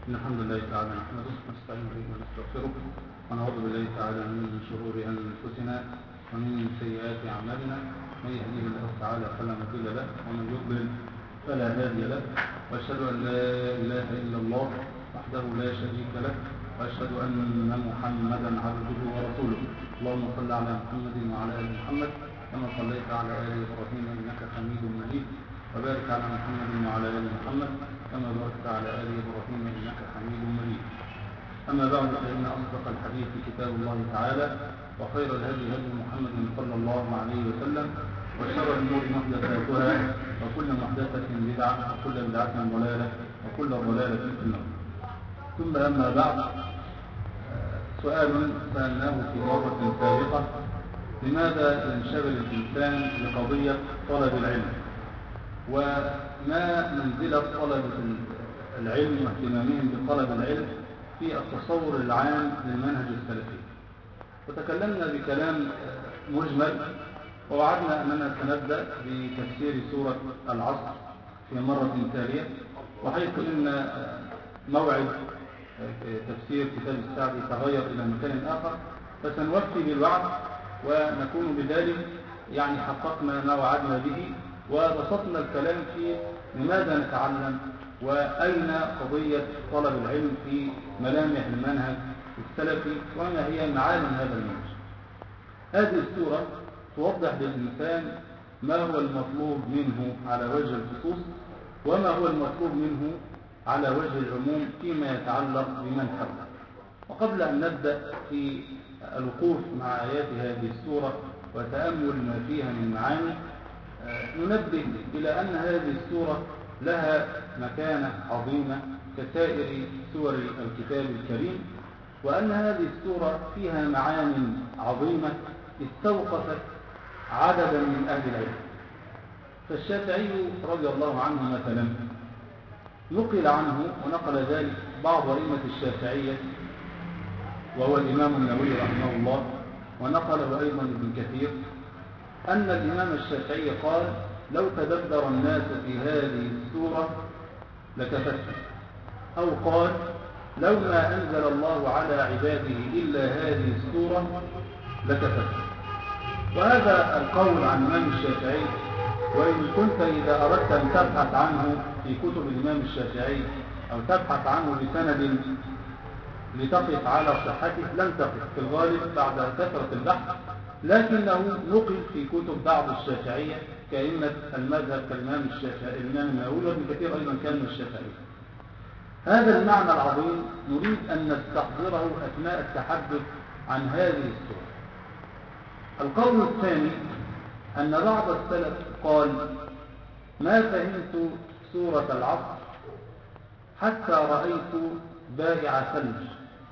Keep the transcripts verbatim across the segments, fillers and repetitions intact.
إن الحمد لله تعالى نحمده ونستعين به ونستغفره ونعوذ بالله تعالى من شرور أنفسنا ومن سيئات أعمالنا. من يهديه الله تعالى فلا مضل له ومن يضلل فلا هادي له، وأشهد أن لا إله إلا الله وحده لا شريك له، وأشهد أن محمدا عبده ورسوله. اللهم صل على محمد وعلى آل محمد كما صليت على آل إبراهيم إنك حميد مجيد، وبارك على محمد وعلى آل محمد كما باركت على آل إبراهيم إنك حميد مجيد. أما بعد، فإن أصدق الحديث كتاب الله تعالى، وخير الهدي هدي محمد صلى الله عليه وسلم، وشر الأمور محدثاتها، وكل محدثة بدعة، وكل بدعة ضلالة، وكل ضلالة في النار. ثم أما بعد، سؤال سألناه في مرة سابقة: لماذا ينشغل الإنسان بقضية طلب العلم؟ وما منزلة طلبة العلم واهتمامهم بطلب العلم في التصور العام للمنهج السلفي؟ وتكلمنا بكلام مجمل، ووعدنا أننا سنبدأ بتفسير سورة العصر في مرة تالية، وحيث أن موعد تفسير كتاب السعدي تغير إلى مكان آخر، فسنوفي بالوعد ونكون بذلك يعني حققنا ما وعدنا به، وبسطنا الكلام في لماذا نتعلم وأين قضية طلب العلم في ملامح المنهج السلفي وما هي معالم هذا المنهج. هذه السورة توضح للإنسان ما هو المطلوب منه على وجه الخصوص، وما هو المطلوب منه على وجه العموم فيما يتعلق بمن حوله. وقبل أن نبدأ في الوقوف مع آيات هذه السورة وتأمل ما فيها من معاني، ننبه إلى أن هذه السورة لها مكانة عظيمة كسائر سور الكتاب الكريم، وأن هذه السورة فيها معان عظيمة استوقفت عددا من أهل العلم. فالشافعي رضي الله عنه مثلا نقل عنه ونقل ذلك بعض أئمة الشافعية وهو الإمام النووي رحمه الله، ونقله أيضا ابن كثير، أن الإمام الشافعي قال: لو تدبر الناس في هذه السورة لكفتهم، أو قال: لو ما أنزل الله على عباده إلا هذه السورة لكفتهم. وهذا القول عن الإمام الشافعي، وإن كنت إذا أردت أن تبحث عنه في كتب الإمام الشافعي أو تبحث عنه بسند لتقف على صحته لن تقف في الغالب بعد كثرة البحث، لكنه نقل في كتب بعض الشافعية كأئمة المذهب كالإمام الشافعي الإمام النووي، وابن كثير أيضا كان من الشافعية. هذا المعنى العظيم نريد أن نستحضره أثناء التحدث عن هذه السورة. القول الثاني أن بعض السلف قال: ما فهمت سورة العصر حتى رأيت بائع ثلج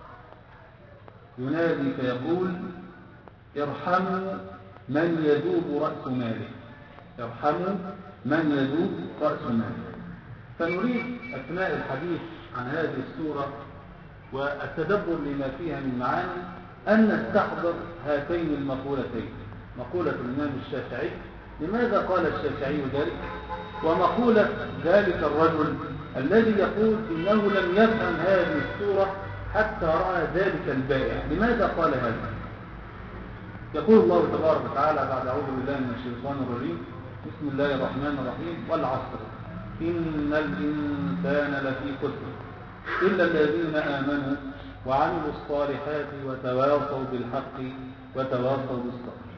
ينادي فيقول: ارحموا من يذوب رأس ماله، ارحموا من يذوب رأس ماله. فنريد أثناء الحديث عن هذه السورة والتدبر لما فيها من معاني أن نستحضر هاتين المقولتين: مقولة الإمام الشافعي، لماذا قال الشافعي ذلك؟ ومقولة ذلك الرجل الذي يقول إنه لم يفهم هذه السورة حتى رأى ذلك البائع، لماذا قال هذا؟ يقول الله تبارك وتعالى بعد أعوذ بالله من الشيطان الرجيم: بسم الله الرحمن الرحيم: والعصر إن الإنسان لفي خسر إلا الذين آمنوا وعملوا الصالحات وتواصوا بالحق وتواصوا بالصبر.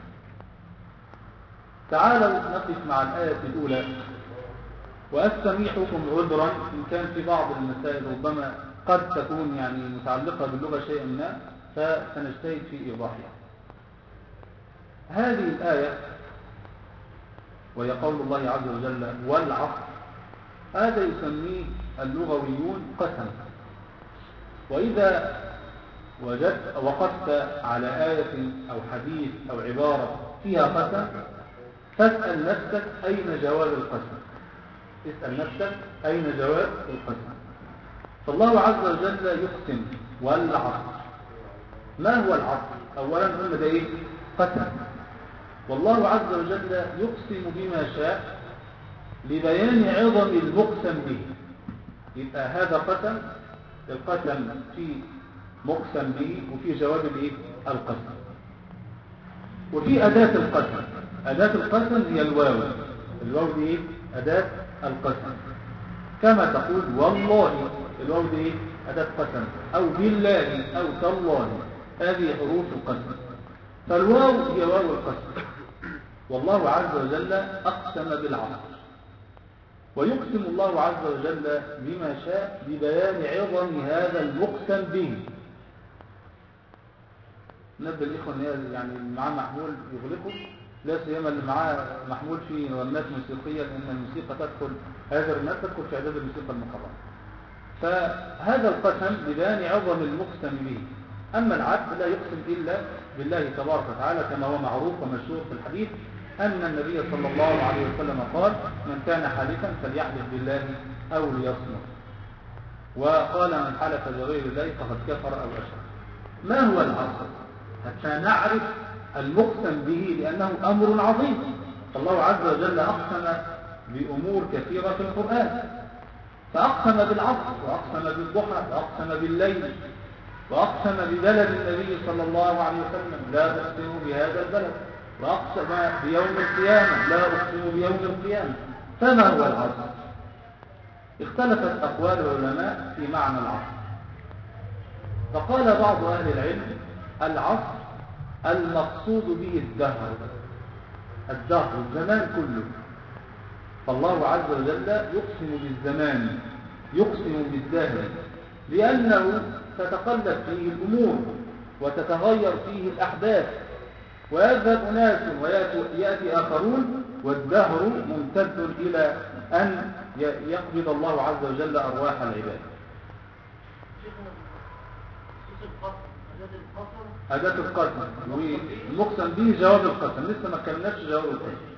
تعالوا نقف مع الآية الأولى، وأستميحكم عذرا إن كان في بعض المسائل ربما قد تكون يعني متعلقة باللغة شيئا ما، فسنجتهد في إيضاحها. هذه الآية وهي قول الله عز وجل: والعصر، هذا يسميه اللغويون قسم. وإذا وجدت وقفت على آية أو حديث أو عبارة فيها قسم فاسأل نفسك أين جواب القسم، اسأل نفسك أين جواب القسم. فالله عز وجل يقسم والعصر. ما هو العصر؟ أولا قلنا ده إيه؟ قسم. والله عز وجل يقسم بما شاء لبيان عظم المقسم به. يبقى هذا قسم القسم في مقسم به وفي جواب الايه القسم. وفي أداة القسم. أداة القسم هي الواو. الواو دي ايه أداة القسم، كما تقول والله، الواو دي ايه أداة قسم، أو بالله أو تالله، هذه حروف القسم. فالواو هي واو القسم. والله عز وجل أقسم بالعصر، ويقسم الله عز وجل بما شاء ببيان عظم هذا المقسم به. نبدأ الإخوة يعني اللي معاه محمول يغلقه، لا سيما اللي معاه محمول في نغمات موسيقية، لأن الموسيقى تدخل، هذا الناس تدخل في إعداد الموسيقى المحرمة. فهذا القسم ببيان عظم المقسم به. أما العبد لا يقسم إلا بالله تبارك وتعالى، كما هو معروف ومشهور في الحديث أن النبي صلى الله عليه وسلم قال: من كان حالفا فليحلف بالله أو ليصمت. وقال: من حلف بغير الله فقد كفر أو أشرك. ما هو العصر؟ حتى نعرف المقسم به، لأنه أمر عظيم. فالله عز وجل أقسم بأمور كثيرة في القرآن، فأقسم بالعصر، وأقسم بالضحى، وأقسم بالليل، وأقسم ببلد النبي صلى الله عليه وسلم: لا أقسم بهذا البلد. وأقسم بيوم القيامة: لا أقسم بيوم القيامة. فما هو العصر؟ اختلفت أقوال العلماء في معنى العصر. فقال بعض أهل العلم: العصر المقصود به الدهر، الدهر الزمان كله. فالله عز وجل يقسم بالزمان، يقسم بالدهر، لأنه تتقلب فيه الأمور وتتغير فيه الأحداث، ويذهب أناس ويأتي آخرون، والدهر ممتد إلى أن يقبض الله عز وجل أرواح العباد. أداة القسم والمقسم به جواب القسم، لسه ما كملناش جواب القسم.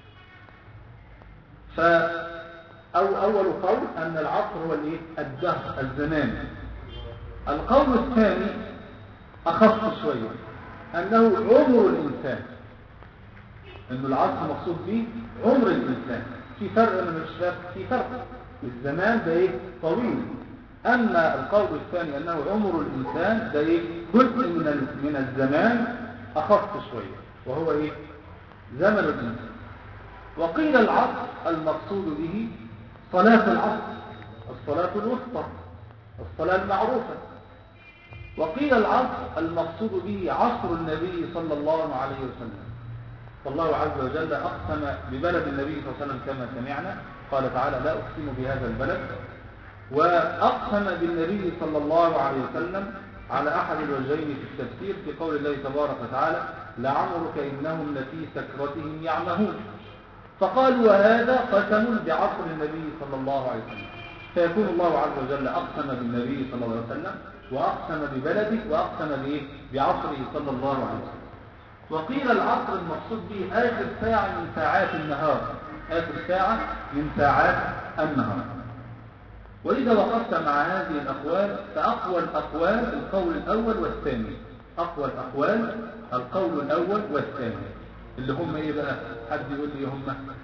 فأول قول أن العصر هو الايه الدهر الزمان. القول الثاني أخف شوية، أنه عمر الإنسان، أن العصر مقصود به عمر الإنسان. في فرق من الشباب، في فرق، الزمان ده ايه طويل. أما القول الثاني أنه عمر الإنسان ده ايه جزء من من الزمان أخف شوية، وهو ايه زمن الإنسان. وقيل العصر المقصود به صلاة العصر، الصلاة الوسطى، الصلاة المعروفة. وقيل العصر المقصود به عصر النبي صلى الله عليه وسلم. فالله عز وجل أقسم ببلد النبي صلى الله عليه وسلم كما سمعنا، قال تعالى: لا أقسم بهذا البلد. وأقسم بالنبي صلى الله عليه وسلم على أحد الوجهين في التفسير، في قول الله تبارك وتعالى: لعمرك إنهم لفي سكرتهم يعمهون. فقالوا: وهذا قسم بعصر النبي صلى الله عليه وسلم. فيكون الله عز وجل أقسم بالنبي صلى الله عليه وسلم، وأقسم ببلده، وأقسم به بعصره صلى الله عليه وسلم. وقيل العصر المقصود به آخر ساعة من ساعات النهار، آخر ساعة من ساعات النهار. وإذا وقفت مع هذه الأقوال، فأقوى الأقوال القول الأول والثاني. أقوى الأقوال القول الأول والثاني، اللي هم إيه بقى؟ حد يقول لي هم؟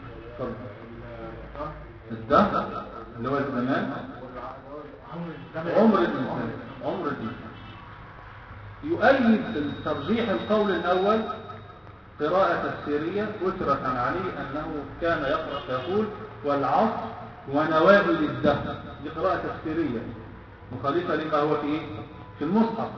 الدهر اللي هو الزمان، عمر الإنسان، عمر الإنسان. يؤيد ترجيح القول الأول قراءة تفسيرية أثرت عن علي أنه كان يقرأ فيقول: والعصر ونوابل الدهر. دي قراءة تفسيرية مخالفة لما هو في في المصحف.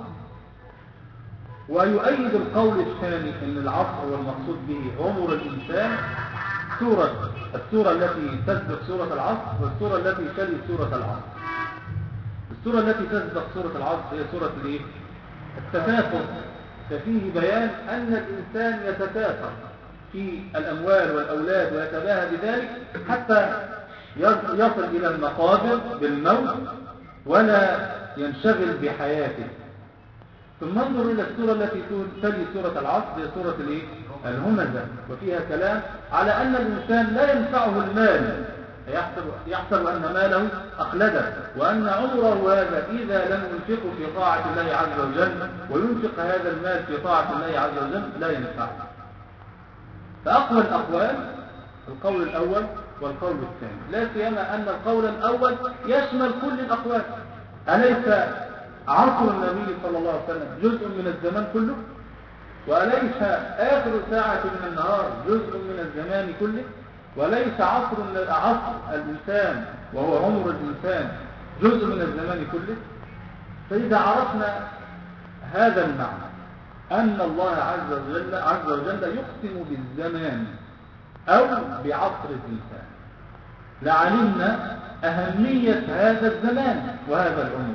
ويؤيد القول الثاني أن العصر هو المقصود به عمر الإنسان، سورة السورة التي تسبق سورة العصر والسورة التي تلي سورة العصر. السورة التي تسبق سورة العصر هي سورة الايه؟ التكاثر. ففيه بيان أن الإنسان يتكاثر في الأموال والأولاد ويتباهى بذلك حتى يصل إلى المقابر بالموت ولا ينشغل بحياته. ثم انظر إلى السورة التي تلي سورة العصر، هي سورة الايه؟ الهمزة، وفيها كلام على أن الإنسان لا ينفعه المال، يحسب, يحسب أن ماله أخلده، وأن عمره هذا إذا لم ينفقه في طاعة الله عز وجل وينفق هذا المال في طاعة الله عز وجل لا ينفعه. فأقوى الأقوال القول الأول والقول الثاني، لا سيما أن القول الأول يشمل كل الأقوال. أليس عصر النبي صلى الله عليه وسلم جزء من الزمان كله؟ وأليس آخر ساعة من النهار جزء من الزمان كله؟ وليس عصر عصر الإنسان وهو عمر الإنسان جزء من الزمان كله؟ فإذا عرفنا هذا المعنى أن الله عز وجل, عز وجل يقسم بالزمان أو بعصر الإنسان لعلمنا أهمية هذا الزمان وهذا العمر.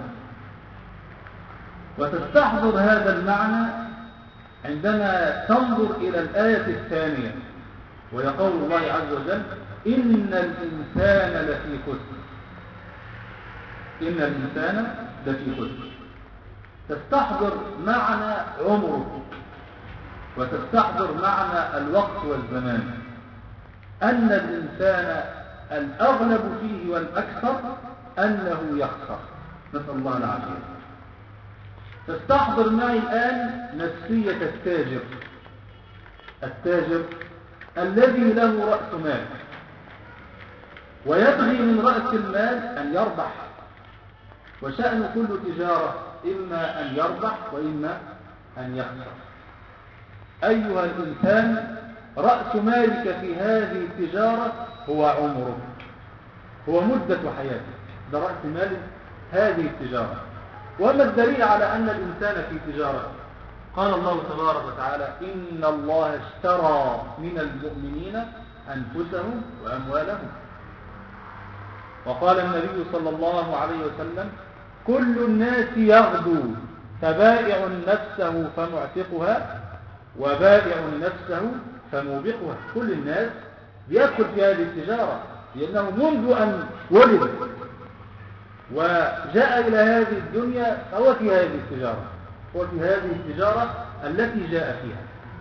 وتستحضر هذا المعنى عندما تنظر إلى الآية الثانية وهي قول الله عز وجل إن الإنسان لفي خسر. إن الإنسان لفي خسر تستحضر معنى عمره وتستحضر معنى الوقت والزمان، أن الإنسان الأغلب فيه والأكثر أنه يخسر، نسأل الله العافية. تستحضر معي الآن نفسية التاجر التاجر الذي له رأس مال ويبغي من رأس المال أن يربح، وشأن كل تجارة إما أن يربح وإما أن يخسر. أيها الإنسان رأس مالك في هذه التجارة هو عمرك، هو مدة حياتك، ده رأس مال هذه التجارة. وما الدليل على أن الإنسان في تجارة؟ قال الله تبارك وتعالى إن الله اشترى من المؤمنين أنفسهم وأموالهم. وقال النبي صلى الله عليه وسلم كل الناس يغدو فبائع نفسه فمعتقها وبائع نفسه فموبقها. كل الناس يدخل في هذه التجارة لأنه منذ أن ولد وجاء إلى هذه الدنيا فهو في هذه التجارة، هو في هذه التجارة التي جاء فيها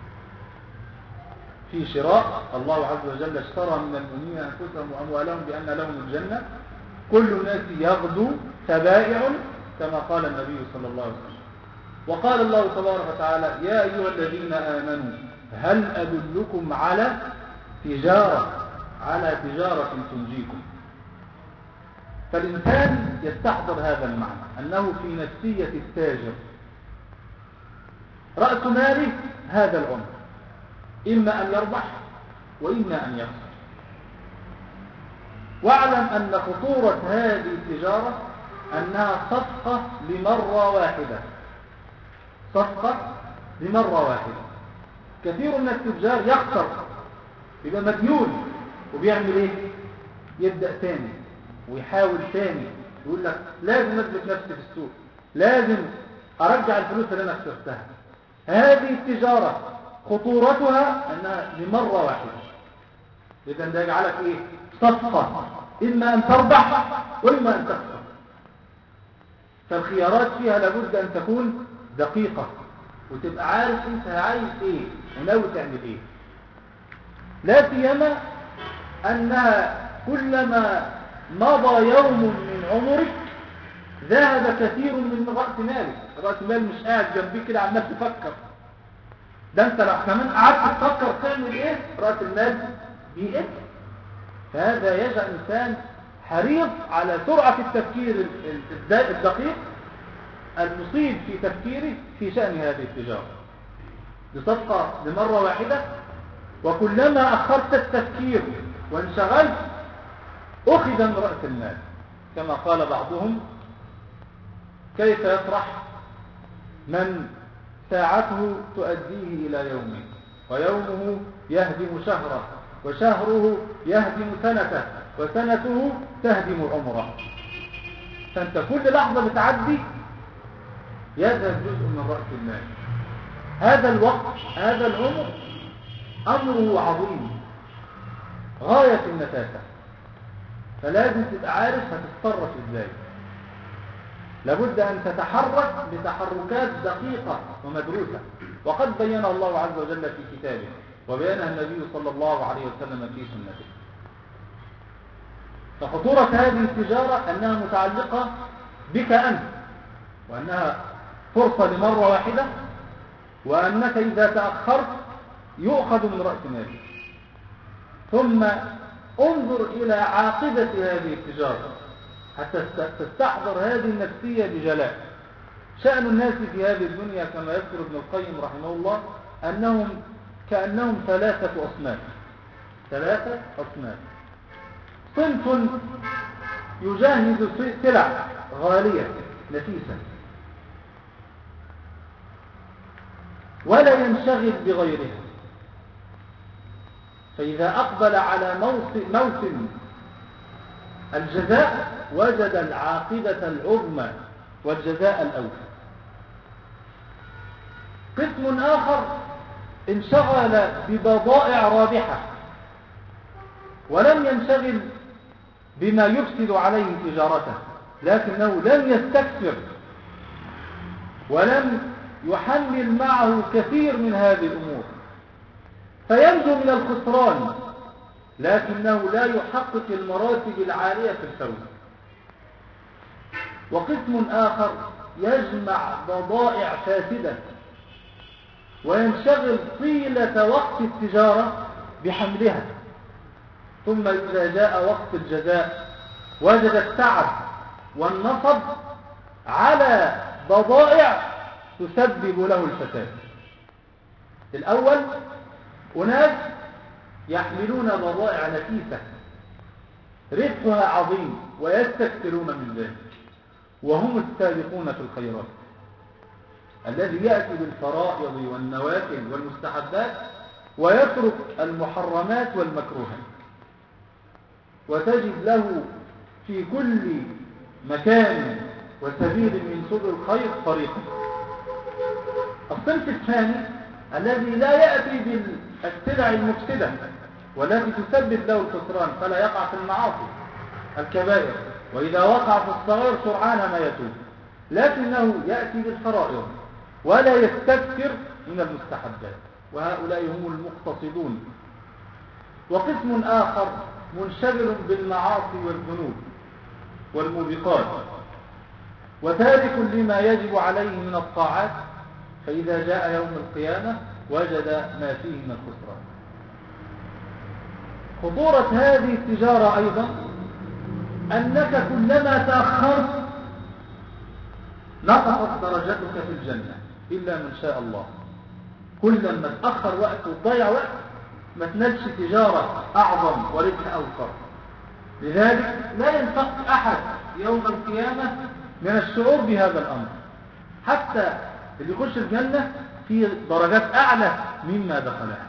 في شراء. الله عز وجل اشترى من المؤمنين أنفسهم وأموالهم بأن لهم الجنة. كل الناس يغدو تبائع كما قال النبي صلى الله عليه وسلم. وقال الله تبارك وتعالى يا أيها الذين آمنوا هل أدلكم على تجارة على تجارة تنجيكم. فالإنسان يستحضر هذا المعنى أنه في نفسية التاجر رأس ماله هذا العمر، إما أن يربح وإما أن يخسر. واعلم أن خطورة هذه التجارة أنها صفقة لمرة واحدة، صفقة لمرة واحدة. كثير من التجار يخسر، يبقى مديون وبيعمل ايه؟ يبدأ ثاني ويحاول ثاني، يقول لك لازم أثبت نفسي في السوق، لازم أرجع الفلوس اللي أنا خسرتها. هذه التجارة خطورتها أنها لمرة واحدة، إذن ده يجعلك إيه؟ صفقة، إما أن تربح وإما أن تخسر. فالخيارات فيها لابد أن تكون دقيقة وتبقى عارف أنت عايز إيه وناوي تعمل إيه. لا سيما أنها كلما مضى يوم من عمرك ذهب كثير من رأس مالك. رأس مال مش قاعد جنبك كده عمال تفكر، ده انت لو كمان قعدت تفكر تعمل ايه رأس المال بيقل. فهذا يجعل الانسان حريص على سرعة التفكير الدقيق المصيب في تفكيره في شأن هذه التجارة. بصفقة لمرة واحدة، وكلما أخرت التفكير وانشغلت أخذ من رأس المال. كما قال بعضهم كيف يفرح من ساعته تؤديه إلى يومه، ويومه يهدم شهره، وشهره يهدم سنته، وسنته تهدم عمره. فأنت كل لحظة بتعدي يذهب جزء من رأس المال. هذا الوقت هذا العمر أمره عظيم غاية النفاسة، فلازم تبقى عارف هتتصرف ازاي. لابد أن تتحرك بتحركات دقيقة ومدروسة، وقد بينها الله عز وجل في كتابه وبينها النبي صلى الله عليه وسلم في سنته. فخطورة هذه التجارة أنها متعلقة بك أنت، وأنها فرصة لمرة واحدة، وأنك إذا تأخرت يؤخذ من رأس مالك. ثم انظر إلى عاقبة هذه التجارة. حتى تستحضر هذه النفسية بجلاء. شأن الناس في هذه الدنيا كما يذكر ابن القيم رحمه الله أنهم كأنهم ثلاثة أصناف. ثلاثة أصناف. صنف يجهز سلع غالية نفيسة ولا ينشغل بغيرها، فإذا أقبل على موسم الجزاء وجد العاقبة العظمى والجزاء الأوفى. قسم آخر انشغل ببضائع رابحة ولم ينشغل بما يفسد عليه تجارته، لكنه لم يستكثر ولم يحمل معه كثير من هذه الأمور، فينجو من الخسران لكنه لا يحقق المراتب العالية في الفوز. وقسم آخر يجمع بضائع فاسدة وينشغل طيلة وقت التجارة بحملها، ثم إذا جاء وقت الجزاء وجد التعب والنصب على بضائع تسبب له الفساد. الأول أناس يحملون بضائع نفيسة ربحها عظيم ويستكثرون من ذلك، وهم السابقون في الخيرات، الذي يأتي بالفرائض والنوافل والمستحبات ويترك المحرمات والمكروهات، وتجد له في كل مكان وسبيل من سبل الخير طريقا. الصنف الثاني الذي لا يأتي بالسلع المفسدة والتي تسبب له الخسران فلا يقع في المعاصي الكبائر، وإذا وقع في الصغير سرعان ما يتوب، لكنه يأتي بالفرائض ولا يستكثر من المستحبات، وهؤلاء هم المقتصدون. وقسم آخر منشغل بالمعاصي والذنوب والموبقات وتارك لما يجب عليه من الطاعات، فإذا جاء يوم القيامة وجد ما فيه من الخسران. خطورة هذه التجارة أيضا أنك كلما تأخرت نقصت درجتك في الجنة إلا من شاء الله. كلما تأخر وقت وتضيع وقت ما تنالش تجارة أعظم وربح أوفر. لذلك لا ينفق أحد يوم القيامة من الشعور بهذا الأمر، حتى اللي يخش الجنة في درجات أعلى مما دخلها.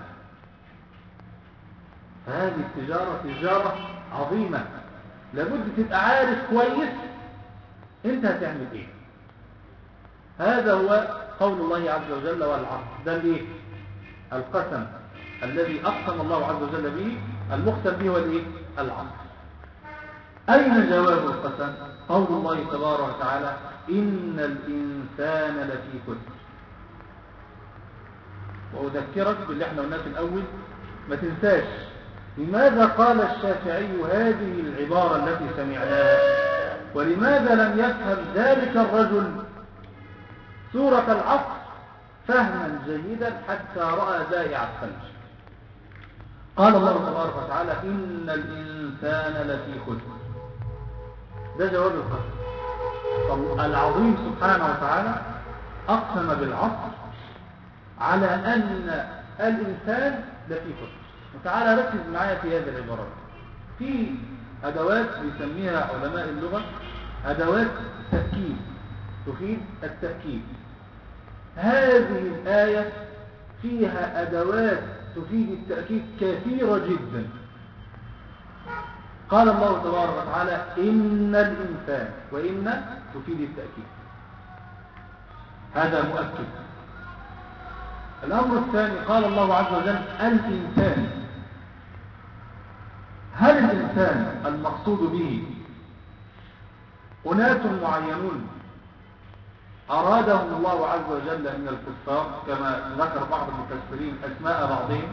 هذه التجارة تجارة عظيمة، لابد تبقى عارف كويس انت هتعمل ايه. هذا هو قول الله عز وجل والعصر، ده الايه؟ القسم الذي أقسم الله عز وجل به، المقسم به هو الايه؟ العصر. أين جواب القسم؟ قول الله تبارك وتعالى إن الإنسان لفي خسر. وأذكرك باللي احنا قلناه في الأول، ما تنساش لماذا قال الشافعي هذه العبارة التي سمعناها، ولماذا لم يفهم ذلك الرجل سورة العصر فهما جيدا حتى رأى زائع الثلج. قال الله تبارك وتعالى إن الإنسان لفي خسر، ده جواب القسم. العظيم سبحانه وتعالى أقسم بالعصر على أن الإنسان لفي خسر. وتعالى ركز معايا في هذه العبارات. في أدوات بيسميها علماء اللغة أدوات تأكيد تفيد التأكيد. هذه الآية فيها أدوات تفيد التأكيد كثيرة جدا. قال الله تبارك وتعالى إن الإنسان، وإن تفيد التأكيد، هذا مؤكد. الأمر الثاني قال الله عز وجل الإنسان. هل الإنسان المقصود به أناس معينون أرادهم الله عز وجل من الكفار كما ذكر بعض المفسرين أسماء بعضهم،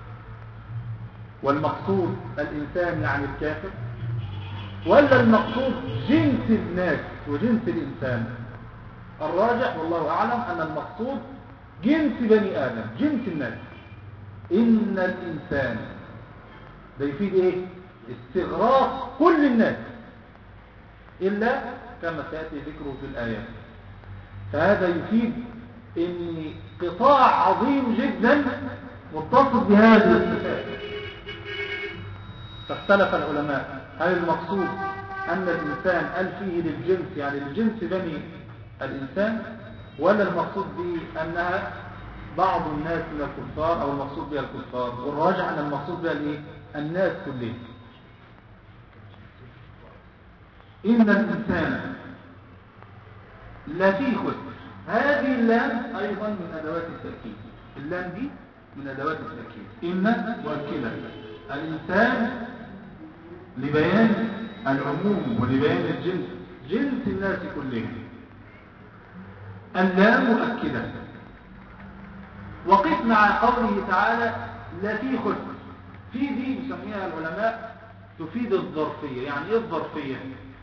والمقصود الإنسان يعني الكافر، ولا المقصود جنس الناس وجنس الإنسان؟ الراجح والله أعلم أن المقصود جنس بني آدم، جنس الناس. إن الإنسان ده يفيد إيه؟ استغراق كل الناس، إلا كما سيأتي ذكره في الآيات. فهذا يفيد أن قطاع عظيم جدا متصل بهذه الصفات. فاختلف العلماء هل المقصود أن الإنسان قال فيه للجنس يعني للجنس بني الإنسان، ولا المقصود به أنها بعض الناس من الكفار أو المقصود بها الكفار؟ والراجع أن المقصود بها الإيه؟ الناس كلهم. إن الإنسان لفي خسر. هذه اللام أيضا من أدوات التأكيد. اللام دي من أدوات التأكيد. إن مؤكدة الإنسان لبيان العموم ولبيان الجنس، جنس الناس كلهم. اللام مؤكدة. وقف مع قوله تعالى لفي خسر. في دي يسميها العلماء تفيد الظرفية. يعني إيه الظرفية؟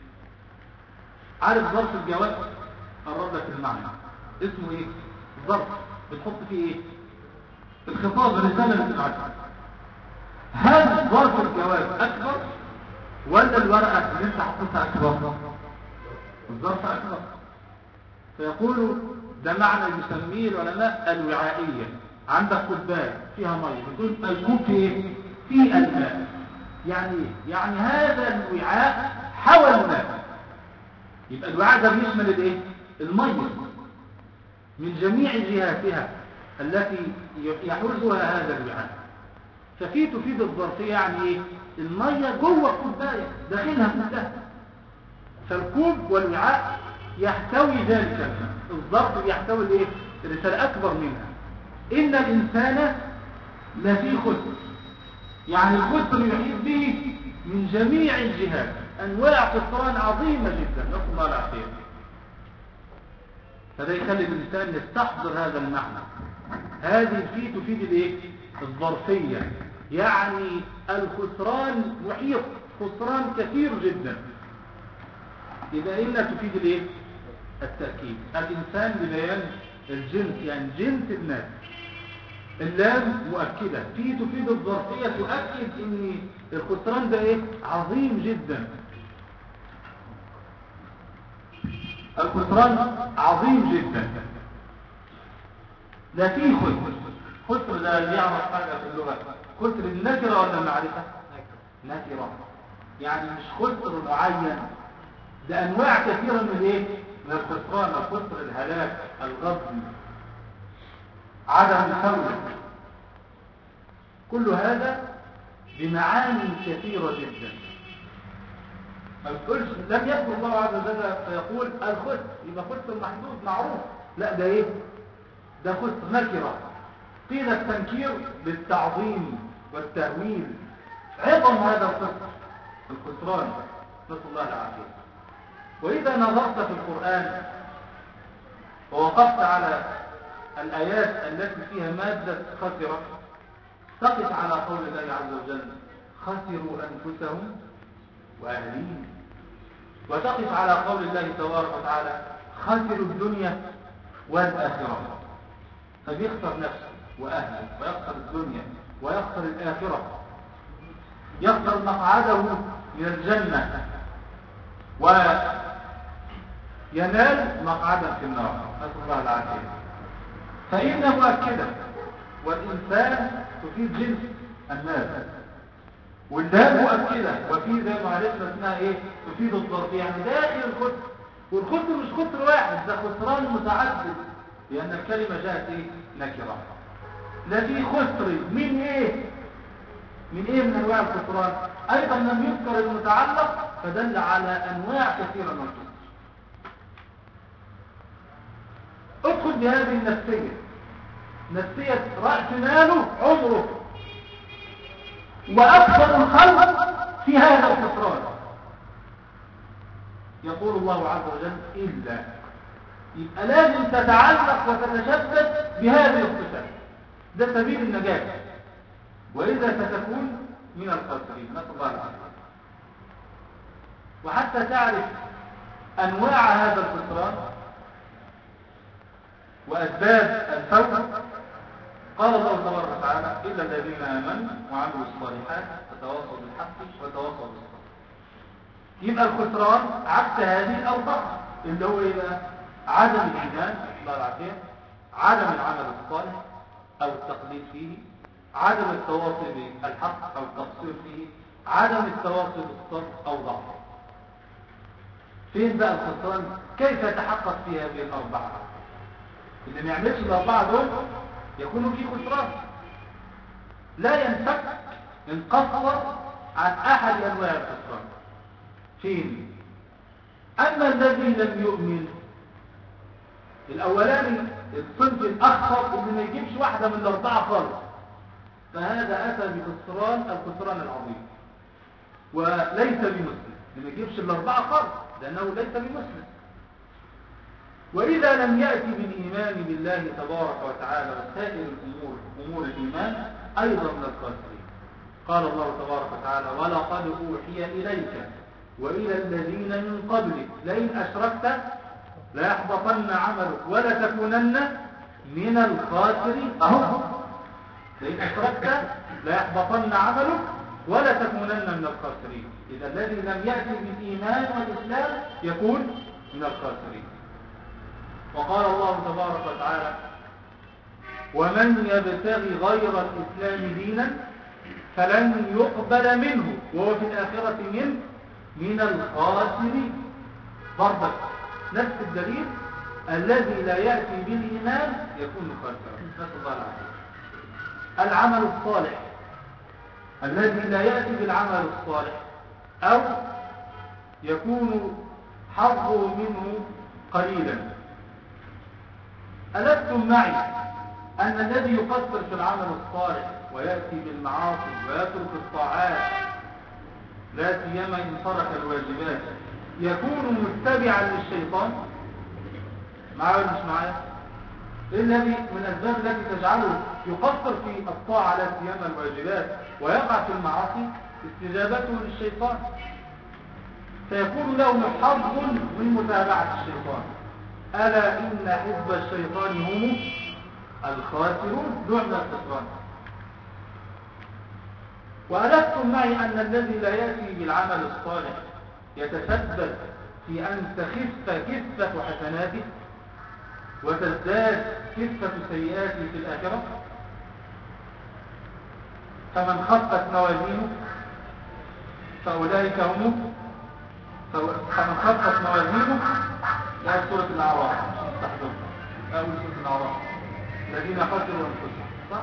عارف ظرف الجواب؟ قرب لك المعنى. اسمه إيه؟ ظرف بتحط فيه إيه؟ الخطاب الرسالة اللي بتبعتها. هل ظرف الجواب أكبر ولا الورقة اللي انت حطيتها أكبر؟ الظرف أكبر. فيقولوا ده معنى يسميه العلماء الوعائية. عندك كوباية فيها مية، بتقول الكوب فيه ايه؟ فيه الماء. يعني ايه؟ يعني هذا الوعاء حوى الماء. يبقى الوعاء ده بيشمل الايه؟ المية من جميع جهاتها التي يحوزها هذا الوعاء. ففي تفيد الظرفية يعني ايه؟ المية جوه الكوباية داخلها كلها. فالكوب والوعاء يحتوي ذلك الماء. الظرف يحتوي الايه؟ الرسالة أكبر منها. إن الإنسان لفي خسر. يعني الخسر يحيط به من جميع الجهات، أنواع خسران عظيمة جدا، نسأل الله العافية. فده يخلي الإنسان يستحضر هذا المعنى. هذه فيه تفيد الايه؟ الظرفية. يعني الخسران محيط، خسران كثير جدا. يبقى إلا تفيد الايه؟ التأكيد. الإنسان لبيان الجنس يعني جنس الناس. اللام مؤكدة. في تفيد الظرفية تؤكد ان الخسران ده ايه؟ عظيم جدا. الخسران عظيم جدا. لا فيه خسر. خسر ده اللي يعرف حاجة في اللغة. خسر النكرة ولا المعرفة؟ نكرة. يعني مش خسر معين، ده انواع كثيرة من ايه؟ من الخسران. الخسر الهلاك، الغضب، عدم الفوز، كل هذا بمعاني كثيرة جدا. لم يذكر الله عز وجل فيقول الخسر يبقى خسر محدود معروف. لا، ده ايه؟ ده خسر نكرة. قيل التنكير بالتعظيم والتأويل. عظم هذا الخسر، الخسران، نسأل الله العافية. وإذا نظرت في القرآن ووقفت على الآيات التي فيها مادة خسرة، تقف على قول الله عز وجل خسروا أنفسهم وأهليهم، وتقف على قول الله تبارك وتعالى خسروا الدنيا والآخرة. فبيخسر نفسه وأهله، ويخسر الدنيا ويخسر الآخرة، يخسر مقعده من الجنة وينال مقعدا في النار، نسأل الله العافية. فإن مؤكدة، والإنسان تفيد جنس الناس، واللام مؤكدة، وفي زي ما عرفنا اسمها ايه؟ تفيد الظرف. يعني داخل الخسر، والخسر مش خسر واحد، ده خسران متعدد، لأن الكلمة جاءت ايه؟ نكرة. لا في خسر من ايه؟ من ايه من انواع الخسران؟ ايضا لم يذكر المتعلق فدل على انواع كثيرة من الخسر. ادخل بهذه النفسية، نفسية رأس ماله عمره، وأكثر الخلق في هذا الخسران. يقول الله عز وجل إلا، يبقى لازم تتعلق وتتشبث بهذه الصفات، ده سبيل النجاة، وإذا ستكون من الخاسرين، نسأل الله العافية. وحتى تعرف أنواع هذا الخسران وأسباب الفوز، قال الله تبارك وتعالى إلا الذين آمنوا وعملوا الصالحات وتواصوا بالحق وتواصوا بالصبر. يبقى الخسران عكس هذه الأربعة اللي هو إيه بقى؟ عدم الإيمان، الله العافية، عدم العمل الصالح أو التقليد فيه، عدم التواصي بالحق أو التقصير فيه، عدم التواصي بالصبر أو ضعفه. فين بقى الخسران؟ كيف يتحقق في هذه الأربعة؟ اللي ما يعملش الأربعة دول يكون فيه خسران لا ينفك انقصر عن أحد أنواع الخسران. فين؟ أما الذي لم يؤمن الأولاني الصنف الأخطر اللي ما يجيبش واحدة من الأربعة خالص، فهذا أتى بخسران الخسران العظيم وليس بمسلم، اللي ما يجيبش الأربعة خالص لأنه ليس بمسلم. وإذا لم يأتي بالإيمان بالله تبارك وتعالى وسائر الأمور أمور الإيمان أيضا من الخاسرين. قال الله تبارك وتعالى: ولقد أوحي إليك وإلى الذين من قبلك لئن أشركت ليحبطن عملك ولتكونن من الخاسرين. أهو لئن أشركت ليحبطن عملك ولتكونن من الخاسرين. إذا الذي لم يأتي بالإيمان والإسلام يكون من الخاسرين. وقال الله تبارك وتعالى: ومن يبتغي غير الإسلام دينا فلن يقبل منه وهو في الآخرة من من الخاسرين. برضك نفس الدليل، الذي لا يأتي بالإيمان يكون خاسرا. نسأل الله العافية. العمل الصالح، الذي لا يأتي بالعمل الصالح أو يكون حظه منه قليلا. ألستم معي أن الذي يقصر في العمل الصالح ويأتي بالمعاصي ويترك الطاعات لا سيما إن ترك الواجبات يكون متبعا للشيطان؟ معايا ولا مش معايا؟ إيه الذي من الأسباب التي تجعله يقصر في الطاعة لا سيما الواجبات ويقع في المعاصي؟ استجابته للشيطان، فيكون له حظ من متابعة الشيطان. ألا إن حزب الشيطان هم الخاسرون، نوع من الخسران. وألستم معي أن الذي لا يأتي بالعمل الصالح يتسبب في أن تخف كفة حسناته وتزداد كفة سيئاته في الآخرة؟ فمن خفت موازينه فأولئك هم فمن خفت موازينه لا سورة الأعراف تحضر أول سورة الأعراف الذين خسروا أنفسهم، صح؟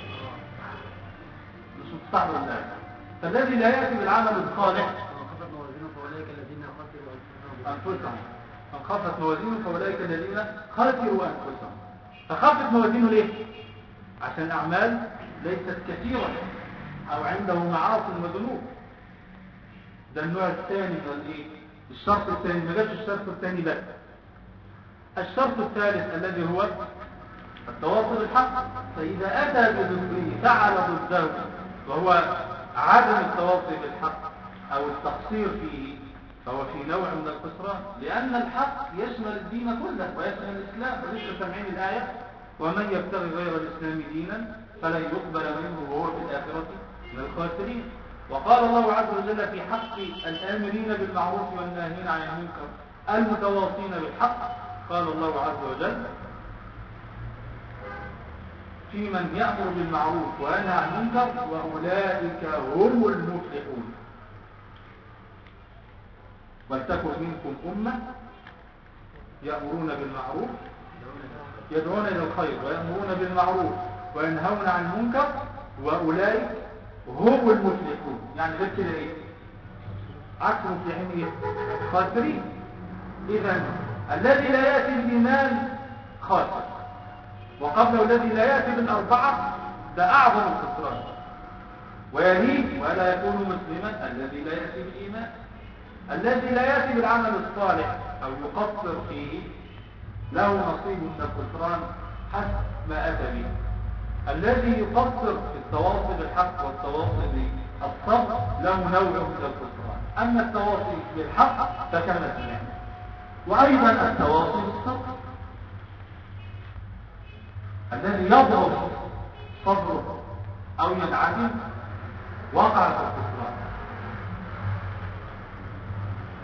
مش مستحضر الله. فالذي لا يأتي بالعمل الصالح خفت موازينه فأولئك الذين خسروا أنفسهم. من خفت موازينه فأولئك الذين خسروا أنفسهم. فخفت موازينه ليه؟ عشان أعمال ليست كثيرة أو عنده معاصي وذنوب. ده النوع الثاني من الايه؟ الشرط الثاني، ما جاش الشرط الثاني بس. الشرط الثالث الذي هو التواصل بالحق، فإذا أتى بضده فعل ضده وهو عدم التواصل بالحق أو التقصير فيه فهو في نوع من الخسران، لأن الحق يشمل الدين كله ويشمل الإسلام. فلسه سامعين الآية: ومن يبتغي غير الإسلام دينا فلن يقبل منه وهو في الآخرة من الخاسرين. وقال الله عز وجل في حق الآمرين بالمعروف والناهين عن المنكر المتواصين بالحق، قال الله عز وجل في من يأمر بالمعروف وينهى عن المنكر وأولئك هم المفلحون. ولتكن منكم أمة يأمرون بالمعروف يدعون إلى الخير ويأمرون بالمعروف وينهون عن المنكر وأولئك هم المفلحون. يعني غير كده ايه؟ عكس المفلحين ايه؟ خاسرين. إذا الذي لا يأتي بالإيمان خاسر، وقبله الذي لا يأتي بالأربعة ده أعظم الخسران، ويليه ولا يكون مسلما الذي لا يأتي بالإيمان. الذي لا يأتي بالعمل الصالح أو يقصر فيه له نصيب من الخسران حسب ما أتى به. الذي يقصر في التواصي بالحق والتواصي بالصبر له نوع من الخسران. أما التواصي بالحق فكما سمعنا، وأيضا التواصي بالصبر الذي يضرب صبره أو ينعدم وقع في الخسران.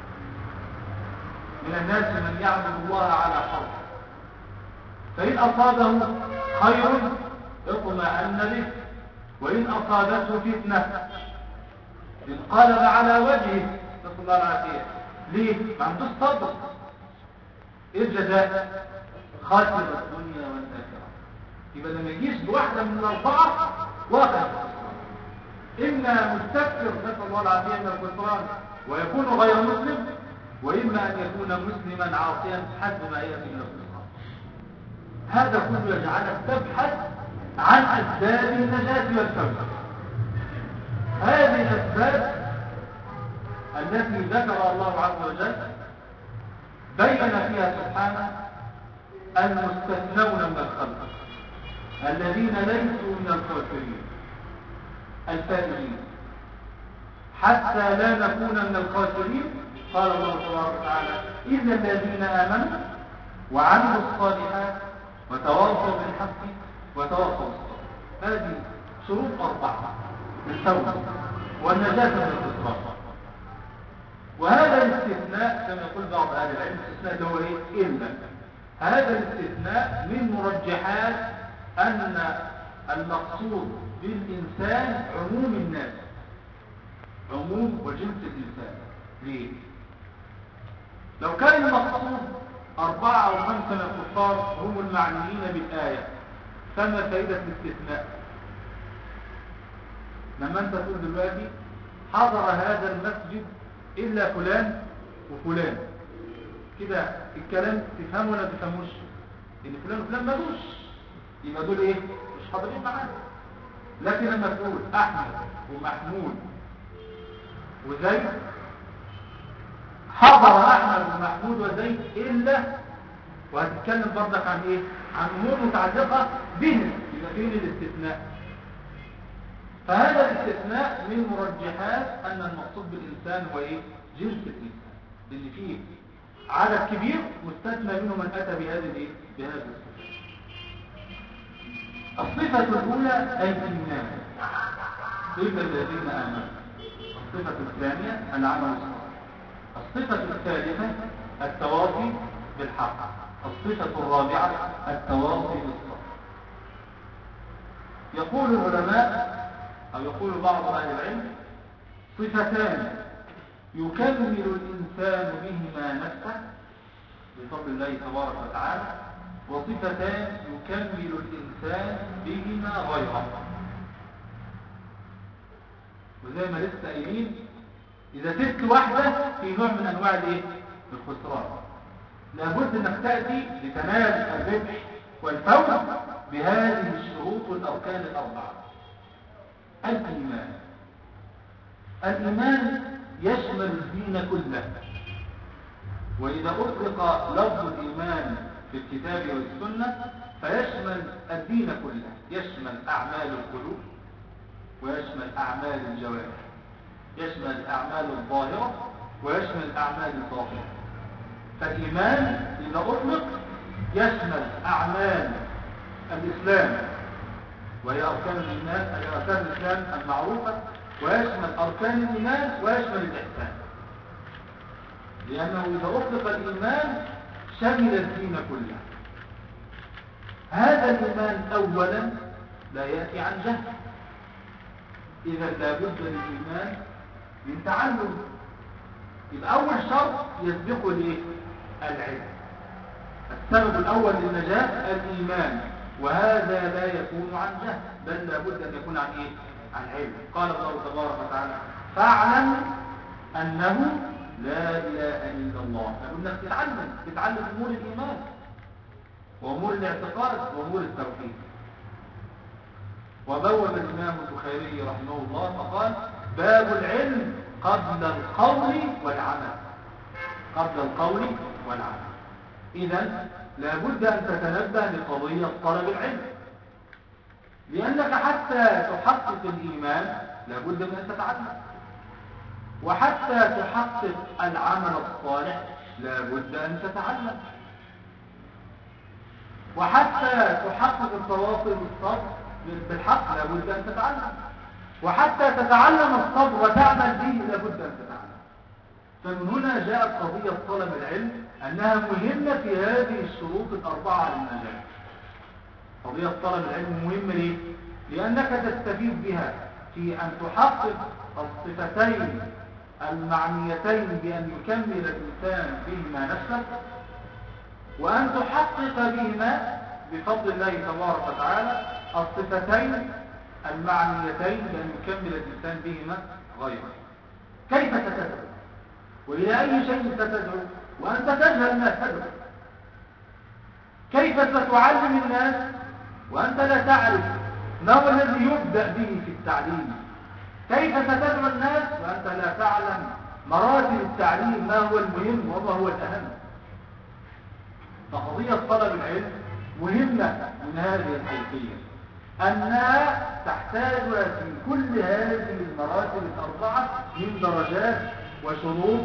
من الناس من يعبد الله على حرف، فإن أصابه خير اطمأن به، وإن أصابته فتنة انقلب على وجهه، نسأل الله العافية. ليه؟ ما عندوش صبر. ايه الجزاء؟ خاسر الدنيا والآخرة. يبقى لما يجيش بواحدة من الأربعة واقع، إما مستكثر نسأل الله العافية من الخسران ويكون غير مسلم، وإما أن يكون مسلما عاصيا حسب ما يأتي من الخسران. هذا كله يجعلك تبحث عن أسباب النجاة والفوز. هذه الأسباب التي ذكر الله عز وجل بين فيها سبحانه المستثنون من الخلق الذين ليسوا من الخاسرين الفائزين، حتى لا نكون من الخاسرين. قال الله تبارك وتعالى: إلا الذين آمنوا وعملوا الصالحات وتواصوا بالحق وتواصوا بالصبر. هذه شروط أربعة للتوبة والنجاة من الخسران. وهذا الاستثناء كما يقول بعض أهل العلم، الاستثناء اللي هو إيه؟ إلا. هذا الاستثناء من مرجحات أن المقصود بالإنسان عموم الناس، عموم وجنس الإنسان. ليه؟ لو كان المقصود أربعة أو خمسة من الكفار هم المعنيين بالآية، فما فائدة الاستثناء؟ لما أنت تقول دلوقتي حضر هذا المسجد إلا فلان وفلان، كده الكلام تفهمه ولا تفهموش؟ إن فلان وفلان مالوش، يبقى دول إيه؟ مش حاضرين معانا. لكن لما تقول أحمد ومحمود وزيد، حضر أحمد ومحمود وزيد إلا، وهتتكلم برضك عن إيه؟ عن أمور متعلقة بهم، يبقى فين الاستثناء؟ فهذا الاستثناء من مرجحات أن المقصود بالإنسان هو إيه؟ جنس الإنسان، لأن فيه عدد كبير مستثنى منه من أتى بهذه الإيه؟ بهذه الصفة. الصفة الأولى الإيمان، إلا الذين آمنوا. الصفة الثانية العمل الصالح. الصفة الثالثة التواصي بالحق. الصفة الرابعة التواصي بالصبر. يقول العلماء أو يقول بعض أهل العلم: صفتان يكمل الإنسان بهما نفسه بفضل الله تبارك وتعالى، وصفتان يكمل الإنسان بهما غيره. وزي ما لسه قايلين، إذا سبت واحدة في نوع من أنواع الإيه؟ الخسران. لابد أنك تأتي لتنال الربح والفوز بهذه الشروط والأركان الأربعة. الإيمان. الإيمان يشمل الدين كله، وإذا أطلق لفظ الإيمان في الكتاب والسنة فيشمل الدين كله، يشمل أعمال القلوب ويشمل أعمال الجوارح، يشمل الأعمال الظاهرة ويشمل الأعمال الباطنة. فالإيمان إذا أطلق يشمل أعمال الإسلام وهي أركان الإيمان، أركان الإسلام المعروفة، ويشمل أركان الإيمان ويشمل الإحسان، لأنه إذا أطلق الإيمان شمل الدين كله. هذا الإيمان أولا لا يأتي عن جهل، إذا لابد للإيمان من تعلم. يبقى أول شرط يسبقه ليه؟ العلم. السبب الأول للنجاة الإيمان، وهذا لا يكون عن جهل، بل لابد أن يكون عن إيه؟ عن علم. قال الله تبارك وتعالى: فاعلم أنه لا إله إلا الله. لابد أنك تتعلم تتعلم أمور الإيمان وأمور الاعتقاد وأمور التوحيد. وبوب الإمام البخاري رحمه الله فقال: باب العلم قبل القول والعمل. قبل القول والعمل. إذن لابد أن تتنبه لقضية طلب العلم، لأنك حتى تحقق الإيمان لابد من أن تتعلم، وحتى تحقق العمل الصالح لابد أن تتعلم، وحتى تحقق التواصل بالصبر بالحق لابد أن تتعلم، وحتى تتعلم الصبر وتعمل به لابد أن تتعلم. فمن هنا جاءت قضية طلب العلم أنها مهمة في هذه الشروط الأربعة للنجاح. قضية طلب العلم مهمة ليه؟ لأنك تستفيد بها في أن تحقق الصفتين المعنيتين بأن يكمل الإنسان بهما نفسه، وأن تحقق بهما بفضل الله تبارك وتعالى الصفتين المعنيتين بأن يكمل الإنسان بهما غيره. كيف ستدعو؟ وإلى أي شيء ستدعو وأنت تجهل ما تدعو؟ كيف ستعلم الناس وأنت لا تعرف ما هو الذي يبدأ به في التعليم؟ كيف ستدعو الناس وأنت لا تعلم مراتب التعليم ما هو المهم وما هو الأهم؟ فقضية طلب العلم مهمة من هذه الحيثية، أنها تحتاج في كل هذه المراتب الأربعة من درجات وشروط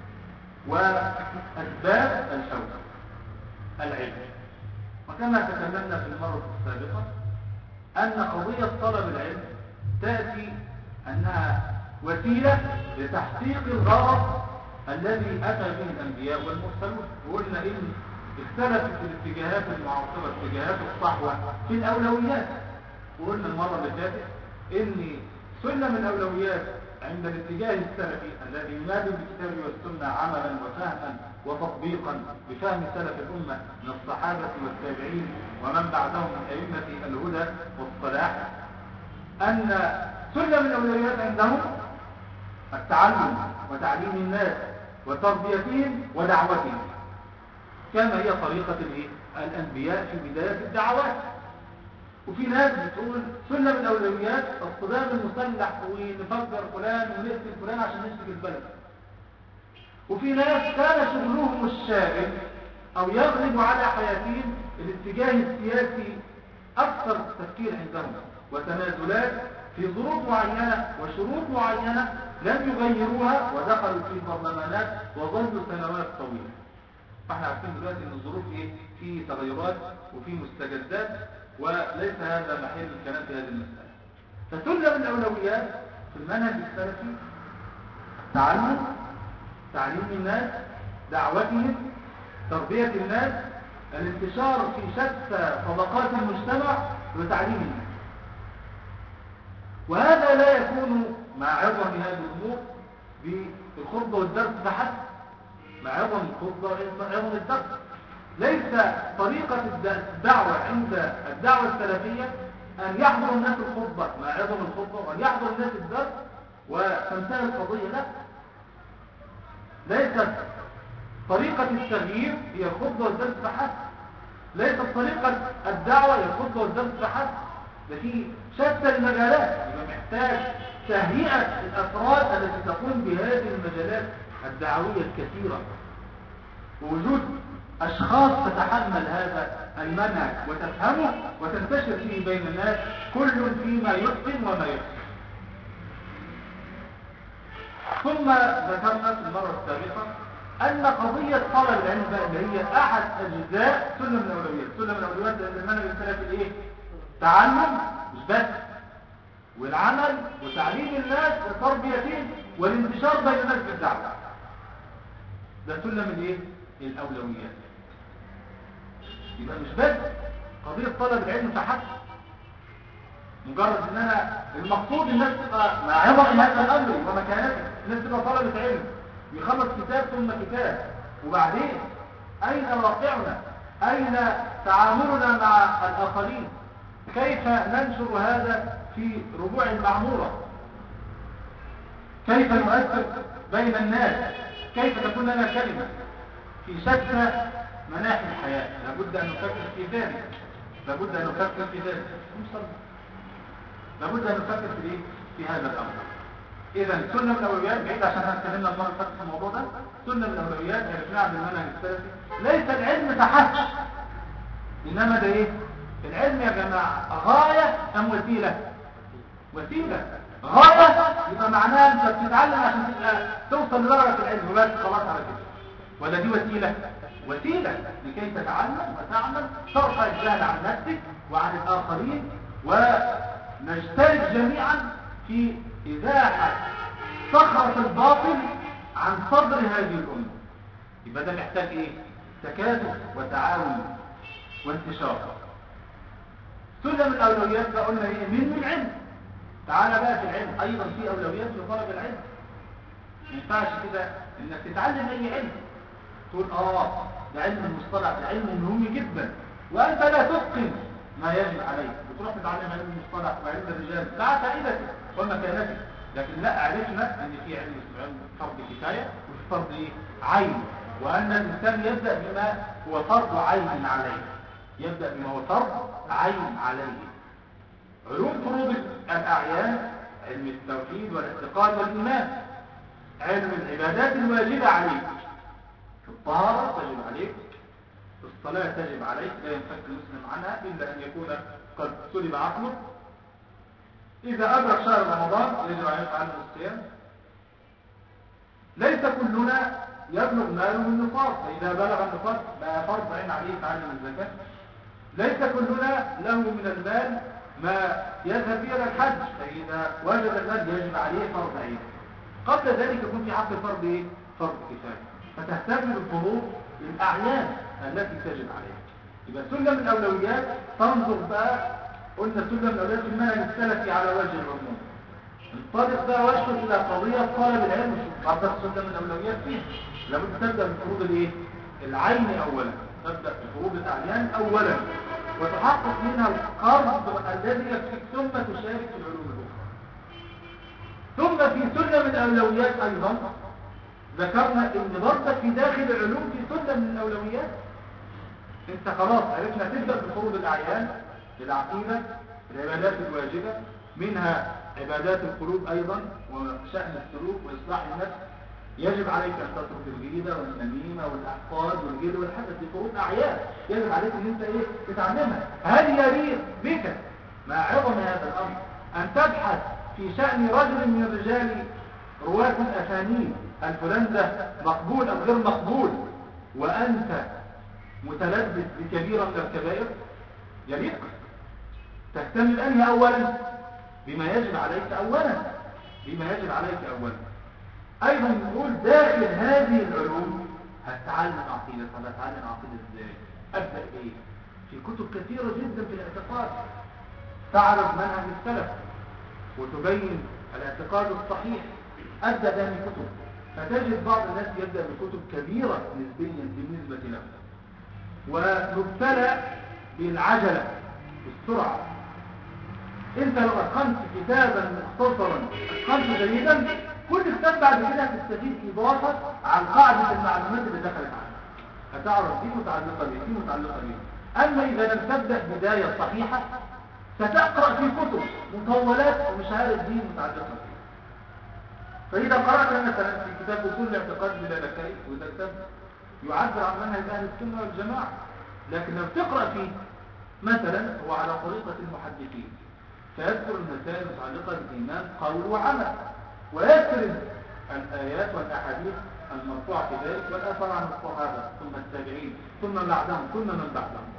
وأسباب الفوز العلم. وكما تكلمنا في المرة السابقة أن قضية طلب العلم تأتي أنها وسيلة لتحقيق الغرض الذي أتى به الأنبياء والمرسلون. وقلنا إن اختلفت الاتجاهات المعاصرة اتجاهات الصحوة في الأولويات، وقلنا المرة اللي فاتت إن سلم الأولويات عند الاتجاه السلفي الذي ينادي بالكتاب والسنة عملا وفهما وتطبيقا بفهم سلف الأمة من الصحابة والتابعين ومن بعدهم من أئمة الهدى والصلاح، أن سلم الأولويات عندهم التعلم وتعليم الناس وتربيتهم ودعوتهم، كما هي طريقة الأنبياء في بداية الدعوات. وفي ناس بتقول سلم الأولويات الصدام المسلح ونفجر فلان ونقتل فلان عشان نمسك البلد. وفي ناس كان شغلهم الشاغل أو يغلب على حياتهم الاتجاه السياسي أكثر تفكير عندهم وتنازلات في ظروف معينة وشروط معينة لم يغيروها ودخلوا في برلمانات وظلوا سنوات طويلة. فاحنا عارفين دلوقتي ان الظروف ايه؟ في تغيرات وفي مستجدات، وليس هذا محل الكلام في هذه المسألة. فسلم الأولويات في المنهج السلفي تعلم، تعليم الناس، دعوتهم، تربية الناس، الانتشار في شتى طبقات المجتمع وتعليم الناس. وهذا لا يكون مع عظم هذه الأمور بالخطبة والدرس فحسب، مع عظم الخطبة وعظم الدرس. ليس طريقة الدعوة عند الدعوة السلفية أن يحضر الناس الخطبة مع عظم الخطبة وأن يحضر الناس الدرس وتنتهي القضية، لا. ليست طريقة التغيير هي الخطبة والدرس فحسب، ليست طريقة الدعوة هي الخطبة والدرس فحسب، ده في شتى المجالات. يبقى محتاج تهيئة الأفراد التي تقوم بهذه المجالات الدعوية الكثيرة، ووجود أشخاص تتحمل هذا المنهج وتفهمه وتنتشر فيه بين الناس كل فيما يتقن وما يحسن. ثم ذكرنا في المرة السابقة أن قضية طلب العلم اللي هي أحد أجزاء سلم الأولويات. سلم الأولويات لأن المنهج السلفي الإيه؟ تعلم مش بس، والعمل وتعليم الناس وتربيتهم والانتشار بين الناس بالدعوة. ده سلم الإيه؟ الأولويات. يبقى مش بس قضية طلب العلم فحسب، مجرد ان انا المقصود الناس تبقى مع عظم هذا الامر ومكانته، الناس تبقى طلبة علم يخلص كتاب ثم كتاب، وبعدين اين واقعنا؟ اين تعاملنا مع الاخرين؟ كيف ننشر هذا في ربوع المعمورة؟ كيف نؤثر بين الناس؟ كيف تكون لنا كلمة في شتى مناحي الحياة؟ لابد أن نفكر في ذلك، لابد أن نفكر في ذلك، لابد أن نفكر في إيه؟ في هذا الأمر. إذا سنة من الأولويات بعيد عشان هنتكلمنا المرة اللي فاتت في الموضوع ده. سنة من الأولويات عرفناها بالمنهج السلفي، ليس العلم فحسب، إنما ده إيه؟ العلم يا جماعة غاية أم وسيلة؟ وسيلة. غاية يبقى معناها أنت بتتعلم عشان تبقى توصل لدرجة العلم وبس خلاص على كده، ولا دي وسيلة؟ وسيلة لكي تتعلم وتعمل، ترفع الجهل عن نفسك وعن الآخرين، ونشترك جميعا في إزاحة صخرة الباطل عن صدر هذه الأمة. يبقى ده محتاج ايه؟ تكاتف وتعاون وانتشار. سلم الاولويات بقى قلنا ايه؟ من العلم. تعالى بقى في العلم ايضا في اولويات لطلب العلم. ما ينفعش كده انك تتعلم اي علم تقول اه ده علم المصطلح، ده علم مهم جدا وانت لا تتقن ما يجب عليك، بتروح تتعلم علم المصطلح وعلم الرجال لا فائدته ومكانته. لكن لا، عرفنا ان في علم اسمه علم فرض كفايه وفي فرض ايه؟ عين، وان الانسان يبدا بما هو فرض عين عليه، يبدا بما هو فرض عين عليه. علوم فروض الاعيان علم التوحيد والاعتقاد والايمان، علم العبادات الواجبه عليك، في الطهاره تجب عليك، في الصلاه تجب عليك، لا ينفك المسلم عنها الا ان يكون قد سلب عقله. إذا أدرك شهر رمضان يجب أن يفعل الصيام. ليس كلنا يبلغ ماله النصاب، فإذا بلغ النصاب بقى فرض عين عليه تعلم الزكاة. ليس كلنا له من المال ما يذهب به إلى الحج، فإذا وجد المال يجب عليه فرض عين. قبل ذلك يكون في حق الفرض إيه؟ فرض كفاية. فتهتم بالفروض الأعيان التي تجب عليها. يبقى سلم الأولويات تنظر بقى، قلنا سلم الأولويات في المنهج السلفي على وجه العموم. انطلق بقى واشكر إلى قضية طلب العلم بعد سلم الأولويات فيها. لابد تبدأ بفروض الإيه؟ العين أولا، تبدأ بفروض الأعيان أولا وتحقق منها القرض الذي يكفيك ثم تشارك في العلوم الأخرى. ثم في سلم الأولويات أيضا ذكرنا إن برضك في داخل العلوم في سلم من الأولويات. انت خلاص عرفنا تبدأ بفروض الأعيان، العقيدة، العبادات الواجبة، منها عبادات القلوب أيضا وشأن السلوك وإصلاح النفس. يجب عليك أن تترك الغيبة والنميمة والأحقاد والجد والحسد، دي فروض أعيان يجب عليك أن أنت إيه تتعلمها. هل يليق بك مع عظم هذا الأمر أن تبحث في شأن رجل من الرجال رواة الأسانيد الفلان ده مقبول أم غير مقبول وأنت متلبس بكبيرة من الكبائر؟ يليق تهتم بأنهي أولا؟ بما يجب عليك أولا، بما يجب عليك أولا. أيضا نقول داخل هذه العلوم هتتعلم عقيدة. طب هتتعلم عقيدة ازاي؟ أبدأ إيه؟ في كتب كثيرة جدا في الاعتقاد تعرف منهج السلف وتبين الاعتقاد الصحيح. أبدأ بهذه الكتب، فتجد بعض الناس يبدأ بكتب كبيرة نسبيا بالنسبة له ونبتلى بالعجلة بالسرعة. انت لو اتقنت كتابا مختصرا اتقنته جيدا، كل كتاب بعد كده هتستفيد اضافه عن قاعده المعلومات اللي دخلت عنها، هتعرف دي متعلقه بيه دي متعلقه بيه. اما اذا لم تبدا بدايه صحيحه ستقرا في كتب مطولات ومش عارف دي متعلقه بيه. فاذا قرات مثلا في كتاب اصول الاعتقاد للالكائي، وده كتاب يعبر عن منهج اهل السنه والجماعه، لكن لو تقرا فيه مثلا هو على طريقه المحدثين فيذكر المسائل المتعلقه بالايمان قول وعمل، ويذكر الايات والاحاديث المرفوعه في ذلك والاثار عن الصحابه ثم التابعين ثم بعدهم ثم من بعدهم.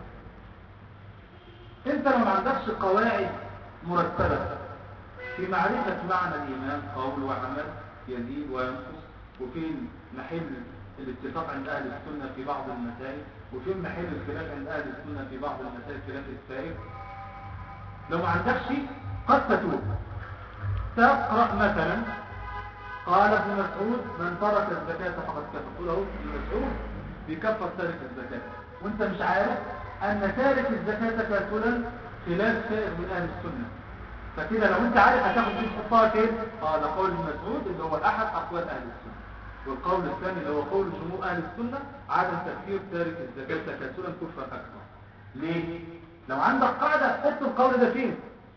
انت لو ما عندكش قواعد مرتبه في معرفه معنى الايمان قول وعمل يزيد وينقص، وفين محل الاتفاق عند اهل السنه في بعض المسائل، وفين محل الخلاف عند اهل السنه في بعض المسائل خلاف السائر، لو ما عندكش قد تتوب. تقرأ مثلا قال ابن مسعود من ترك الزكاة فقد كفر، تقول اهو ابن مسعود بيكفر تارك الزكاة، وانت مش عارف ان تارك الزكاة كافرا خلاف سائر من اهل السنة. فكده لو انت عارف هتاخد دي تحطها فين؟ اه ده قول ابن مسعود اللي هو احد اقوال اهل السنة. والقول الثاني اللي هو قول جمهور اهل السنة عدم تكفير تارك الزكاة كافرا كفرا اكبر. ليه؟ لو عندك قاعدة حط القول ده فين؟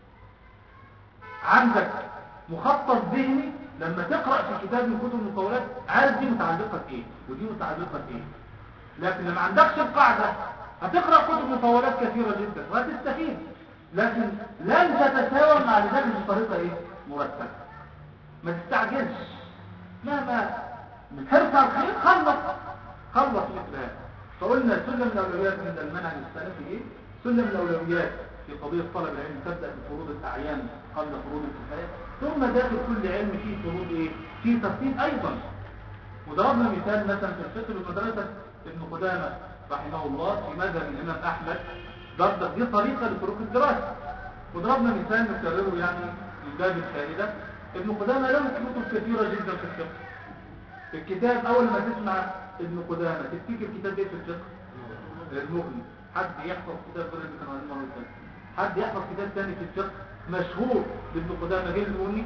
عندك مخطط ذهني لما تقرأ في كتاب من كتب المطولات عارف دي متعلقة بايه ودي متعلقة بايه. لكن لما عندكش القاعدة هتقرأ كتب مطولات كثيرة جدا وهتستفيد، لكن لن تتساوى مع لذلك بطريقة ايه؟ مرتبة. ما تستعجلش، مهما من حرص على الخير خلص خلص مثل هذا. فقلنا سلم الأولويات من المنهج السلفي ايه؟ سلم الأولويات في قضية طلب العلم تبدأ بفروض الأعيان قبل فروض الكفاية، ثم داخل كل علم فيه فروض ايه؟ فيه ترتيب ايضا. وضربنا مثال مثلا في الفقه بمدرسة ابن قدامة رحمه الله في مذهب الإمام أحمد، ضرب دي طريقة لطرق الدراسة. وضربنا مثال نكرره يعني من باب الفائدة، ابن قدامة له كتب كثيرة جدا في الفقه. الكتاب أول ما تسمع ابن قدامة تفتكر كتاب ايه في الفقه؟ المغني. حد يحفظ كتاب غير اللي كان عليه مرة ثانية؟ حد يحفظ كتاب ثاني في الفقه مشهور لابن قدامة غير المغني؟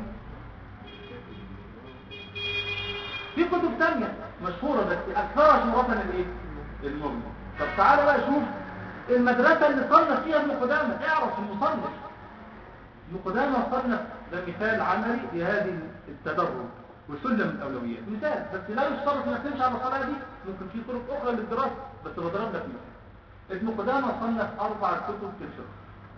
في كتب ثانية مشهورة بس أكثرها شهرة الايه؟ المغني. طب تعالى بقى شوف المدرسة اللي صنف فيها ابن قدامة، اعرف المصنف. ابن قدامة صنف، ده مثال عملي لهذه التدرج وسلم الأولويات، مثال بس لا يشترط انك تمشي على الطريقة دي، ممكن في طرق أخرى للدراسة بس بضرب لك مثال. ابن قدامة صنف أربع كتب في الفقه.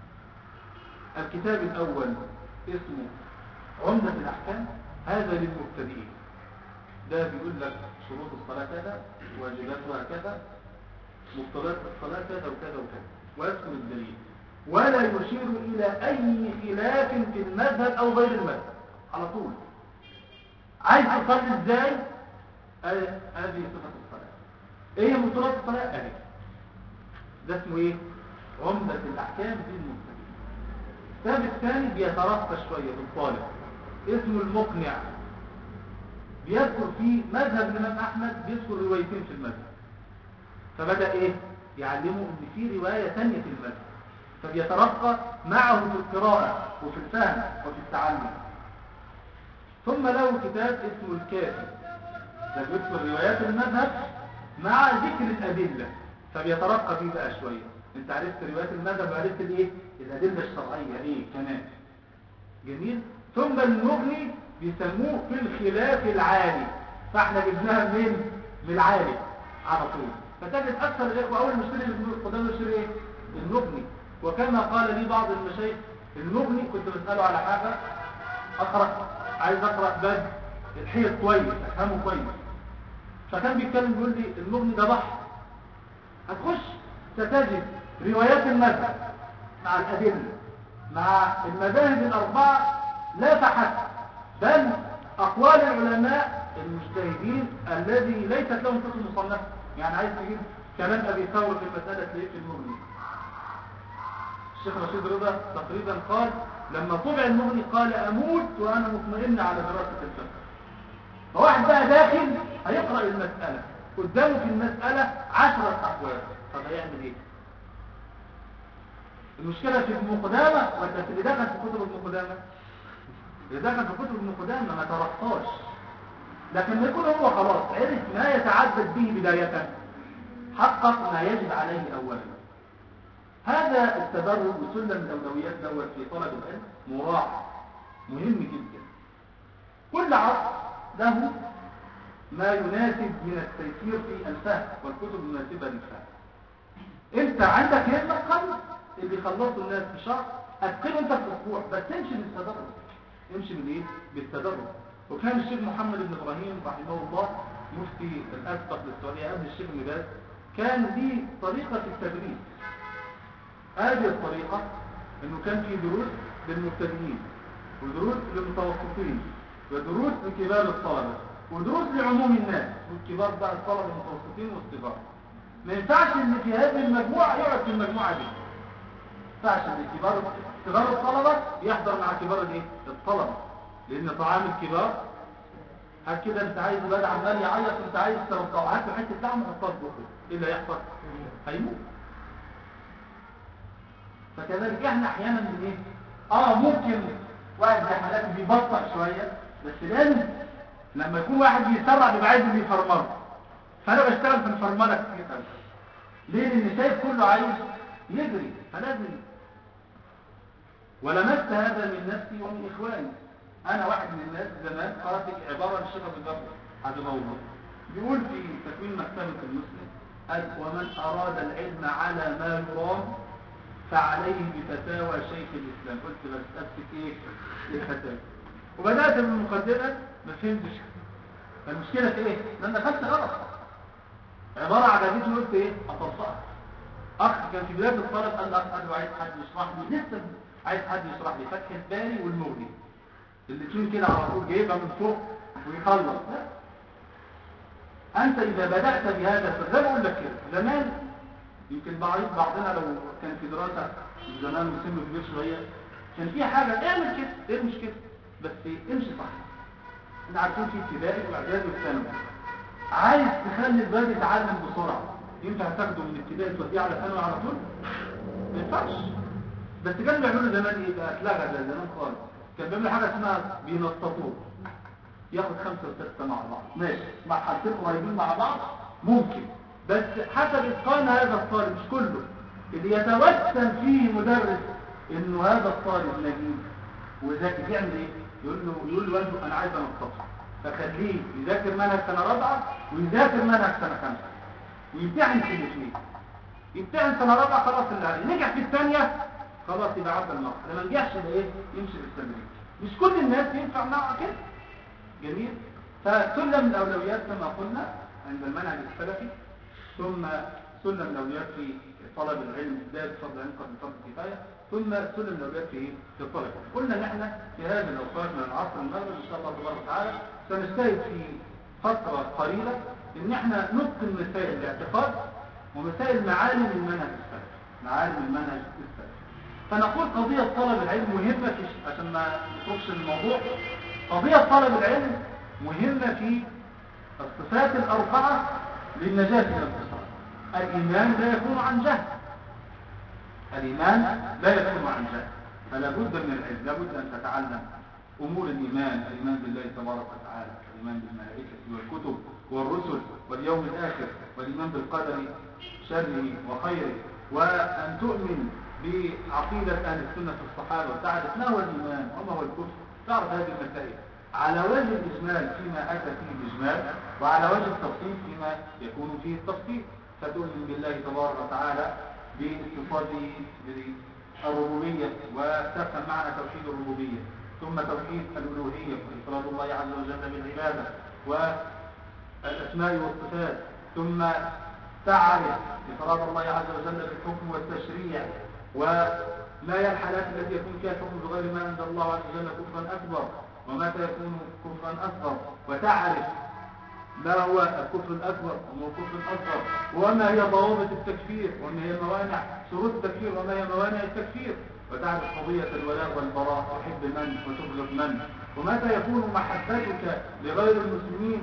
الكتاب الأول اسمه عمدة الأحكام، هذا للمبتدئين، ده بيقول لك شروط الصلاة كذا، واجباتها كذا، مقتضيات الصلاة كذا وكذا وكذا، ويذكر الدليل ولا يشير إلى أي خلاف في المذهب أو غير المذهب على طول. عايز تصلي ازاي؟ هذه صفة الصلاة. ايه مقتضيات الصلاة؟ اهي. ده اسمه ايه؟ عمدة الأحكام في المبتدئين. الكتاب الثاني بيترقى شوية بالطالب، اسمه المقنع، بيذكر فيه مذهب الإمام أحمد، بيذكر روايتين في المذهب، فبدأ إيه؟ يعلمه إن في رواية ثانية في المذهب، فبيترقى معه في القراءة وفي الفهم وفي التعلم. ثم له كتاب اسمه الكافي، ده بيذكر روايات المذهب مع ذكر الأدلة، فبيترقى فيه بقى شوية. انت عرفت روايات المذهب وعرفت الايه؟ الأدلة الشرعية ايه كمان. جميل. ثم المغني بيسموه في الخلاف العالي، فاحنا جبناها منين؟ من العالي على طول. فتجد اكثر الاخوه اول مشتري ابن قدامه يشتري ايه؟ المغني. وكما قال لي بعض المشايخ المغني، كنت بساله على حاجه اقرا، عايز اقرا باب الحيط كويس افهمه كويس، فكان بيتكلم بيقول لي المغني ده بحر، هتخش ستجد روايات المذهب مع الادله مع المذاهب الاربعه لا فحسب، بل اقوال العلماء المجتهدين الذي ليست لهم كتب مصنفه. يعني عايز تجيب كلام ابي ثور في المساله تلاقيه في المغني. الشيخ رشيد رضا تقريبا قال لما طبع المغني قال اموت وانا مطمئن على دراسه الفقه. فواحد بقى داخل هيقرا المساله قدامه في المساله عشرة اقوال، طب هيعمل ايه؟ المشكله في ابن قدامه ولا في اللي دخل في كتب ابن قدامه؟ اللي دخل في كتب ابن قدامه ما ترقاش، لكن لما يكون هو خلاص عرف ما يتعبد به بداية، حقق ما يجب عليه أولا. هذا التدرج وسلم الأولويات دوت في طلب العلم مراعى مهم جدا. كل عصر له ما يناسب من التيسير في الفهم والكتب المناسبة للفهم. انت عندك همة قلب اللي خلصوا الناس في شهر اتقنوا انت في اسبوع، بس امشي بالتدرج، امشي بالايه؟ بالتدرج. وكان الشيخ محمد بن ابراهيم رحمه الله مفتي الاسبق للسعوديه قبل الشيخ ابن باز كان ليه طريقه في التدريس. هذه الطريقه انه كان في دروس للمبتدئين ودروس للمتوسطين ودروس لكبار الطلبه ودروس لعموم الناس، والكبار بقى الطلبه المتوسطين والصغار. ما ينفعش ان في هذه المجموعه يقعد في المجموعه دي، ما ينفعش ان كبار صغار الطلبه يحضر مع كبار الايه؟ الطلبه، لان طعام الكبار هات كده انت عايز الواد عمال يعيط انت عايز ترضعه، هات له حته لحمه حطها في بقه، ايه اللي هيحصل؟ هيموت. فكذلك احنا احيانا من ايه؟ اه ممكن واحد زي حالاتي بيبطأ شويه، بس لازم لما يكون واحد بيسرع بيبقى عايز اللي يفرمله، فانا بشتغل في الفرمله كتير قوي. ليه؟ لان شايف كله عايز يجري، فلازم. ولمست هذا من نفسي ومن اخواني. انا واحد من الناس زمان قرأت عبارة الشيخ ابن باز حفظه الله بيقول في تكوين مكتبة المسلم قال ومن اراد العلم على ما يرام فعليه بفتاوى شيخ الاسلام. قلت بس امسك ايه الفتاوى، وبدات بالمقدمه ما فهمتش فالمشكله في ايه؟ لان دخلت غلط، عباره عجبتني قلت ايه اطبقها. اخ كان في بدايه الطلب قال اخ انا عايز حد يشرح لي، لسه عايز حد يشرح لي فتح الباري والمغني الاثنين كده على طول جايبها من فوق ويخلص. لا أنت إذا بدأت بهذا فزي ما أقول لك كده زمان يمكن بعض بعضنا لو كان في دراسة زمان وسنه كبير شوية كان في حاجة اعمل كده، ايه المشكلة؟ بس امشي صح. احنا عارفين في ابتدائي واعدادي وثانوي، عايز تخلي الولد يتعلم بسرعة ينفع تاخده من ابتدائي توديه على ثانوي على طول؟ ما ينفعش. بس كانوا بيعملوا زمان ايه بقى؟ اتلغى زي زمان خالص. كان بيعملوا حاجة اسمها بينططوه، ياخد خمسة وستة مع بعض، ماشي، مع حالتين قريبين مع بعض ممكن، بس حسب اتقان هذا الطالب مش كله. اللي يتوسم فيه مدرس انه هذا الطالب نجيب وذاكر يعمل ايه؟ يقول له يقول له والده انا عايز انططه، فخليه يذاكر منهج سنه رابعه ويذاكر منهج سنه خمسه ويمتحن في الاثنين. يمتحن سنه رابعه خلاص اللي عليه، نجح في الثانيه خلاص يبقى عدى النقص، لما نجحش يبقى ايه؟ يمشي بالتدريج. مش كل الناس ينفع معها كده. جميل. فسلم الاولويات كما قلنا عند المنهج السلفي، ثم سلم الاولويات في طلب العلم بدايه فضل العلم قبل فرض الكفايه، ثم سلم الاولويات في في الطلب. قلنا ان احنا في هذه الاوقات من العصر المغرب ان شاء الله تبارك وتعالى سنجتهد في فتره قليله ان احنا نتقن مسائل الاعتقاد ومسائل معالم المنهج السلفي، معالم المنهج السلفي. فنقول قضيه طلب العلم مهمه في عشان ما نخرجش من الموضوع. قضيه طلب العلم مهمه في الصفات الاربعه للنجاه من الخسران. الإيمان لا يكون عن جهل، الإيمان لا يكون عن جهل، فلا بد من العلم، لا بد أن تتعلم أمور الإيمان، الإيمان بالله تبارك وتعالى، الإيمان بالملائكة والكتب والرسل واليوم الآخر، والإيمان بالقدر شره وخيره، وأن تؤمن بعقيدة أهل السنة في الصحابة وتعرف ما هو الإيمان وما هو الكفر، تعرف هذه المسائل على وجه الإجمال فيما أتى فيه الإجمال، وعلى وجه التفصيل فيما يكون فيه التفصيل. فتؤمن بالله تبارك وتعالى باتصاله بالربوبية وتفهم معنى توحيد الربوبية، ثم توحيد الألوهية وإفراد الله عز وجل بالعبادة والأسماء والصفات، ثم تعرف إفراد الله عز وجل بالحكم والتشريع وما هي الحالات التي يكون فيها الحكم بغير ما أنزل الله عز وجل كفرا أكبر ومتى يكون كفرا أصغر، وتعرف ما هو الكفر الأكبر وما هو الكفر الأصغر، وما هي ضوابط التكفير وما هي موانع شروط التكفير وما هي موانع التكفير، وتعرف قضية الولاء والبراء، تحب من وتبغض من، ومتى يكون محبتك لغير المسلمين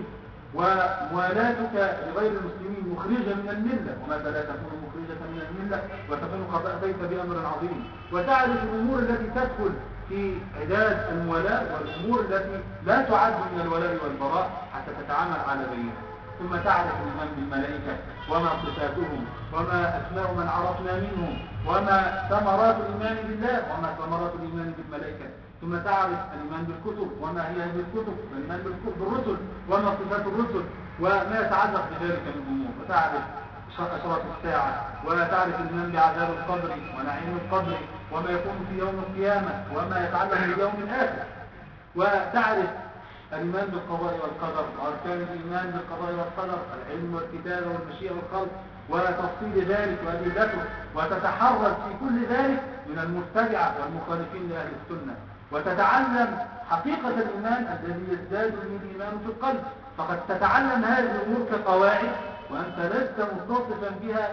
وموالاتك لغير المسلمين مخرجة من الملة، ومتى لا تكون مخرجة من الملة وتكون قد أتيت بأمر عظيم، وتعرف الأمور التي تدخل في عداد المولاة والأمور التي لا تعد من الولاء والبراء حتى تتعامل على بينها، ثم تعرف الإيمان بالملائكة وما صفاتهم وما أسماء من عرفنا منهم وما ثمرات الإيمان بالله وما ثمرات الإيمان بالملائكة، ثم تعرف الإيمان بالكتب وما هي هذه الكتب، والإيمان بالرسل وما صفات الرسل وما يتعلق بذلك من أمور، وتعرف أشراط الساعة، وتعرف الإيمان بعذاب القبر ونعيم القبر وما يكون في يوم القيامة وما يتعلق باليوم الآخر، وتعرف الإيمان بالقضاء والقدر وأركان الإيمان بالقضاء والقدر، العلم والكتابة والمشيئة والخلق وتفصيل ذلك وأدلته، وتتحرز في كل ذلك من المبتدعة والمخالفين لأهل السنة، وتتعلم حقيقة الإيمان الذي يزداد من الإيمان في القلب، فقد تتعلم هذه الأمور كقواعد وأنت لست متصفا بها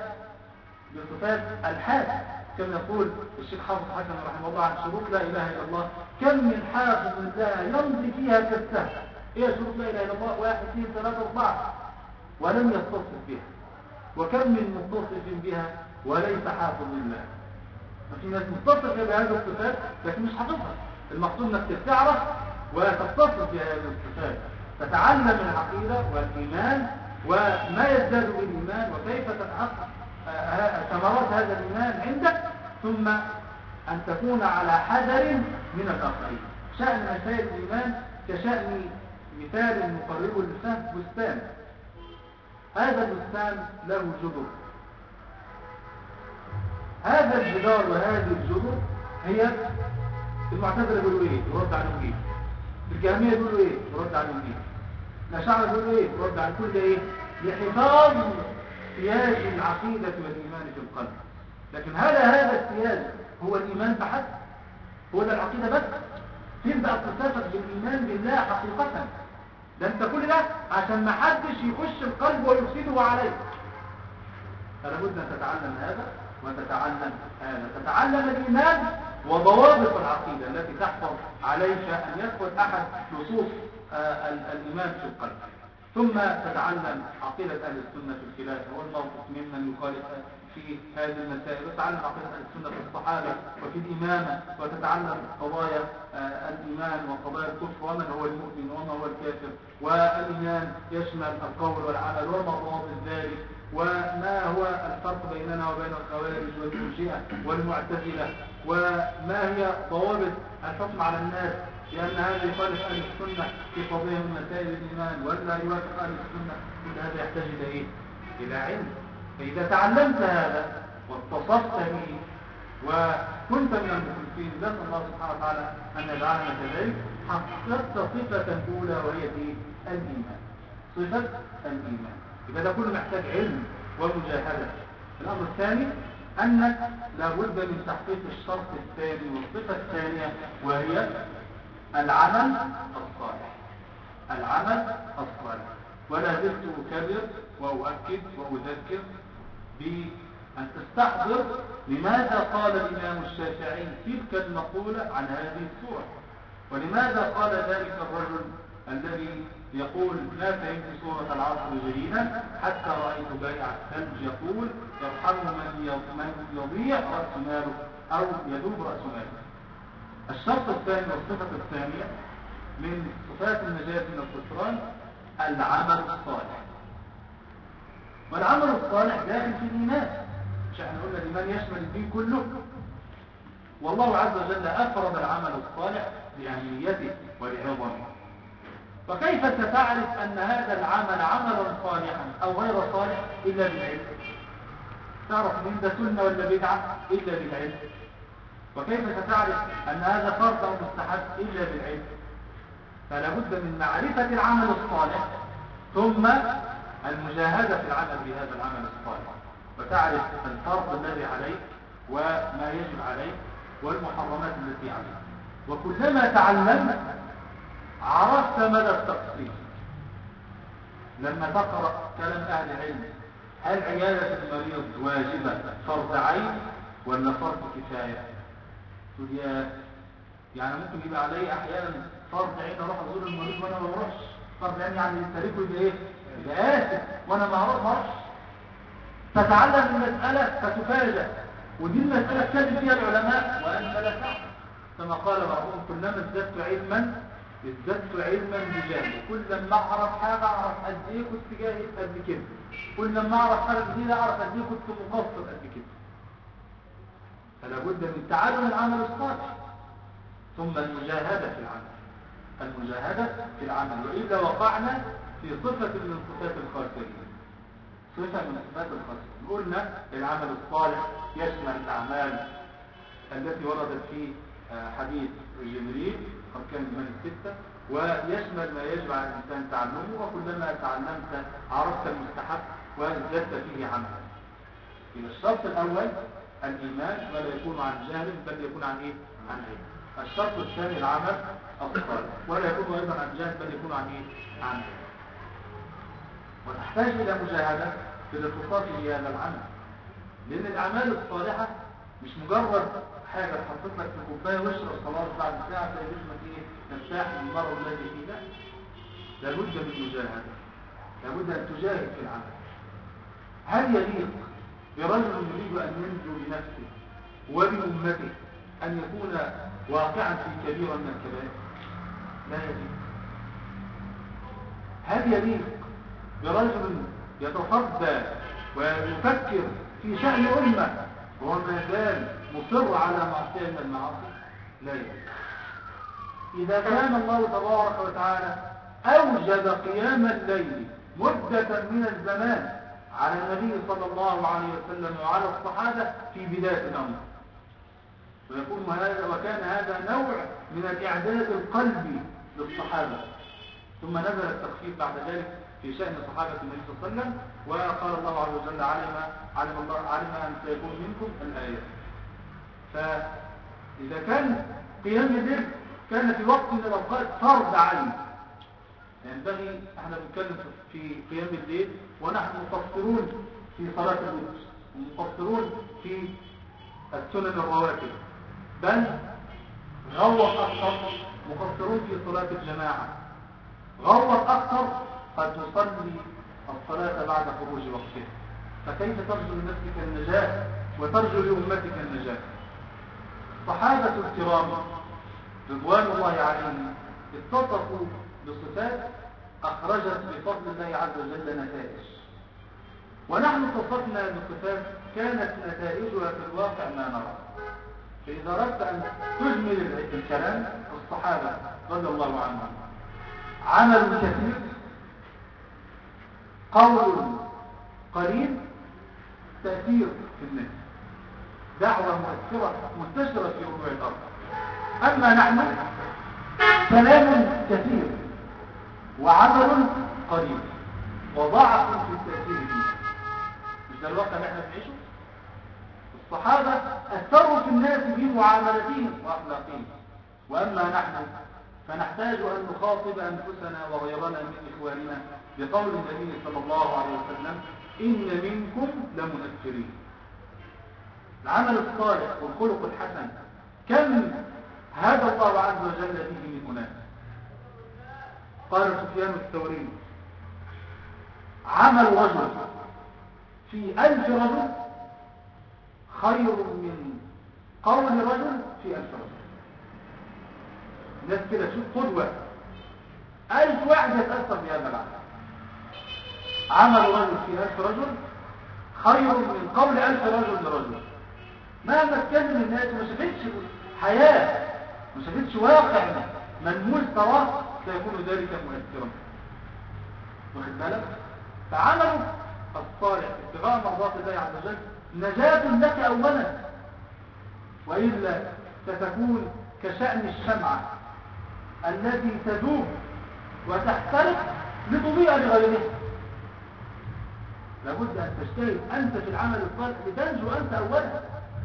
بصفات الحال، كما يقول الشيخ حافظ حسن رحمه الله عن شروط لا إله إلا الله: كم من حافظ لها يمضي فيها كالسهم. إيه شروط لا إله إلا الله؟ واحد اثنين ثلاثة أربعة ولم يتصف بها، وكم من متصف بها وليس حافظ لله. ففي ناس متصفة بهذه الصفات لكن مش حافظها. المقصود انك تعرف وتتصف بهذه الصفات، تتعلم العقيدة والإيمان وما يزداد بالإيمان وكيف تتحقق ثمرات هذا الإيمان عندك، ثم أن تكون على حذر من الآخرين. شأن مسائل الإيمان كشأن مثال مقرب للفهم بستان، هذا البستان له جذور، هذا الجدار وهذه الجذور هي المعتزلة يقولوا ايه؟ يرد عليهم ايه؟ الجهمية يقولوا ايه؟ يرد عليهم ايه؟ الأشاعرة يقولوا ايه؟ يرد على كل ايه؟ لحفاظ سياج العقيدة والإيمان في القلب. لكن هل هذا السياج هو الإيمان فحسب؟ هو ده العقيدة بس؟ فين بقى اتصافك بالإيمان بالله حقيقة؟ ده انت كل ده عشان ما حدش يخش القلب ويفسده عليه. فلا بد ان تتعلم هذا وتتعلم هذا، تتعلم الايمان وضوابط العقيده التي تحفظ عليك ان يدخل احد نصوص آه الايمان في القلب، ثم تتعلم عقيده اهل السنه في الخلافه والموقف ممن يخالف في هذه المسائل، وتتعلم عقيده اهل السنه في الصحابه وفي الامامه، وتتعلم قضايا آه الايمان وقضايا الكفر ومن هو المؤمن وما هو الكافر، والايمان يشمل القول والعمل وما ضوابط ذلك، وما هو الفرق بيننا وبين الخوارج والمرجئه والمعتزله، وما هي ضوابط الحكم على الناس لان هذا يخالف اهل السنه في قضيه من مسائل الايمان ولا يوافق اهل السنه. كل هذا يحتاج الى ايه؟ الى علم. فاذا تعلمت هذا واتصفت به وكنت من المخلصين، نسال الله سبحانه وتعالى ان يجعلنا كذلك، حققت صفه اولى وهي ايه؟ الايمان. صفه الايمان. يبقى ده كله محتاج علم ومجاهده. الامر الثاني انك لابد من تحقيق الشرط الثاني والصفه الثانيه وهي العمل الصالح. العمل الصالح. ولا زلت اكرر واؤكد واذكر بان تستحضر لماذا قال الامام الشافعي تلك المقوله عن هذه السوره، ولماذا قال ذلك الرجل الذي يقول ما فهمت سورة العصر جيدا حتى رأيت بائع الثلج يقول يرحم من يضيع رأس ماله أو يذوب رأس ماله. الشرط الثاني والصفة الثانية من صفات النجاة من الخسران العمل الصالح. والعمل الصالح داخل في الإيمان، مش احنا قلنا الإيمان يشمل الدين كله، والله عز وجل أفرد العمل الصالح بأهميته ولعظمه. فكيف ستعرف أن هذا العمل عملا صالحا أو غير صالح إلا بالعلم؟ تعرف من ده سنة ولا بدعة إلا بالعلم. وكيف ستعرف أن هذا فرض أو مستحب إلا بالعلم؟ فلا بد من معرفة العمل الصالح ثم المجاهدة في العمل بهذا العمل الصالح، وتعرف الفرض الذي عليك وما يجب عليك والمحرمات التي عليك. وكلما تعلمت عرفت مدى التقصير. لما تقرأ كلام أهل العلم هل عيادة المريض واجبة فرض عين ولا فرض كفاية؟ تقول يا يعني ممكن يبقى علي أحيانا فرض عين أروح أزور المريض وأنا ما بروحش، فرض عين يعني التاريخ يبقى إيه؟ يبقى آسف وأنا ما أروحش. تتعلم المسألة فتفاجأ، ودي المسألة اتكلم فيها العلماء وأنت لا تعلم، كما قال بعضهم كلما ازددت علما ازددت علما بجهل. كل لما اعرف حاجه اعرف قد ايه كنت جاهل قد كده، كل لما اعرف حاجه جديده اعرف قد ايه كنت مقصر قد كده. فلا بد من تعلم العمل الصالح ثم المجاهده في العمل. المجاهده في العمل، واذا وقعنا في صفه من صفات الخاسرين، صفه من صفات الخاسرين. قلنا العمل الصالح يشمل الاعمال التي وردت في حديث جبريل أركان الإيمان الستة، ويشمل ما يجب على الإنسان تعلمه، وكلما تعلمت عرفت المستحب وازددت فيه عملا. إذا الشرط الأول الإيمان ولا يكون عن جهل بل يكون عن إيه؟ عن علم. الشرط الثاني العمل الصالح ولا يكون أيضا عن جهل بل يكون عن إيه؟ عن علم. ونحتاج إلى مجاهدة في الاتصال بهذا العمل، لأن الأعمال الصالحة مش مجرد حاجة تحطت لك في كوباية واشرب خلاص بعد ساعة تلاقي جسمك ايه ترتاح من المرض الذي فيه. لا، لابد من مجاهدة، لابد ان تجاهد في العمل. هل يليق برجل يريد ان ينجو بنفسه وبأمته ان يكون واقعا في كبيرة من الكبائر؟ لا يليق. هل يليق برجل يتصدى ويفكر في شأن أمة وهو ما زال مصر على معصية من المعاصي؟ لا يليق. إذا كان الله تبارك وتعالى أوجد قيام الليل مدة من الزمان على النبي صلى الله عليه وسلم وعلى الصحابة في بداية الأمر، ويكون هذا وكان هذا نوع من الإعداد القلبي للصحابة، ثم نزل التخفيف بعد ذلك في شأن صحابة النبي صلى الله عليه وسلم، وقال الله عز وجل علم علم الله علم أن سيكون منكم الآية. فإذا كان قيام الليل كان في وقت من الأوقات فرض عين، ينبغي احنا بنتكلم في قيام الليل ونحن مقصرون في صلاة الوتر ومقصرون في السنن الرواتب، بل غوط أكثر مقصرون في صلاة الجماعة، غوط أكثر قد تصلي الصلاة بعد خروج وقتها. فكيف ترجو لنفسك النجاة وترجو لأمتك النجاة؟ الصحابة الكرام رضوان الله عليهم اتصفوا بصفات أخرجت بفضل الله عز وجل نتائج، ونحن اتصفنا بصفات كانت نتائجها في الواقع ما نرى. فإذا أردت أن تجمل الكلام، الصحابة رضي الله عنهم عمل كثير، قول قليل، تأثير في الناس، دعوة مؤثرة منتشرة في ربوع الأرض. أما نحن كلام كثير وعمل قليل وضعف في التأثير فيه. مش ده الواقع اللي احنا بنعيشه؟ الصحابة أثروا في الناس بمعاملتهم وأخلاقهم، وأما نحن فنحتاج أن نخاطب أنفسنا وغيرنا من إخواننا بقول النبي صلى الله عليه وسلم: إن منكم لمؤثرين. العمل الصالح والخلق الحسن كم هدى الله عز وجل به من أناس. قال سفيان الثوري: عمل رجل في ألف رجل خير من قول رجل في ألف رجل. الناس كده شوف قدوة، ألف واحد يتأثر بهذا العمل. عمل رجل في ألف رجل خير من قول ألف رجل لرجل. مهما اتكلم الناس ما شافتش حياة، ما شافتش واقع ملموس تراه، سيكون ذلك مؤثرا. واخد بالك؟ فعمل الصالح ابتغاء مرضات الله عز وجل نجاة لك أولا، وإلا ستكون كشأن الشمعة التي تذوب وتحترق لتضيء لغيرها. لابد أن تجتهد أنت في العمل الصالح لتنجو أنت أولا.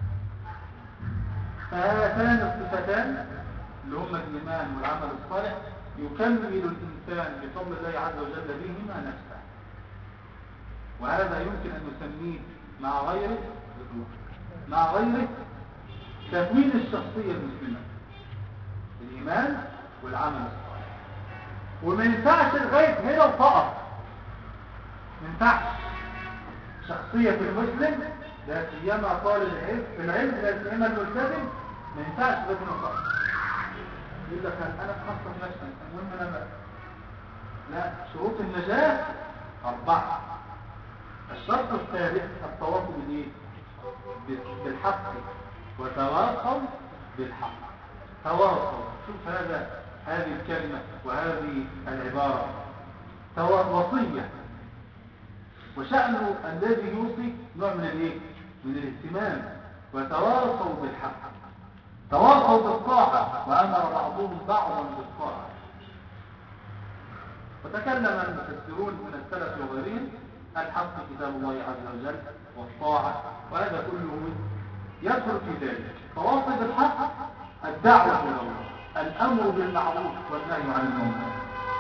فهاتان الصفتان اللي هما الإيمان والعمل الصالح يكمل الإنسان بفضل الله عز وجل بهما نفسه، وهذا يمكن أن نسميه مع غيره مع غيره تكوين الشخصية المسلمة، الإيمان والعمل الصالح. وما ينفعش لغاية هنا وفقط، ما ينفعش شخصية المسلم لا سيما طالب العلم العلم لا سيما الملتزم، ما ينفعش لغاية هنا وفقط. يقول لك أنا بخصص نفسي، المهم أنا بقى. لا، شروط النجاة أربعة. الشرط الثالث التواصل بالإيه؟ بالحق، وتواصل بالحق. تواصل، شوف هذا هذه الكلمة وهذه العبارة وصية، وشأنه الذي يوصي نوع من الايه؟ من الاهتمام. وتواصوا بالحق، تواصوا بالطاعة، وأمر بعضهم بعضا بالطاعة. وتكلم المفسرون من السلف وغيرهم: الحق كتاب الله عز وجل، والطاعة، وهذا كله يدخل في ذلك. تواصل بالحق، الدعوة إلى الله، الأمر بالمعروف والنهي عن المنكر،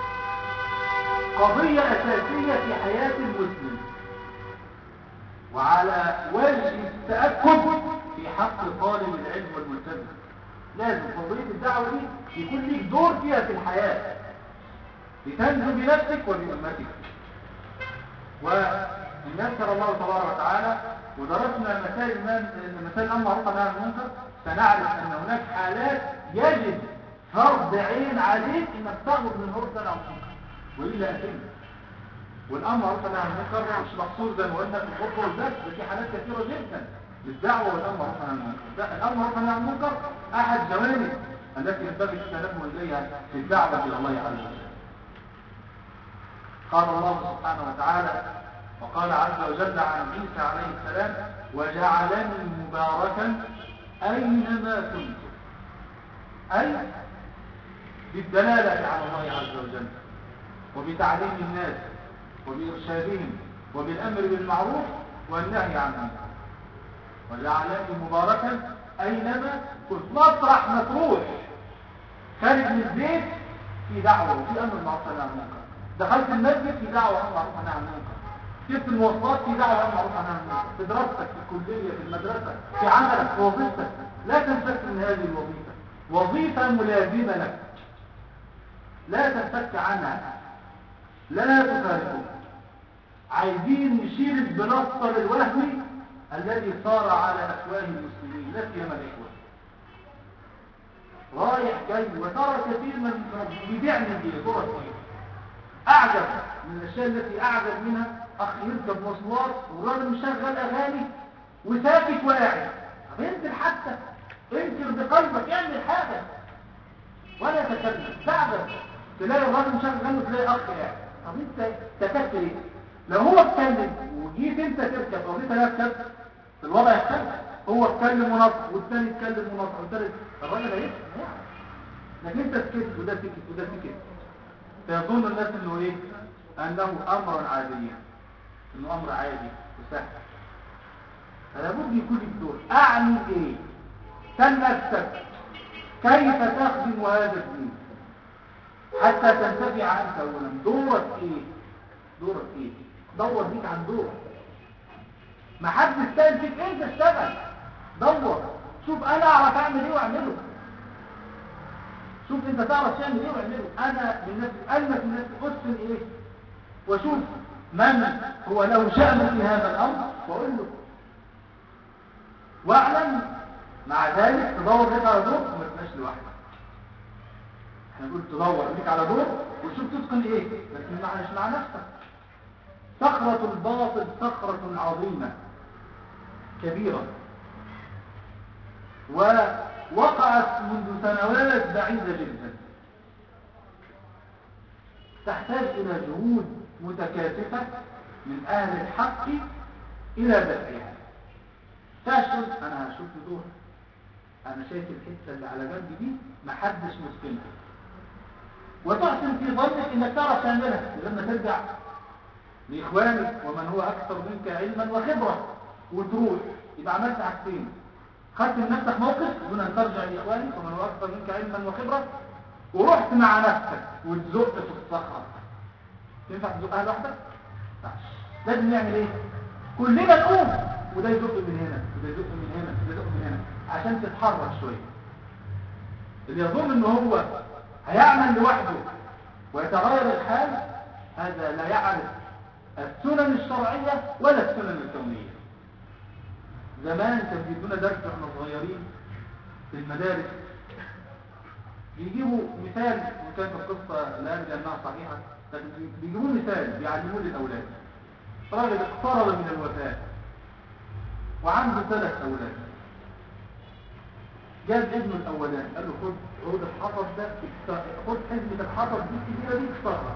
قضية أساسية في حياة المسلم، وعلى وجه التأكد في حق طالب العلم والملتزم. لازم قضية الدعوة دي يكون لك دور فيها في الحياة لتنجو بنفسك وبأمتك. ونذكر الله تبارك وتعالى ودرسنا مسائل مسائل الأمر معروف والنهي عن المنكر، سنعرف أن هناك حالات يجب فرض عين عليك انك تأمر من معروف والنهي عن المنكر وإلا أتم. والأمر معروف والنهي عن المنكر مش مقصود زي ما قلنا في الخطبة والدرس، في حالات كثيرة جدا للدعوة والأمر معروف والنهي عن المنكر. الأمر معروف والنهي عن المنكر أحد جوانب التي ينبغي التنبه إليها في الدعوة إلى الله عز وجل. قال الله سبحانه وتعالى: وقال عز وجل عن عيسى عليه السلام: وجعلني مباركا أينما كنت، أي بالدلالة على الله عز وجل وبتعليم الناس وبإرشادهم وبالأمر بالمعروف والنهي عن المنكر. وجعلني مباركا أينما كنت، مطرح ما تروح خارج من البيت في دعوة وفي أمر بالمعروف والنهي عن المنكر. دخلت المسجد في دعوة عن معروف عنها عن المنكر، شفت المواصلات في دعوة عن معروف عنها عن المنكر، في دراستك في الكلية في المدرسة في عملك في وظيفتك، لا تنفك من هذه الوظيفة، وظيفة ملازمة لك لا تنفك عنها، لا تفارقها. عايزين نشيل البلاستر الوهمي الذي صار على أفواه المسلمين لا سيما الإخوة، رايح جاي، وترى كثير من المترددين بيعمل دي فرص ايه. اعجب من الاشياء التي اعجب منها اخ يركب مواصلات والراجل مشغل اغاني وساكت وقاعد. طب انزل حتى انكر بقلبك، اعمل حاجه ولا تتكلم. تعجب تلاقي الراجل مشغل اغاني وتلاقي اخ قاعد. طب انت تكتب ايه؟ لو هو اتكلم وجيت انت تركب او انت لا تركب الوضع يختلف. هو اتكلم ونصح والثاني اتكلم ونصح والثالث، الراجل هيسمع. لكن انت سكت وده سكت وده سكت، فيظن الناس انه ايه؟ انه امرا عاديا، انه امر عادي وسهل. فلا بد يكون لك دور. اعني ايه؟ سل نفسك كيف تخدم هذا الدين حتى تنتفع انت اولا. دورك ايه؟ دورك ايه؟ دور بيك عن دورك. ما حد يستاهل فيك، انت اشتغل دور، شوف انا اعرف اعمل ايه واعمله. شوف انت تعرف تعمل ايه واعمله. انا من نفسي المس من نفسي ارسل ايه واشوف من هو له شأن في هذا الامر واقول له، واعلم مع ذلك تدور لك على دور وما تبقاش لوحدك. احنا نقول تدور لك على دور وشوف تتقن ايه، بس مع مش مع نفسك. صخرة الباطل صخرة عظيمة كبيرة، ووقعت منذ سنوات بعيدة جدا، تحتاج إلى جهود متكاتفة من أهل الحق إلى دفعها. تشعر أنا هشوف دور، أنا شايف الحتة اللي على جنبي دي محدش مسكنها، وتحسن في ظنك إنك تعرف تعملها. لما ترجع لإخوانك ومن هو أكثر منك علما وخبرة وتروح، يبقى عملت حاجتين: خدت من نفسك موقف دون أن ترجع لإخوانك ومن هو أكثر منك علما وخبرة، ورحت مع نفسك وتزق في الصخرة. ينفع تزقها لوحدك؟ لازم نعمل إيه؟ كلنا نقوم، وده يزق من هنا وده يزق من هنا وده يزق من هنا عشان تتحرك شوية. اللي يظن إنه هو هيعمل لوحده ويتغير الحال، هذا لا يعرف السنن الشرعية ولا السنن الكونية. زمان كان بيدونا درس واحنا صغيرين في المدارس، بيجيبوا مثال، وكانت القصة لا أدري أنها صحيحة، لكن بيجيبوا مثال بيعلموه للأولاد. راجل اقترب من الوفاة وعنده ثلاث أولاد، جاب ابنه الأولاني قال له خد عود الحطب ده، خد حزمة الحطب دي الكبيرة دي اكسرها.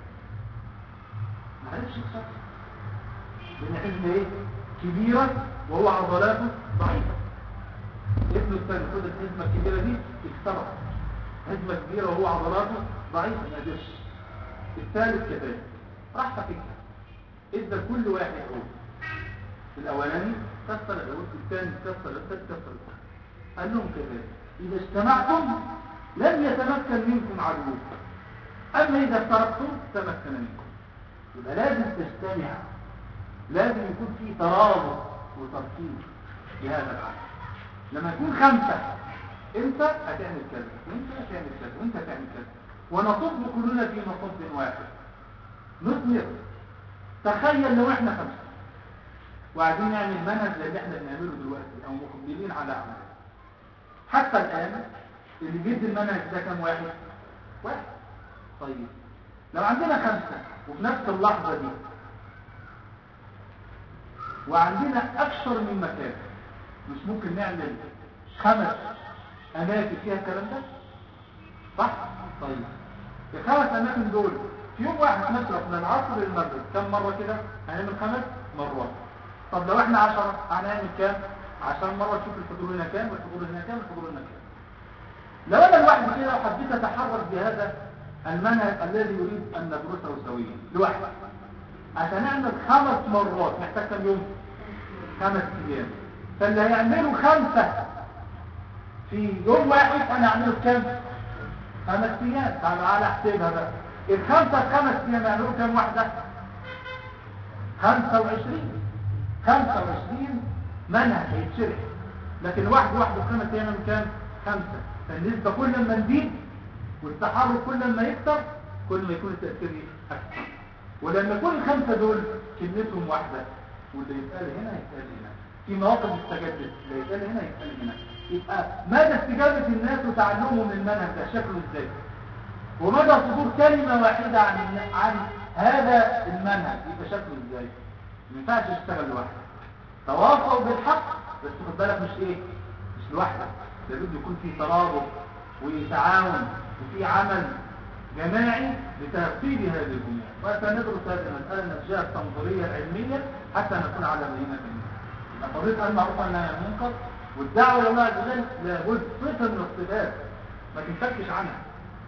ما عرفش يكسرها لأن حزمة ايه؟ كبيرة وهو عضلاته ضعيفة. ابنه الثاني خد الحزمة الكبيرة دي اكسرها، حزمة كبيرة وهو عضلاته ضعيفة ما قدرش. الثالث كذلك راح فكها، ادى كل واحد عود. الأولاني كسر العود، الثاني كسر، الثالث كسر. قال لهم كذلك إذا اجتمعتم لم يتمكن منكم عدوكم، أما إذا افترقتم تمكن منكم. يبقى لازم تجتمع، لازم يكون في ترابط وتركيز في هذا العمل. لما يكون خمسة، انت هتعمل كذا وانت هتعمل كذا وانت هتعمل كذا، ونصب كلنا في مصب واحد نثمر. تخيل لو احنا خمسة وقاعدين نعمل منهج زي اللي احنا بنعمله دلوقتي او مقبلين على عمل. حتى الان اللي بيدي المنهج ده كم واحد؟ واحد. طيب لو عندنا خمسة وفي نفس اللحظة دي وعندنا أكثر من مكان، مش ممكن نعمل خمس أماكن فيها الكلام ده؟ صح؟ طيب الخمس أماكن دول في يوم واحد نشرب من العصر للمغرب كم مرة كده؟ هنعمل خمس مرات. طب لو احنا عشرة هنعمل كام؟ عشان مرة تشوف الحضور هنا كام والحضور هنا كام والحضور هنا كام. لو أنا لوحدي كده وحبيت أتحرك بهذا المنهج الذي يريد أن ندرسه سويا لوحدي عشان نعمل خمس مرات محتاج كم يوم؟ خمس أيام. فاللي هيعملوا خمسة في يوم واحد أنا أعمله كم؟ خمس أيام. تعالى على احسبها بقى، الخمسة في خمس أيام يعملوا كم واحدة؟ خمسة وعشرين. خمسة وعشرين منهج هيتشرح، لكن واحد واحد في خمس أيام كام؟ خمسة. فالنسبة كل ما نزيد والتحرك كل ما يكتر كل ما يكون التأثير أكثر. ولما يكون الخمسة دول كلمتهم واحدة، واللي يتقال هنا يتقال هنا، في مواقف استجابت اللي يتقال هنا يتقال هنا، يبقى مدى استجابة الناس وتعلمهم المنهج ده شكله ازاي؟ ومدى صدور كلمة واحدة عن عن هذا المنهج يبقى شكله ازاي؟ ما ينفعش يشتغل لوحده. تواصلوا بالحق، بس خد بالك مش ايه؟ مش لوحدك، لابد يكون في ترابط وتعاون وفي عمل جماعي لتنفيذ هذه الامور. وسندرس هذه المساله من الجهه التنظيريه العلميه حتى نكون على بينه منها. قضيه المعروف والنهي عن المنكر والدعوه الى الله عز وجل لابد صفه من الصفات ما تنفكش عنها.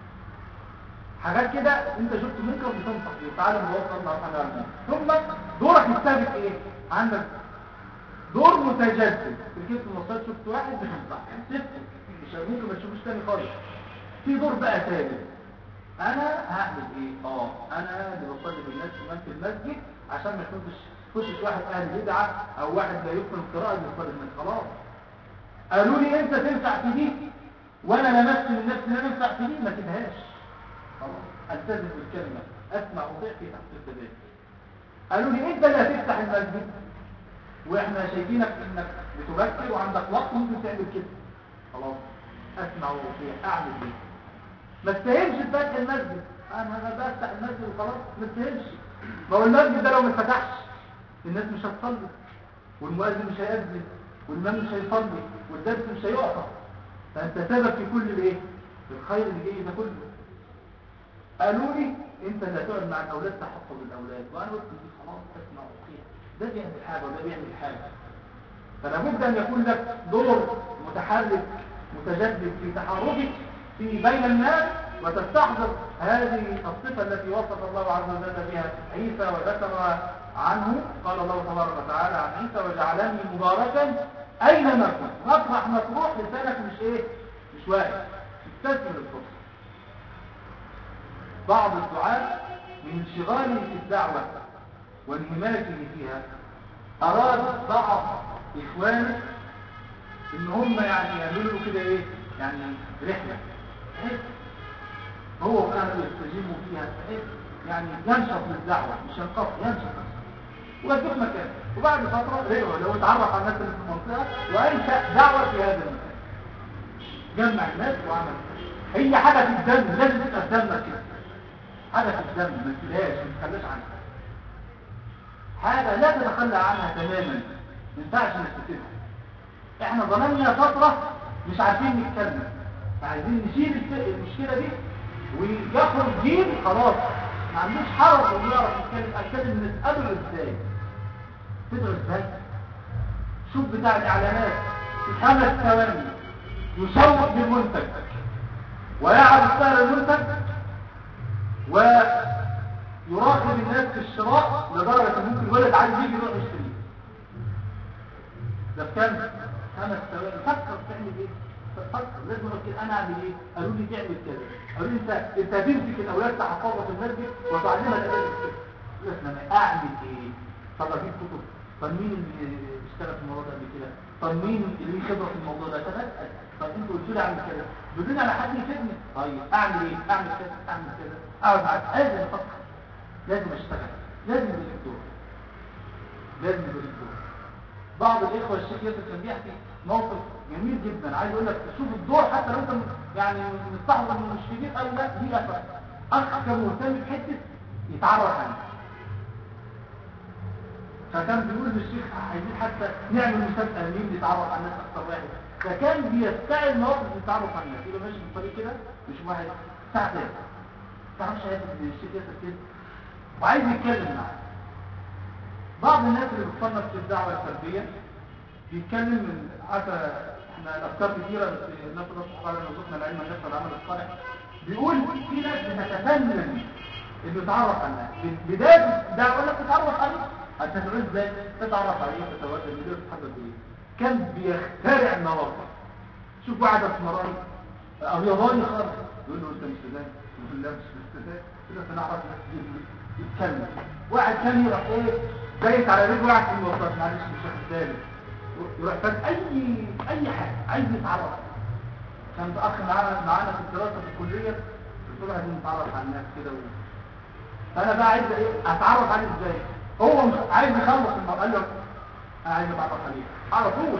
حاجات كده انت شفت منكر بتنصح فيه وتعالى نوصل المعروف والنهي عن المنكر، ثم دورك السابق ايه؟ عندك دور متجدد. ركبت المواصلات شفت واحد بينصح سبت مش ممكن ما تشوفوش تاني خالص. في دور بقى ثالث، انا هعمل ايه؟ اه انا اللي بصلي بالناس كمان في المسجد عشان ما يكونش كنتش واحد اهل بدعه او واحد لا يفهم القراءه بيصلي بالناس. خلاص قالوا لي انت تنفع في دي وانا لمست من نفسي ان انا انفع في دي، ما تبهاش. خلاص التزم بالكلمه، اسمع وطيع في تحت التبادل. قالوا لي انت اللي هتفتح المسجد واحنا شايفينك انك بتبكر وعندك وقت ممكن تعمل كده. خلاص اسمع وطيع، اعمل ايه؟ ما تستاهلش فتح المسجد. انا انا بفتح المسجد وخلاص، ما تستاهلش. ما هو المسجد ده لو ما اتفتحش الناس مش هتصلي والمؤذن مش هيأذن والامام مش هيصلي والدرس مش هيقطع، فانت سبب في كل الايه؟ الخير اللي جاي ده كله. قالوا لي انت اللي هتقعد مع الاولاد تحفظ الاولاد، وانا قلت خلاص اسمع وطيع، ده بيعمل حاجه وده بيعمل حاجه. فلا بد ان يكون لك دور متحرك متجدد في تحركك في بين الناس وتستحضر هذه الصفة التي وصف الله عز وجل بها عيسى وذكر عنه. قال الله تبارك وتعالى عن عيسى وجعلني مباركا أينما كنت. مطرح ما تروح لسانك مش ايه؟ مش واقف، استثمر الفرصة. بعض الدعاة من انشغاله في الدعوة وانهماكه فيها أراد بعض إخوانه إن هم يعني يعملوا كده ايه؟ يعني رحلة هو وأهله يستجيبوا فيها يعني ينشط للدعوة مش ينقص، ينشط ويجيب مكان. وبعد فترة رجعوا لو اتعرف على الناس اللي في المنطقة وأنشأ دعوة في هذا المكان، جمع الناس وعمل. هي حاجة في الدم لازم تبقى في دمك كده، حاجة في الدم ما تسيبهاش ما تتخلاش عنها، حاجة لا تتخلى عنها تماما ما ينفعش انك تسيبها. احنا ظلمنا فترة مش عارفين نتكلم، عايزين نشيل المشكلة دي ويخرج جيل خلاص ما عندوش حرج انه يعرف يتكلم. اتكلم نتقابل ازاي؟ تدرس ازاي؟ شوف بتاع الاعلانات في خمس ثواني يسوق بالمنتج ويعرف سعر المنتج ويراقب الناس في الشراء لدرجة ان ممكن الولد عايز يجي يروح يشتري. ده بكام؟ خمس ثواني. فكر تعمل ايه؟ فكر لازم اقول انا اعمل ايه؟ قالوا لي تعمل كذا. قالوا لي انت انت هتمسك الاولاد تحفظها في المسجد وتعلمها الاداب الفقهي. قلت انا اعمل ايه؟ طب اجيب كتب. طب مين اللي اشتغل في الموضوع ده قبل كده؟ طب مين اللي ليه خبره في الموضوع ده؟ طب اسال. طب انتوا قلتوا لي اعمل كذا، بدون على حد يفيدني. طيب اعمل ايه؟ اعمل كذا اعمل كذا. اقعد معاك لازم افكر، لازم اشتغل، لازم يبقى لي دور، لازم يبقى لي دور. بعض الاخوه الشيخ ياسر كان بيحكي موقف جميل جدا. عايز اقول لك شوف الدور حتى لو انت يعني مستحضر انه مش كبير قوي، لا ليه اثر. اخ كان مهتم بحته يتعرف عنه، فكان بيقول للشيخ عايزين حتى نعمل مسابقه مين يتعرف على الناس اكثر واحد، فكان بيستعمل مواقف التعرف على الناس. يبقى ماشي في الطريق كده مش واحد ساعتين ما تعرفش هياخد الشيخ ياسر كده وعايز يتكلم معاه. بعض الناس اللي بتصنف في الدعوه السلبيه بيتكلم من عارفه احنا الافكار كثيره بس الناس الله سبحانه رزقنا العلم والنفس والعمل الصالح. بيقول في ناس بتتفنن انه يتعرف على الناس. بدايه الدعوه يقول لك تتعرف عليه، هتدعو ازاي؟ تتعرف عليه تتوجه اليه تتحدث اليه. كان بيخترع المواقف. شوف واحد اسمراني ابيضاني خالص يقول له انت مش سوداني، يقول لا مش سوداني، كده سنعرف يتكلم. واحد كان يروح ايه دايس على رجل واحد في المواصلات، معلش مش واخد بالي، يروح فات اي اي حاجه عايز يتعرف. كان اخ معانا معانا في الدراسه في الكليه، قلت له عايزين نتعرف على الناس كده و... فانا بقى عايز ايه اتعرف عليه ازاي؟ هو مش عايز يخلص الموضوع، قال له انا عايز اتعرف عليه على طول.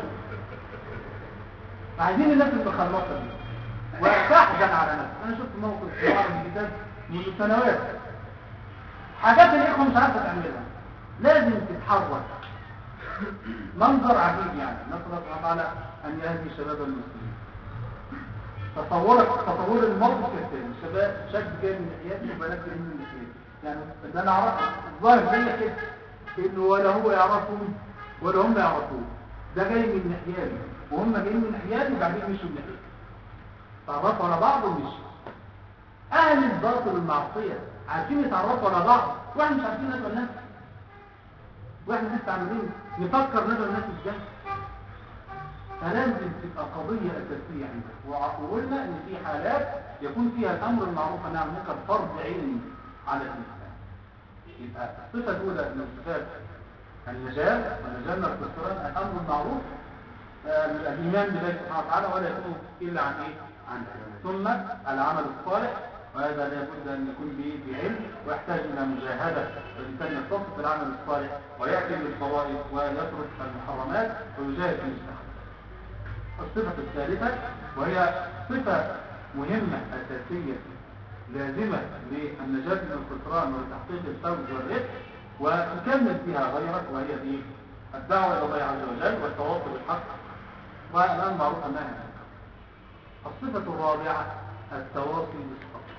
عايزين الناس اللي مخلصه دي وتحزن على نفسك. انا شفت موقف في عرض كتاب منذ سنوات، حاجات الاخوه مش عارفه تعملها، لازم تتحرك. منظر عجيب يعني، نسال الله سبحانه وتعالى ان يهدي شباب المسلمين. تصورك تصور الموقف كالتالي، شباب شاب جاي من ناحيتي وبنات جايين من ناحيتي، يعني ده انا اعرفه الظاهر زي كده انه ولا هو يعرفهم ولا هم يعرفوه، ده جاي من ناحيتي وهم جايين من ناحيتي وبعدين مشوا من ناحيتي، تعرفوا على بعض ومشوا. اهل الباطل والمعصيه عارفين يتعرفوا على بعض واحنا مش عارفين ندعو الناس، واحنا لسه عاملين نفكر ندعو الناس ازاي. فلازم تبقى قضيه اساسيه عندك. وقلنا ان في حالات يكون فيها الامر المعروف والنهي عن المنكر فرض عين على الانسان. يبقى الصفه الاولى من صفات النجاه ونجاه من الخسران الامر المعروف، الايمان بالله سبحانه وتعالى ولا يكون الا عن ايه؟ عن علم. ثم العمل الصالح، وهذا لا بد ان يكون به بعلم ويحتاج الى مجاهده، والانسان يتصف بالعمل الصالح وياتي بالفوائد ويترك المحرمات ويجاهد في المستقبل. الصفه الثالثه وهي صفه مهمه اساسيه لازمه للنجاه من الخسران ولتحقيق الفوز والربح وتكمل فيها غيرك، وهي دي الدعوه الى الله عز وجل والتواصي بالحق والامر بالمعروف والنهي عن المنكر. الصفه الرابعه التواصي بالصبر.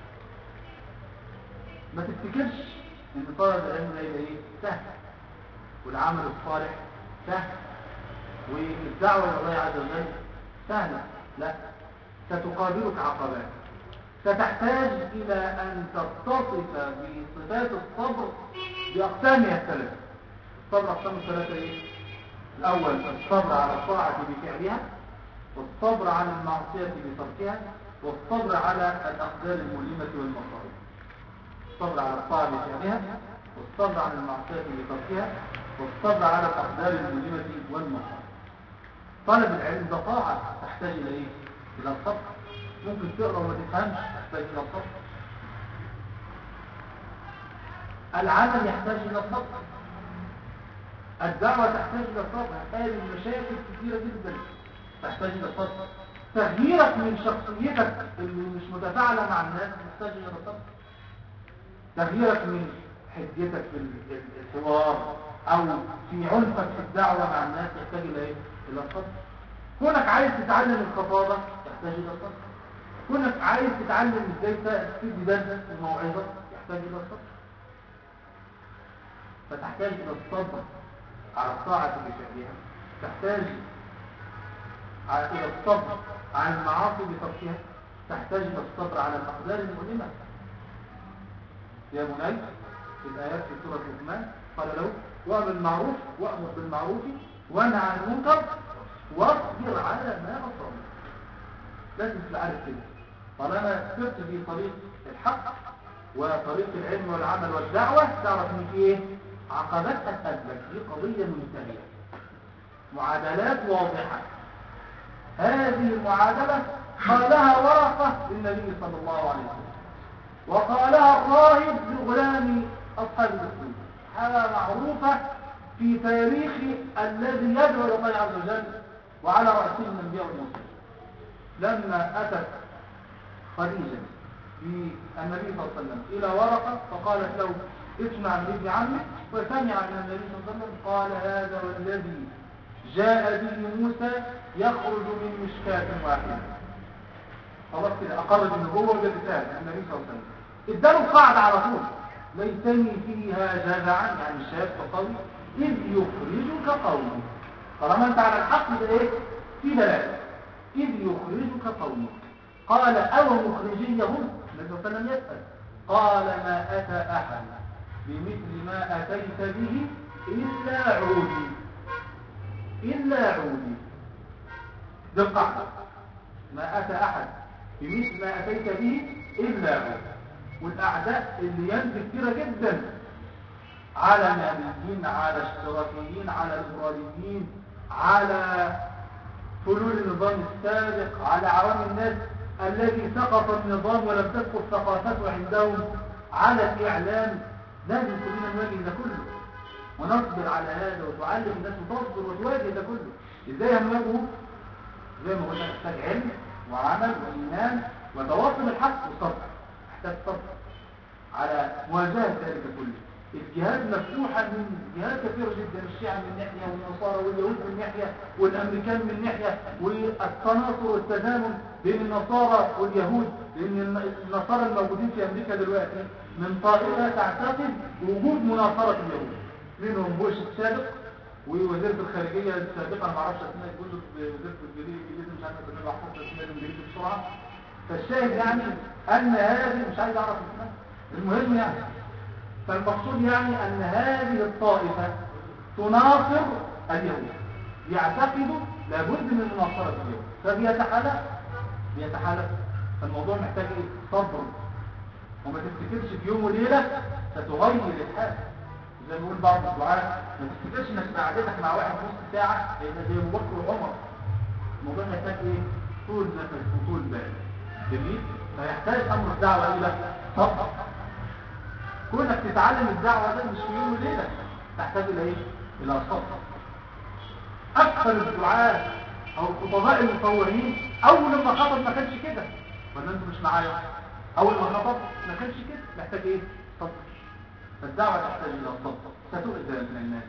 ما تفتكرش ان طلب العلم ده ايه سهل والعمل الصالح سهل والدعوه الى الله عز وجل سهله، لا، ستقابلك عقبات، ستحتاج الى ان تتصف بصفات الصبر باقسامها الثلاثه. الصبر اقسام الثلاثه ايه؟ الاول الصبر على الطاعه بفعلها، والصبر على المعصيه بتركها، والصبر على الاقدار المؤلمه والمصائب. الصبر على الطاعه بفعلها، والصبر على المعصيه بتركها، والصبر على الاقدار المؤلمه والمصائب. طلب العلم ده طاعه تحتاج الى ايه؟ الى الصبر. ممكن تقرا وما تفهمش، تحتاج الى الصبر. العمل يحتاج الى الصبر. الدعوه تحتاج الى الصبر، تحتاج المشاكل كثيره جدا، تحتاج الى الصبر. تغييرك من شخصيتك اللي مش متفاعله مع الناس تحتاج الى الصبر. تغييرك من حدتك في الحوار او في عنفك في الدعوه مع الناس يحتاج الى ايه؟ الى الصبر. كونك عايز تتعلم الخطابه يحتاج الى الصبر. كونك عايز تتعلم ازاي تدي درس الموعظه يحتاج الى الصبر. فتحتاج الى الصبر على الطاعه بفعلها، تحتاج الى الصبر على المعاصي بتركها، تحتاج الى الصبر على الاقدار المؤلمه. يا بني في الايات في سوره لقمان قال له وامر بالمعروف وامر بالمعروف وانهى عن المنكر واصبر على ما اصابك. لازم تبقى عارف كده، طالما سرت في طريق الحق وطريق العلم والعمل والدعوه تعرف ان في ايه؟ عقبات هتقابلك، دي قضيه منتهيه، معادلات واضحه. هذه المعادله قالها ورقه للنبي صلى الله عليه وسلم، وقالها الراهب لغلام اصحاب الاسلام، حاله معروفه في تاريخ الذي يدعو الى الله عز وجل وعلى راسهم الانبياء والمرسلين. لما اتت خديجه بالنبي صلى الله عليه وسلم الى ورقه فقالت له اسمع من ابن عمك، وسمع من النبي صلى الله عليه وسلم قال هذا والذي جاء به موسى يخرج من مشكاة واحدة. خلاص كده اقر بالنبوه وبالرساله النبي صلى الله عليه وسلم. اداله القاعده على طول، ليتني فيها جدعا يعني شاب قوي اذ يخرجك قومك. طالما انت على الحق ده ايه؟ في دلاله. اذ يخرجك قومك قال او مخرجيهم. النبي صلى الله عليه وسلم يسال قال ما اتى احد بمثل ما اتيت به الا عودي الا عودي. ده القاعده، ما اتى احد بمثل ما اتيت به الا عودي. والأعداء اللي ينزل كتيرة جدا على نابليين، على اشتراكيين، على ليبراليين، على فلول النظام السابق، على عوام الناس الذي سقط النظام ولم تسقط ثقافته عندهم، على الإعلام. لازم كلنا نواجه ده كله ونصبر على هذا، وتعلم الناس وتصبر وتواجه ده كله. ازاي هنواجهه؟ زي ما قلنا محتاج علم وعمل وإيمان وتواصل الحق وصبر. محتاج صبر على مواجهة ذلك كله. الجهاد مفتوحة من جهات كثيرة جدا، الشيعة من ناحية والنصارى واليهود من ناحية والأمريكان من ناحية، والتناصر والتزامن بين النصارى واليهود، لأن النصارى الموجودين في أمريكا دلوقتي من طائفة تعتقد وجود مناصرة اليهود، منهم بوش السابق ووزيرة الخارجية السابقة، أنا ما اعرفش اسمها، يقول له وزيرة الجديد مش عارف اسمها، بحفظ اسمها الانجليزي بسرعة. فالشاهد يعني أن هذه مش عايز أعرف اسمها، المهم يعني فالمقصود يعني أن هذه الطائفة تناصر اليهود، يعتقدوا لابد من مناصرة اليهود، فبيتحالف بيتحالف فالموضوع محتاج ايه؟ صبر، وما تفتكرش في يوم وليلة ستغير الحال. زي ما بيقول بعض الدعاة، ما تفتكرش انك قعدتك مع واحد نص ساعة هيبقى زي ابو بكر وعمر. الموضوع محتاج ايه؟ طول نفس وطول بال. جميل؟ فيحتاج امر الدعوة الى صبر. كونك تتعلم الدعوة ده مش في يوم وليلة، تحتاج الى ايه؟ الى صبر. اكثر الدعاة او الخطباء المصورين اول ما خطب ما كانش كده، ولا انتوا مش معايا؟ اول ما خطب ما كانش كده، محتاج ايه؟ صبر. فالدعوة تحتاج الى صبر، ستؤذى من الناس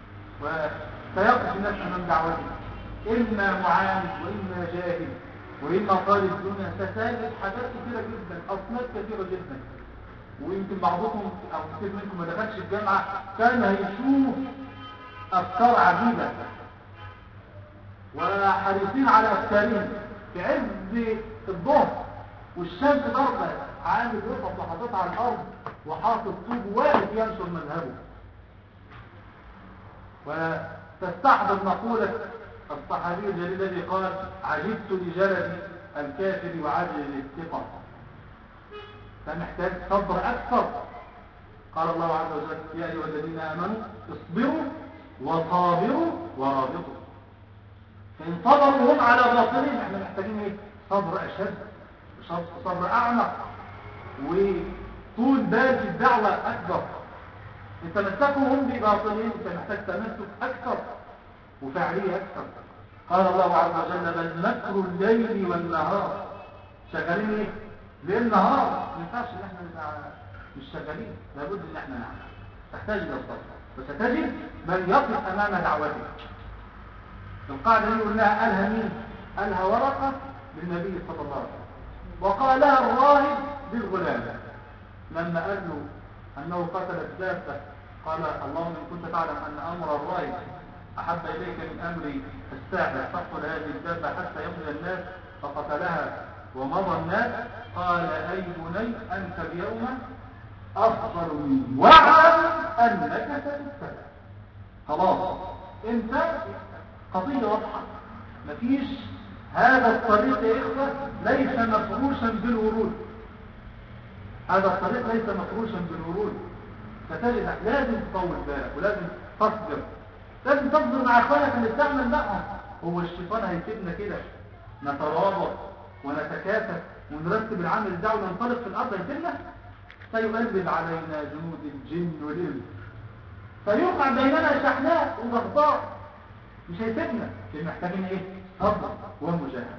وسيقف الناس امام دعوته، اما معاند واما جاهل واما طالب دنيا، ستجد حاجات كثيرة جدا، اصناف كثيرة جدا. ويمكن بعضكم او كثير منكم ما دخلش الجامعة كان هيشوف افكار عجيبة وحريصين على افكارهم في عز الظهر والشمس ضربة، عامل وقف وحاططها على الارض وحاطط طوب واقف ينشر مذهبه. وتستحضر مقولة الصحابي الجليل الذي قال: عجبت لجلد الكافر وعجل للثقة. فمحتاج صبر اكثر. قال الله عز وجل: يا ايها الذين امنوا اصبروا وصابروا ورابطوا. فان صبروا هم على باطلهم، احنا محتاجين ايه؟ صبر اشد، صبر اعمق، وطول بال في الدعوه اكبر. ان تمسكوا هم بباطلهم انت محتاج تمسك اكثر وفعليه اكثر. قال الله عز وجل: بل مكر الليل والنهار. شغالين ايه؟ ليل نهار، ما ينفعش ان احنا نبقى مش شغالين، لابد ان احنا نعمل. تحتاج الى الصبر، وستجد من يقف امام دعوتك. القاعده دي قلناها قالها مين؟ قالها ورقه للنبي صلى الله عليه وسلم، وقالها الراهب للغلام لما قال له انه قتل الدابه، قال: اللهم ان كنت تعلم ان امر الراهب احب اليك من امر الساعه فاقتل هذه الدابه حتى يمضي الناس، فقتلها ومضى الناس. قال: اي بني انت اليوم افضل مني، واعلم انك ستبتلى. خلاص انت قضيه واضحه، مفيش. هذا الطريق يا اخوه ليس مفروشا بالورود، هذا الطريق ليس مفروشا بالورود. فتجد لازم تطول بالك ولازم تصبر، لازم تصبر مع اخوانك اللي بتعمل معهم. هو الشيطان هيسيبنا كده نترابط ونتكاتف ونرتب العمل الدعوي وننطلق في الارض؟ هيسيبنا؟ سيقلب علينا جنود الجن والانس، فيوقع بيننا شحناء وبغضاء، مش هيسيبنا. اللي محتاجين ايه؟ صبر ومجاهده.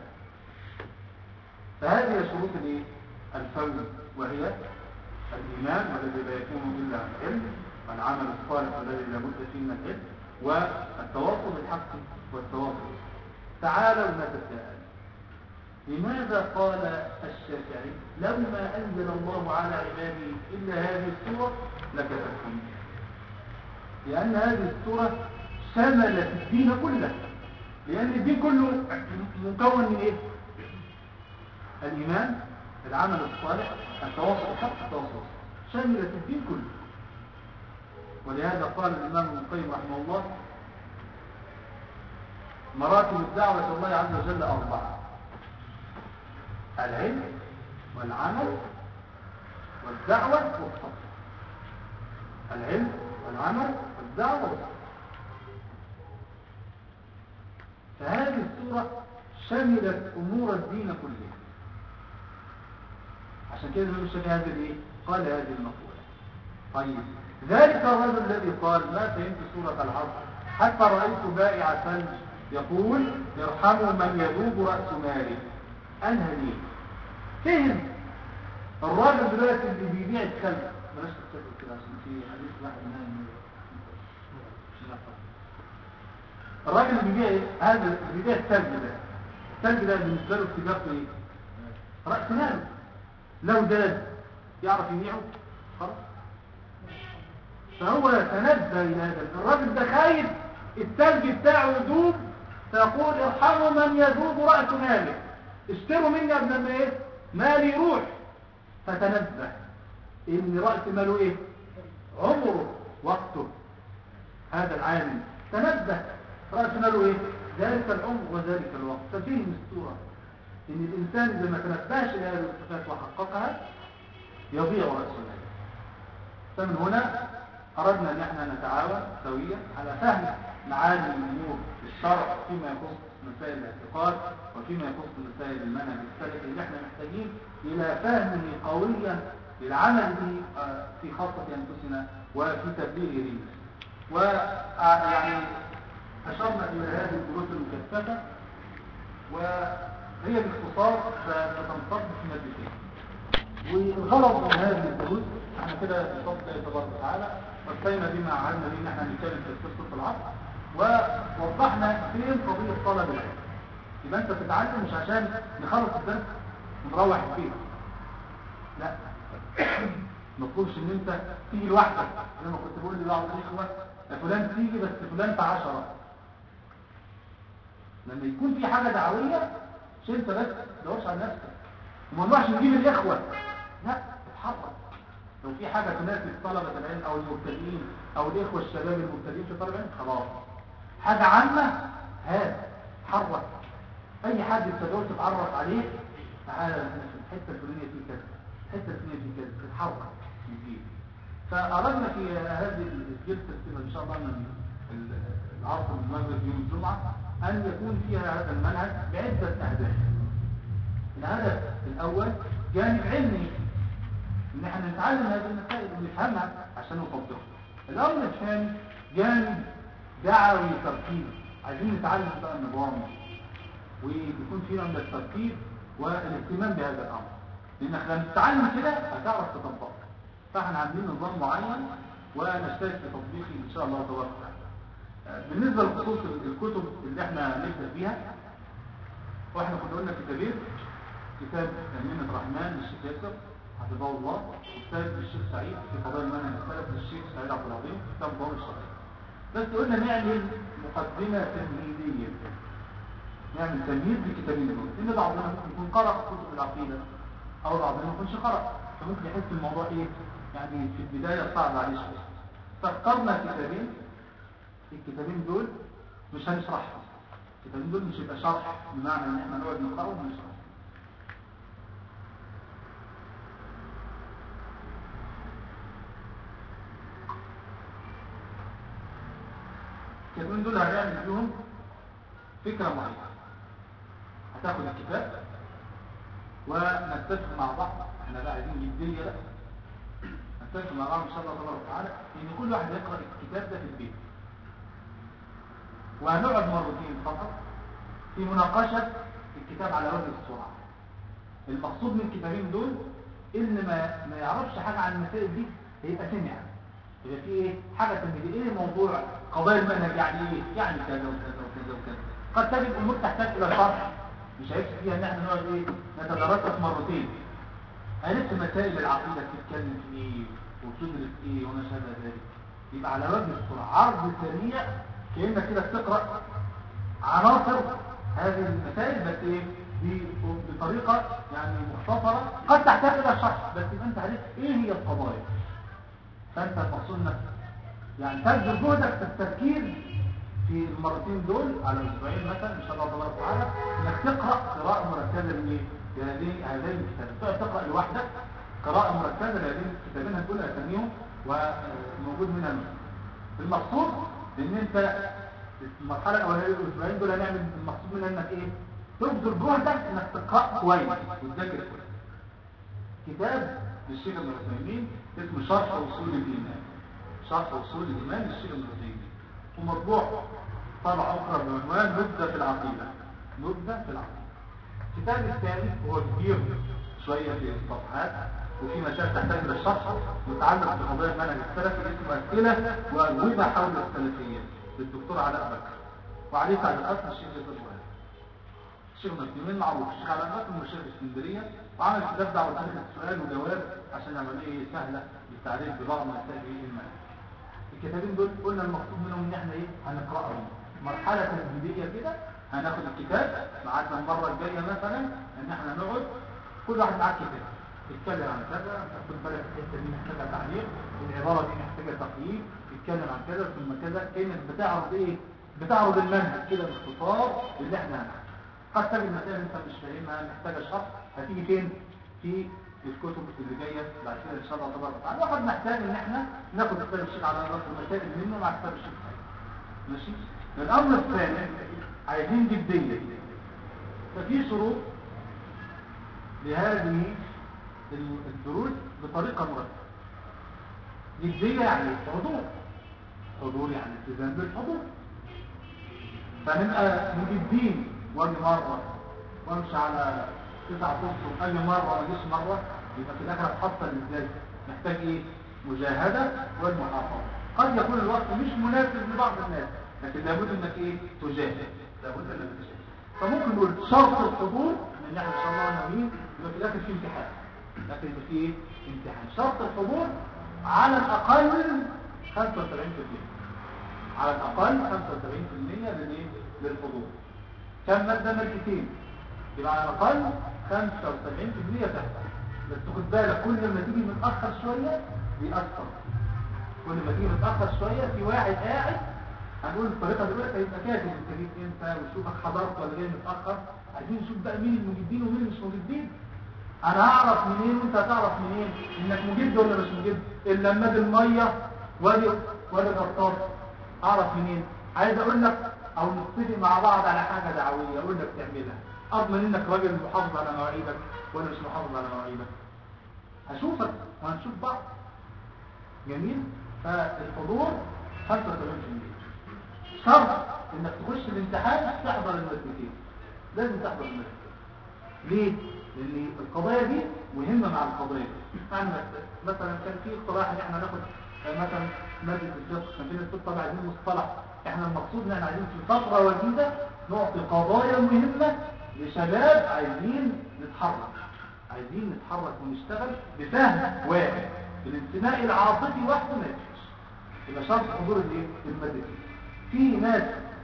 فهذه شروط الايه؟ الفوز، وهي الايمان والذي لا يكون الا العلم، والعمل الصالح الذي لا بد فيه من العلم، والتواصل بالحق والتواصل. تعالوا نتساءل: لماذا قال الشافعي: لما انزل الله على عباده الا هذه السوره لكفتهم؟ لان هذه السوره شملت الدين كله، لان الدين كله مكون من ايه؟ الايمان، العمل الصالح، التواصل بالحق، التواصل، شملت الدين كله. ولهذا قال الامام ابن القيم رحمه الله: مراتب الدعوه الى الله عز وجل اربعه: العلم والعمل والدعوة والصبر. العلم والعمل والدعوة والصبر. فهذه السورة شملت أمور الدين كلها. عشان كده الإمام الشافعي هذا الايه؟ قال هذه المقولة. طيب ذلك الرجل الذي قال ما فهمت سورة العصر حتى رأيت بائع ثلج يقول ارحموا من يذوب رأس ماله. أنهى ليه؟ فهم الراجل دلوقتي اللي بيبيع الثلج. بلاش تكتبوا كده عشان في حديث واحد منهم الراجل اللي بيبيع ايه؟ هذا اللي بيبيع الثلج ده. الثلج ده بالنسبة له اتجاهه ايه؟ رأس ماله. لو زاد يعرف يبيعه خلاص. فهو تنبه الى هذا الراجل ده خايف الثلج بتاعه يذوب، فيقول ارحموا من يذوب رأس ماله، اشتروا مني قبل ما ايه مالي يروح. فتنبه ان رأس ماله ايه؟ عمره وقته. هذا العالم تنبه رأس ماله ايه؟ ذلك العمر وذلك الوقت. ففهم السورة ان الانسان اذا ما تنبهش لهذه الصفات وحققها يضيع رأس ماله. فمن هنا أردنا أن احنا نتعاون سويا على فهم معاني الأمور في الشرع فيما يخص مسائل الاعتقاد وفيما يخص مسائل المنهج السلفي اللي احنا محتاجين إلى فهمه قويا للعمل به في خاصة أنفسنا وفي تبليغ ديننا. ويعني أشرنا إلى هذه الدروس المكثفة وهي باختصار ستنصب في مادتين. والغرض من هذه الدروس احنا كده بفضل الله تبارك وتعالى وصينا بما عهدنا به ان احنا نتكلم في قصه العصر ووضحنا فين قضيه طلب العلم. يبقى انت بتتعلم مش عشان نخلص الدرس ونروح البيت، لا ما تطلبش ان انت تيجي لوحدك زي ما كنت بقول لبعض الاخوه فلان تيجي بس فلان في عشرة. لما يكون في حاجه دعويه مش انت بس ما تدورش على نفسك وما نروحش نجيب الاخوه، لا اتحرك. لو في حاجة تناسب طلبة العلم أو المبتدئين أو الإخوة الشباب المبتدئين في طلب العلم خلاص. حاجة عامة هات حرك أي حد تقدر تتعرف عليه. تعالى في الحتة الفلانية في كذا، الحتة الفلانية في كذا، تتحرك نجيب. فأردنا في هذه الجلسة إن شاء الله من العصر الموجود يوم الجمعة أن يكون فيها هذا المنهج بعدة أهداف. الهدف الأول جانب علمي ان احنا نتعلم هذه المسائل ونفهمها عشان نطبقها. الامر الثاني جانب دعوي تركيب، عايزين نتعلم بقى النظام ويكون في نوع من التركيب والاهتمام بهذا الامر، لانك لما تتعلم كده هتعرف تطبقه. فاحنا عاملين نظام معين ونشترك في تطبيقه ان شاء الله تبارك وتعالى. بالنسبه لخصوص الكتب اللي احنا نبدا بيها، واحنا كنا قلنا كتابين، كتاب تأمين الرحمن للشيخ ياسر حفظه الله، كتاب للشيخ سعيد في قضايا المنهج السلفي للشيخ سعيد عبد العظيم، كتاب ضوء الشرعي. بس قلنا نعمل مقدمه تمهيديه، نعمل تمهيد للكتابين دول، لان بعضنا ممكن يكون قرأ كتب العقيده او بعضنا ما يكونش قرأ، فممكن يحس الموضوع ايه يعني في البدايه صعب عليه شويه. فاخترنا كتابين، الكتابين دول مش هنشرحهم، الكتابين دول مش هيبقى شرح بمعنى ان احنا نقعد نقراهم ونشرح. الكتابين دول هنعمل فيهم فكرة معينة. هتاخد الكتاب ونتفق مع بعض، احنا لا عايزين جدية لا، نتفق مع بعض ان شاء الله تبارك وتعالى ان كل واحد يقرأ الكتاب ده في البيت، وهنقعد مرتين فقط في مناقشة الكتاب على وجه السرعة. المقصود من الكتابين دول ان ما ما يعرفش حاجة عن المسائل دي هيبقى سمع، يبقى في ايه حاجة تنبيه ايه موضوع قضايا المنهج يعني ايه، يعني كذا وكذا وكذا وكذا. قد تجد امور تحتاج الى شرح مش هيكفي فيها ان احنا نقعد ايه نتدرسها مرتين. عرفت مسائل العقيدة بتتكلم في ايه وبتدرس ايه وما شابه ذلك، يبقى على وجه السرعة عرض سريع كأنك كده بتقرأ عناصر هذه المسائل بس ايه بطريقة يعني مختصرة قد تحتاج الى شرح، بس يبقى انت عرفت ايه هي القضايا. فانت المقصود انك يعني تبذل جهدك في التفكير في المرتين دول على اسبوعين مثلا ان شاء الله تبارك وتعالى، انك تقرا قراءه مركزه من هذين هذين الكتاب. تقرا تقرا لوحدك قراءة مركزة لهذين الكتابين هتقول أساميهم وموجود منها نسخة. المقصود إن أنت المرحلة الأولانية الأسبوعين دول هنعمل المقصود منها إنك إيه؟ تبذل جهدك إنك تقرأ كويس وتذاكر كويس. كتاب للشيخ ابن عثيمين اسمه شرح أصول الإيمان. شرح أصول الإيمان للشيخ ابن عثيمين، ومطبوع طبعة أخرى بعنوان نبذة في العقيدة. نبذة في العقيدة. الكتاب الثاني هو كبير شوية في الصفحات وفي مسائل تحتاج إلى الشرح متعلق بقضايا المنهج السلفي اسمه أسئلة وأجوبة حول السلفية للدكتور علاء بكر، وعليه تعليقات من الشيخ يوسف وهاب. الشيخ ابن عثيمين معروف، الشيخ علاء بكر من الشيخ اسكندرية، وعمل كتاب دعوة تاريخ السؤال وجواب عشان العملية سهلة للتعريف ببعض مسائل المنهج. الكتابين دول قلنا المقصود منهم ان احنا ايه؟ هنقراهم مرحلة تمهيدية كده، هناخد الكتاب معانا المرة الجاية مثلا ان احنا نقعد كل واحد معاه كتاب يتكلم عن كذا، تاخد بالك الحته دي محتاجه تعليق، العباره دي محتاجه تقييم، يتكلم عن كذا ثم كذا، كانك بتعرض ايه؟ بتعرض المنهج كده باختصار اللي احنا هنعمله. قد تجد مسائل انت مش فاهمها محتاجه شرح، هتيجي فين؟ في الكتب اللي جايه بعد كده ان شاء الله تبارك وتعالى. وقد نحتاج ان احنا ناخد كتاب الشيخ على نص المسائل منه مع كتاب الشيخ. ماشي؟ الامر الثاني عايزين جديه. ففي شروط لهذه الدروس بطريقة مرتبة. جدية يعني حضور، حضور يعني التزام بالحضور. فنبقى مجدين واجي مرة وامشي على تسعة فصل اي مرة واجيش مرة، يبقى في الاخر هتحصل ازاي؟ محتاج ايه؟ مجاهدة والمحافظة. قد يكون الوقت مش مناسب لبعض الناس، لكن لابد انك ايه؟ تجاهد، لابد انك تجاهد. فممكن نقول شرط الحضور ان احنا ان شاء الله ناويين يبقى في الاخر في امتحان، لكن يبقى في امتحان. شرط الحضور على الاقل خمسة وسبعين بالمية، على الاقل خمسة وسبعين بالمية للايه؟ للحضور. كم ماده؟ مادتين، يبقى على الاقل خمسة وسبعين بالمية تحصل. بس خد بالك كل ما تيجي متاخر شويه بيأثر، كل ما تيجي متاخر شويه في واحد قاعد هنقول الطريقه دلوقتي هيبقى كاتب انت جيت امتى وشوفك حضرت ولا جاي متاخر. عايزين نشوف بقى مين المجدين ومين مش مجدين. انا هعرف منين وانت هتعرف منين انك مجد ولا مش مجد؟ الا لما ادي الميه وادي وادي الغطاس اعرف منين؟ عايز اقول لك او نتفق مع بعض على حاجه دعويه اقول لك تعملها، اضمن انك راجل محافظ على مواعيدك ولا مش محافظ على مواعيدك؟ هشوفك وهنشوف بعض. جميل؟ فالحضور خمسة وسبعين بالمية. شرط انك تخش الامتحان تحضر المادتين، لازم تحضر المادتين. ليه؟ لان القضايا دي مهمه مع القضايا. يعني مثلا كان في اقتراح ان احنا ناخد مثلا ماده الفقه، كان في ناس طبعا عايزين مصطلح، احنا المقصود ان احنا عايزين في فتره وجيزه نعطي قضايا مهمه لشباب عايزين نتحرك، عايزين نتحرك ونشتغل بفهم واحد. الانتماء العاطفي وحده ما يكفيش، يبقى شرط حضور الايه؟ المادتين. في ناس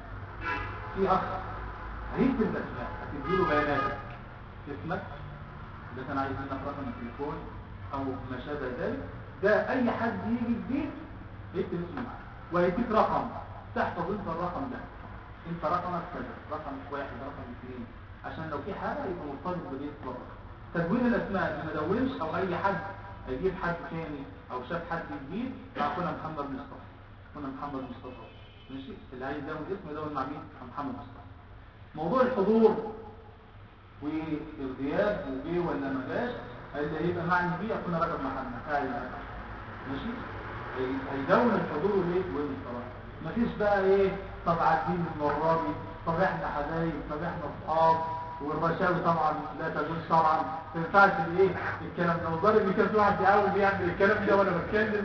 في اخ هيكتب الاسماء، هتديله بياناتك، اسمك، اذا كان عايز منك رقم التليفون او ما شابه ذلك، ده اي حد يجي البيت يكتب اسمه معاك وهيديك رقم تحفظ انت الرقم ده، انت رقمك كذا، رقم واحد، رقم اثنين، عشان لو في حاجه يبقى مرتبط ببيت رقم. تدوين الاسماء ما ندونش، او اي حد هيجيب حد ثاني او شاف حد جديد اخونا محمد مصطفى، اخونا محمد مصطفى ماشي، اللي عايز يدون اسمه يدون مع مين؟ محمد مصطفى. موضوع الحضور والغياب وجه ولا ما جاش اللي هيبقى معني بيه اخونا رجب محمد قاعد ماشي، هيدون الحضور والايه والانصراف. مفيش بقى ايه طب عارفين المره دي، طب احنا حبايب، طب احنا اصحاب، والرشاوي طبعا لا تجوز شرعا، ما ينفعش الايه الكلام ده. وضرب اللي كان في واحد بيحاول بيعمل الكلام ده وانا بتكلم.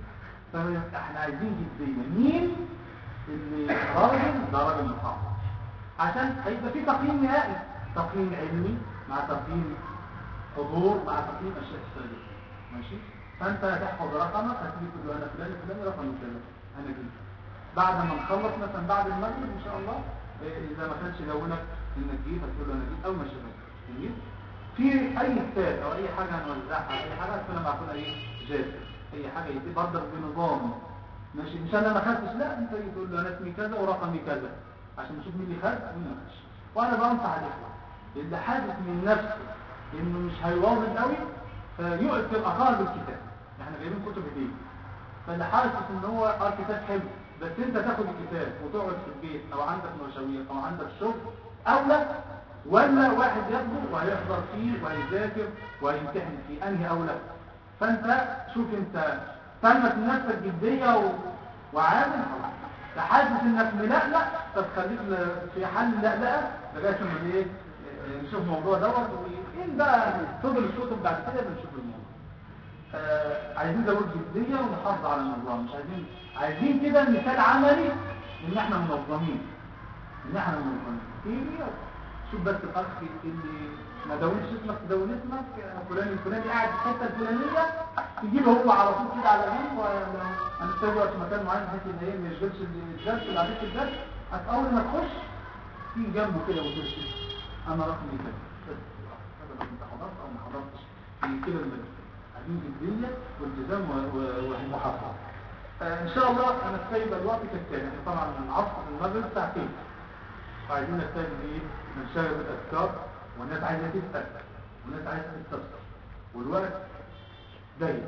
فاحنا عايزين جديه، مين اللي راجل؟ ده راجل محافظ، عشان هيبقى في تقييم نهائي، تقييم علمي مع تقييم حضور مع تقييم اشياء ثانيه ماشي. فانت هتحفظ رقمك، هتيجي تقول له انا فلان فلان رقم كذا انا جيت. بعد ما نخلص مثلا بعد المغرب ان شاء الله اذا ما كانش جاوبك انك جيت هتقول له انا جيت او ما شافك. جميل؟ في اي كتاب او اي حاجه هنوزعها اي حاجه هتكون معقوله ايه جاهزه، اي حاجه يدي برضك بنظام ماشي. مش انا ما خدتش، لا انت تقول له انا اسمي كذا ورقمي كذا عشان نشوف مين اللي خد ومين ما خدش. وانا بنصح الاخوه اللي حاسس من نفسه انه مش هيواظب قوي فيؤثر اقارب الكتاب. احنا جايبين كتب هديه، فاللي حاسس ان هو اه كتاب حلو بس انت تاخد الكتاب وتقعد في البيت او عندك مشاوير او عندك شغل اولى، ولا واحد ياخده وهيحضر فيه وهيذاكر وهيمتحن فيه، انهي اولى؟ فانت شوف انت تمت نفسك جديه و... وعامل خلاص، تحاسس انك ملقلق فتخليك في حل لقلقه لغايه ما ايه نشوف الموضوع دوت، وان بقى فضل الكتب بعد كده بنشوف الموضوع. آه عايزين ضرورة جديه ونحافظ على النظام، مش عايزين عايزين كده مثال عملي ان احنا منظمين، ان احنا منظمين ايه. شوف بس الاخ اللي ما دونش اسمك تدون اسمك فلان الفلاني قاعد في الحته الفلانيه، تجيبه هو على طول كده على جنب، ولا هنستوي في مكان معين بحيث ان ايه ما يشغلش الدرس اللي عليك الدرس. اول ما تخش تيجي جنبه كده وترشد انا رقمي كده بس انت حضرت او ما حضرتش كده. عايزين جديه والتزام ومحافظه. آه ان شاء الله انا سايب الوقت كالتالي. احنا طبعا من العصر المغرب ساعتين، وعايزين نستفيد بايه؟ نشتغل بالاذكار، والناس عايزه تسال والناس عايزه تستفسر والوقت ضيق،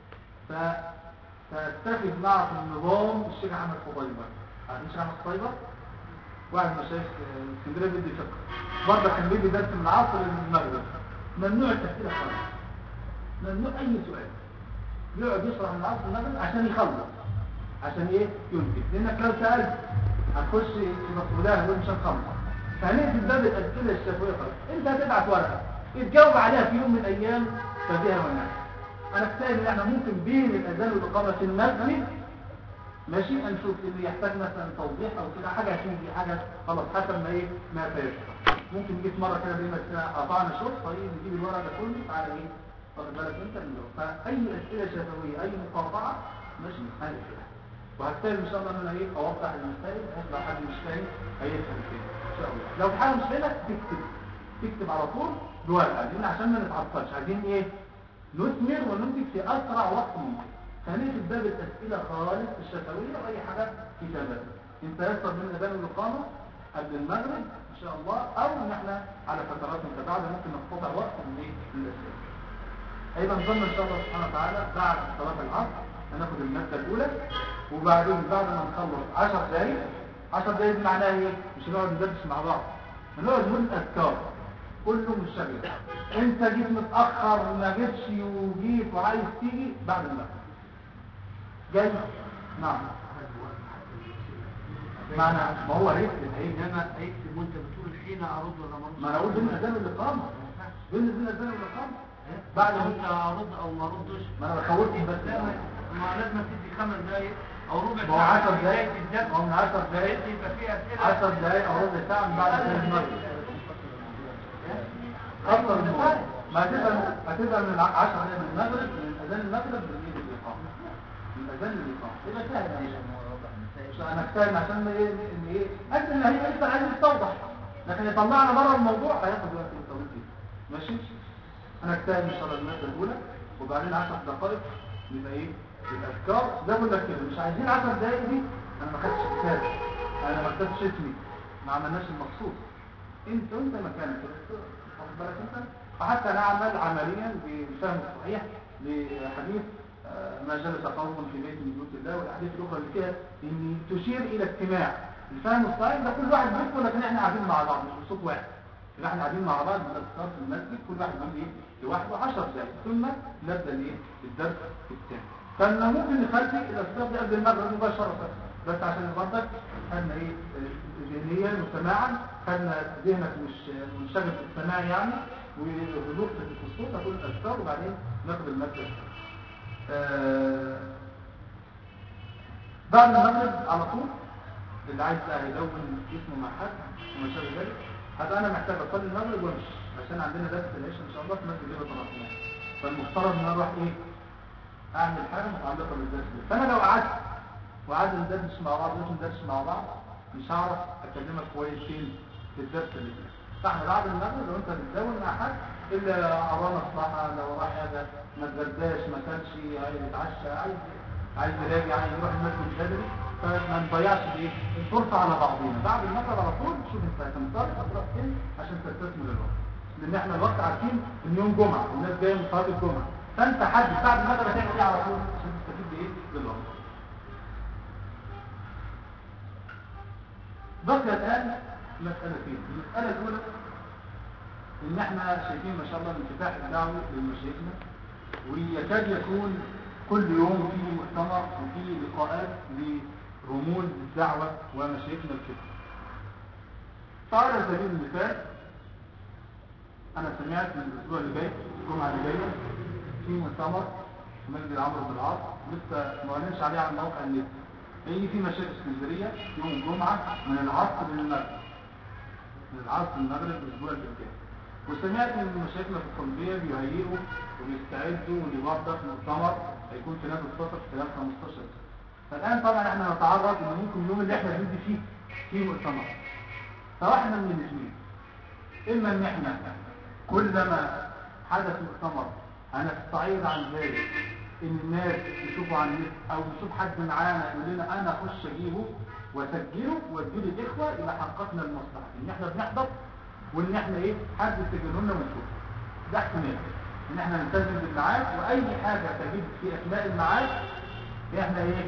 فاستفيد معكم النظام الشيخ احمد فضيبه. عارفين الشيخ احمد فضيبه؟ واحد من مشايخ اسكندريه بيدي فقه، برضه كان بيدي درس من العصر للمغرب. ممنوع التفكير خالص، ممنوع اي سؤال، يقعد يشرح من العصر للمغرب عشان يخلص، عشان ايه؟ ينتج. لانك لو سالت هتخش في مسؤوليه ومش هتخلص. فهنقفل باب الاسئله الشفويه خالص. انت هتبعت ورقه تجاوب عليها في يوم من الايام فبيها والناس. انا اكتشف ان احنا ممكن بين الاذان والاقامه في المسجد ماشي نشوف اللي يحتاج مثلا توضيح او كده حاجه عشان دي حاجه خلاص حسب ما ايه ما فيش. ممكن نجيب مره كده بينا قطعنا شوط طيب نجيب الورقه ده كله تعالى ايه واخد بالك انت اللي فاي اسئله شفويه اي مقاطعه ماشي نحل فيها. وهحتاج ان شاء الله ان انا ايه اوضح المسائل بحيث لو حد مش فاهم هيفهم فين ان شاء الله. لو في حاجه مش فاهمها تكتب تكتب على طول بورقه لان عشان ما نتعطلش عايزين ايه نثمر وننتج في اسرع وقت ممكن. فنقفل باب الاسئله خالص الشفويه واي حاجه كتابات. انت يسر من اذان الاقامه قبل المغرب ان شاء الله، او ان احنا على فترات متباعده ممكن نقتطع وقت من ايه من الاسئله. هيبقى نظام ان شاء الله سبحانه وتعالى بعد صلاه العصر هناخد الماده الاولى، وبعدين بعد ما نخلص عشر دقايق عشر دقايق معناها ايه؟ مش هنقعد ندردش مع بعض، هنقعد نقول اذكار كله مش شغال. انت جيت متاخر ما جيتش وجيت وعايز تيجي بعد المغرب جاي. نعم معنى ما هو هيكتب انما هيكتب وانت بتقول حين ارد ولا ما ارد. ما انا اقول بين الاذان والاقامه بين الاذان والاقامه بعد ما انت ارد او ما اردش ما انا بخوفك بس ما لازم تدي خمس دقايق او ربع ساعه. ما هو عشر دقايق ما هو من عشر دقايق يبقى فيها اسئله عشر دقايق او ربع ساعه من بعد اذان المغرب اكثر من كده. ما هتبقى هتبقى من عشر دقايق من المغرب من اذان المغرب للايه الاقامه من اذان الاقامه يبقى سهل. انا احتاج عشان ايه ان ايه اجل ان هي لسه عايز يتوضح، لكن يطلعنا بره الموضوع هياخد وقت طويل جدا ماشي. انا احتاج ان شاء الله الماده الاولى وبعدين عشر دقائق يبقى ايه الاذكار. ده بقول لك كده مش عايزين عشر دقائق دي انا ما خدتش كتاب انا ما خدتش اسمي ما عملناش المخصوص انت وانت مكانك واخد بالك انت. وحتى نعمل عمليا بالفهم الصحيح لحديث ما جلس قوم في بيت من بيوت الله، والاحاديث الاخرى اللي فيها ان تشير الى اجتماع الفهم الصحيح ده كل واحد بيقول لكن احنا قاعدين مع بعض مش بصوت واحد، يبقى احنا قاعدين مع بعض بالاذكار في المسجد كل واحد بيقول ايه لوحده عشر دقائق ثم نبدا الايه الدرس الثاني. فانا ممكن نخلي الاذكار دي قبل المغرب مباشره بس عشان برضك خدنا ايه ذهنيا وسماعا، خدنا ذهنك مش منشغل في السماع يعني وهدوء في الصوت هتقول الاذكار وبعدين ناخد الماده. آه بعد المغرب على طول اللي عايز بقى يدون اسمه مع حد وما شابه ذلك هذا انا محتاج اصلي المغرب وامشي عشان عندنا درس العشاء ان شاء الله في مسجد جبل طرابلس. فالمفترض ان انا اروح ايه اعمل حاجه متعلقه بالدرس ده. فانا لو قعدت وقعدنا ندردش مع بعض مش ندردش مع بعض مش هعرف اكلمك كويس فين في الدرس اللي فيه. فاحنا بعد المغرب لو انت بتدون مع حد الا ارانا الصراحه لو راح هذا ما تغداش ما كانش عايز يتعشى عايز عايز يراجع عايز يروح المسجد بدري فما نضيعش ايه الفرصه على بعضينا. بعد المغرب على طول شوف انت هتنطلق هتروح فين عشان تستثمر الوقت. لان احنا الوقت عارفين ان يوم جمعه الناس جايه من صلاه الجمعه، فانت حدد بعد المغرب هتعمل ايه على طول عشان تستفيد بايه؟ بالوقت. بقي الان مسالتين. المساله الاولى ان احنا شايفين ما شاء الله الانفتاح الدعوي للمشايخنا، ويكاد يكون كل يوم في مؤتمر وفي لقاءات لرموز الدعوه ومشايخنا الكبار. فعلى سبيل المثال انا سمعت من الاسبوع اللي جاي الجمعه اللي جايه في مؤتمر في مسجد عمرو بن العاص، لسه ما اعلنش عليه على موقع النت، هيجي في مشايخ اسكندريه يوم الجمعه من العصر للمغرب، من العصر للمغرب الاسبوع اللي جاي. وسمعت ان مشايخنا في القلبيه بيهيئوا وبيستعدوا لبرضه مؤتمر هيكون في نادي الصفر خلال خمستاشر سنه. فالان طبعا احنا نتعرض ان ممكن اليوم اللي احنا بندي فيه في مؤتمر، فواحنا من الاثنين، اما ان احنا كلما حدث مؤتمر هنستعيد عن ذلك ان الناس يشوفوا عن النت او يشوف حد معانا يقول لنا انا اخش اجيبه واسجله واديه للاخوه، يبقى حققنا المصلحه ان احنا بنحضر وان احنا ايه حد يسجله لنا ونشوف. ده احتمال ان احنا نلتزم بالميعاد، واي حاجه تجد في اثناء الميعاد احنا ايه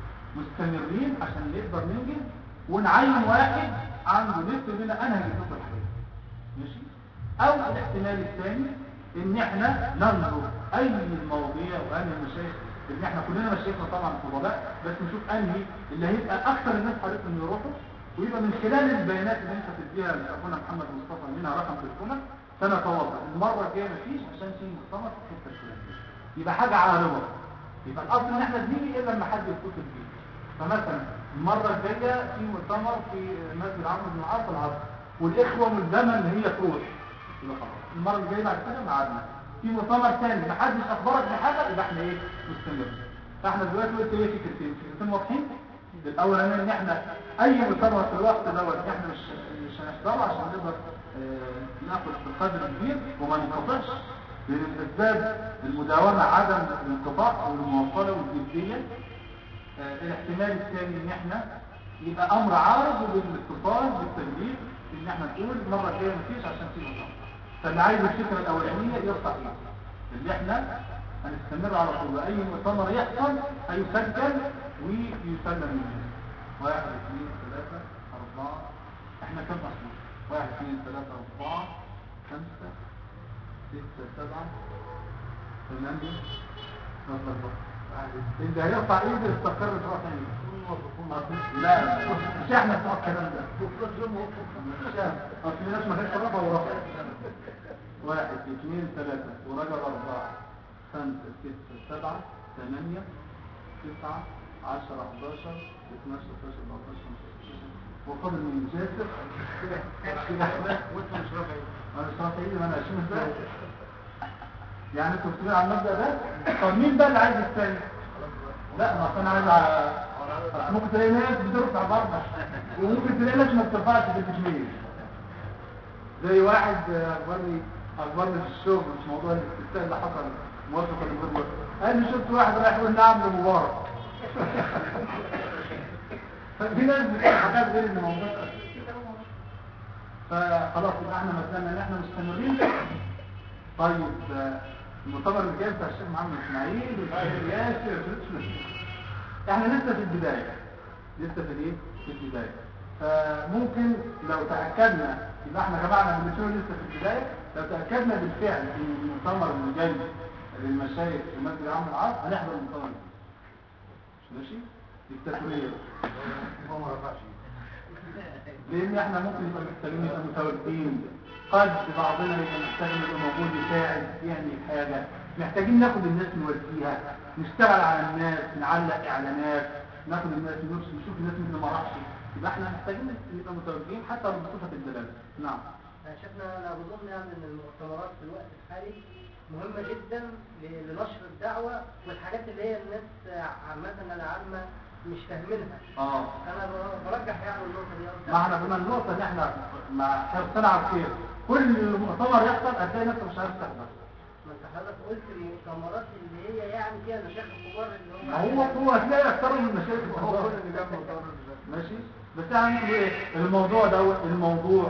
مستمرين عشان نقدر ننجز، ونعين واحد عنده نفس لنا انا هجيب لكم الحاجات ماشي. او الاحتمال الثاني ان احنا ننظر اي المواضيع وانهي المشايخ، لان احنا كلنا مشايخنا طبعا فضلاء، بس نشوف انهي اللي هيبقى اكثر الناس حريصين يروحوا، ويبقى من خلال البيانات اللي انت تديها لاخونا محمد مصطفى منها رقم تليفونك سنتواصل المره الجايه مفيش عشان في مؤتمر في الحته الفلانيه، يبقى حاجه عارضه. يبقى الاصل ان احنا بنيجي الا لما حد يتصل بيه. فمثلا المره الجايه في مؤتمر في مسجد عمرو بن العاص العصر، والاخوه ملزمه ان هي تروح، يبقى خلاص المره الجايه بعد كده ميعادنا. في مؤتمر ثاني ما حدش اخبرك بحاجه يبقى احنا ايه مستمر. فاحنا دلوقتي قلت ايه فكرتين فكرتين واضحين. الاول ان احنا اي مؤتمر في الوقت دوت احنا مش مش هنحضره عشان نقدر اه ناخد بقدر كبير وما ننقطعش، لان الاسباب المداومه عدم الانقطاع او المواصله والجديه. اه الاحتمال الثاني ان احنا يبقى امر عارض بالاتصال بالتبليغ ان احنا نقول المره الجايه مفيش عشان في مؤتمر. فاللي عايز الفكره الاولانيه يرفع ايده اللي احنا هنستمر على طول، اي مؤتمر يحصل هيسجل ويسلم للناس. واحد اثنين ثلاثة أربعة، احنا كم أصلا؟ واحد اثنين ثلاثة أربعة خمسة ستة سبعة ثمانية نصر. انت هيرفع ايده استقر برفع ايده. لا مش احنا بتوع الكلام ده. اصل الناس ما كانتش رفع ورفع. واحد اثنين ثلاثة ورجل أربعة خمسة ستة سبعة ثمانية تسعة عشرة حداشر اثناشر ثلاثة عشر أربعة عشر خمسة عشر وقبل من جاسر كده احنا وانت مش رافع ايدي. انا مش رافع ايدي ما انا عشرين ازاي يعني انتوا بتقولوا على المبدأ ده. طب مين بقى اللي عايز الثاني؟ لا ما انا عايز على ممكن تلاقي ناس بترفع برضه وممكن تلاقي ناس ما بترفعش في التشميل. زي واحد اخبرني اخبرني في الشغل مش موضوع الاستفتاء اللي حصل موافقه للغربه، قال لي شفت واحد رايح يقول نعم لمبارك. ففي ناس بتقول حاجات غير اللي موجوده. فخلاص يبقى احنا مثلا ان احنا مستمرين. طيب المؤتمر اللي جاي بتاع الشيخ محمد اسماعيل والشيخ ياسر احنا لسه في البدايه لسه في الايه في البدايه. فممكن لو تاكدنا يبقى احنا جماعه بنقول لسه في البدايه، لو تاكدنا بالفعل ان المؤتمر اللي جاي للمشايخ في مسجد عمرو بن العاص هنحضر المؤتمر ماشي ديكتاتوريه هو ما رفعش لان احنا ممكن نبقى محتاجين نبقى متواجدين، قد بعضنا يبقى محتاج يبقى موجود يساعد يعني حاجه، محتاجين ناخد الناس نوديها نشتغل على الناس نعلق اعلانات ناخد الناس نشوف الناس اللي ما راحش، يبقى احنا محتاجين نبقى متواجدين حتى لو بصفه الدلاله. نعم شفنا انا بظن يعني ان المؤتمرات في الوقت الحالي مهمه جدا لنشر الدعوه والحاجات اللي هي الناس عامه العامه مش فاهمينها. اه انا برجح يعني النقطه دي. ما احنا قلنا النقطه ان احنا مع حرصنا على الخير، كل مؤتمر يحصل هتلاقي نفسك مش عارف تحضر. ما انت حضرتك قلت المؤتمرات اللي هي يعني فيها مشايخ كبار اللي هم هو هو هتلاقي اكثر من المشايخ الكبار اللي جنب مؤتمر ماشي. بس احنا هنقول ايه الموضوع ده الموضوع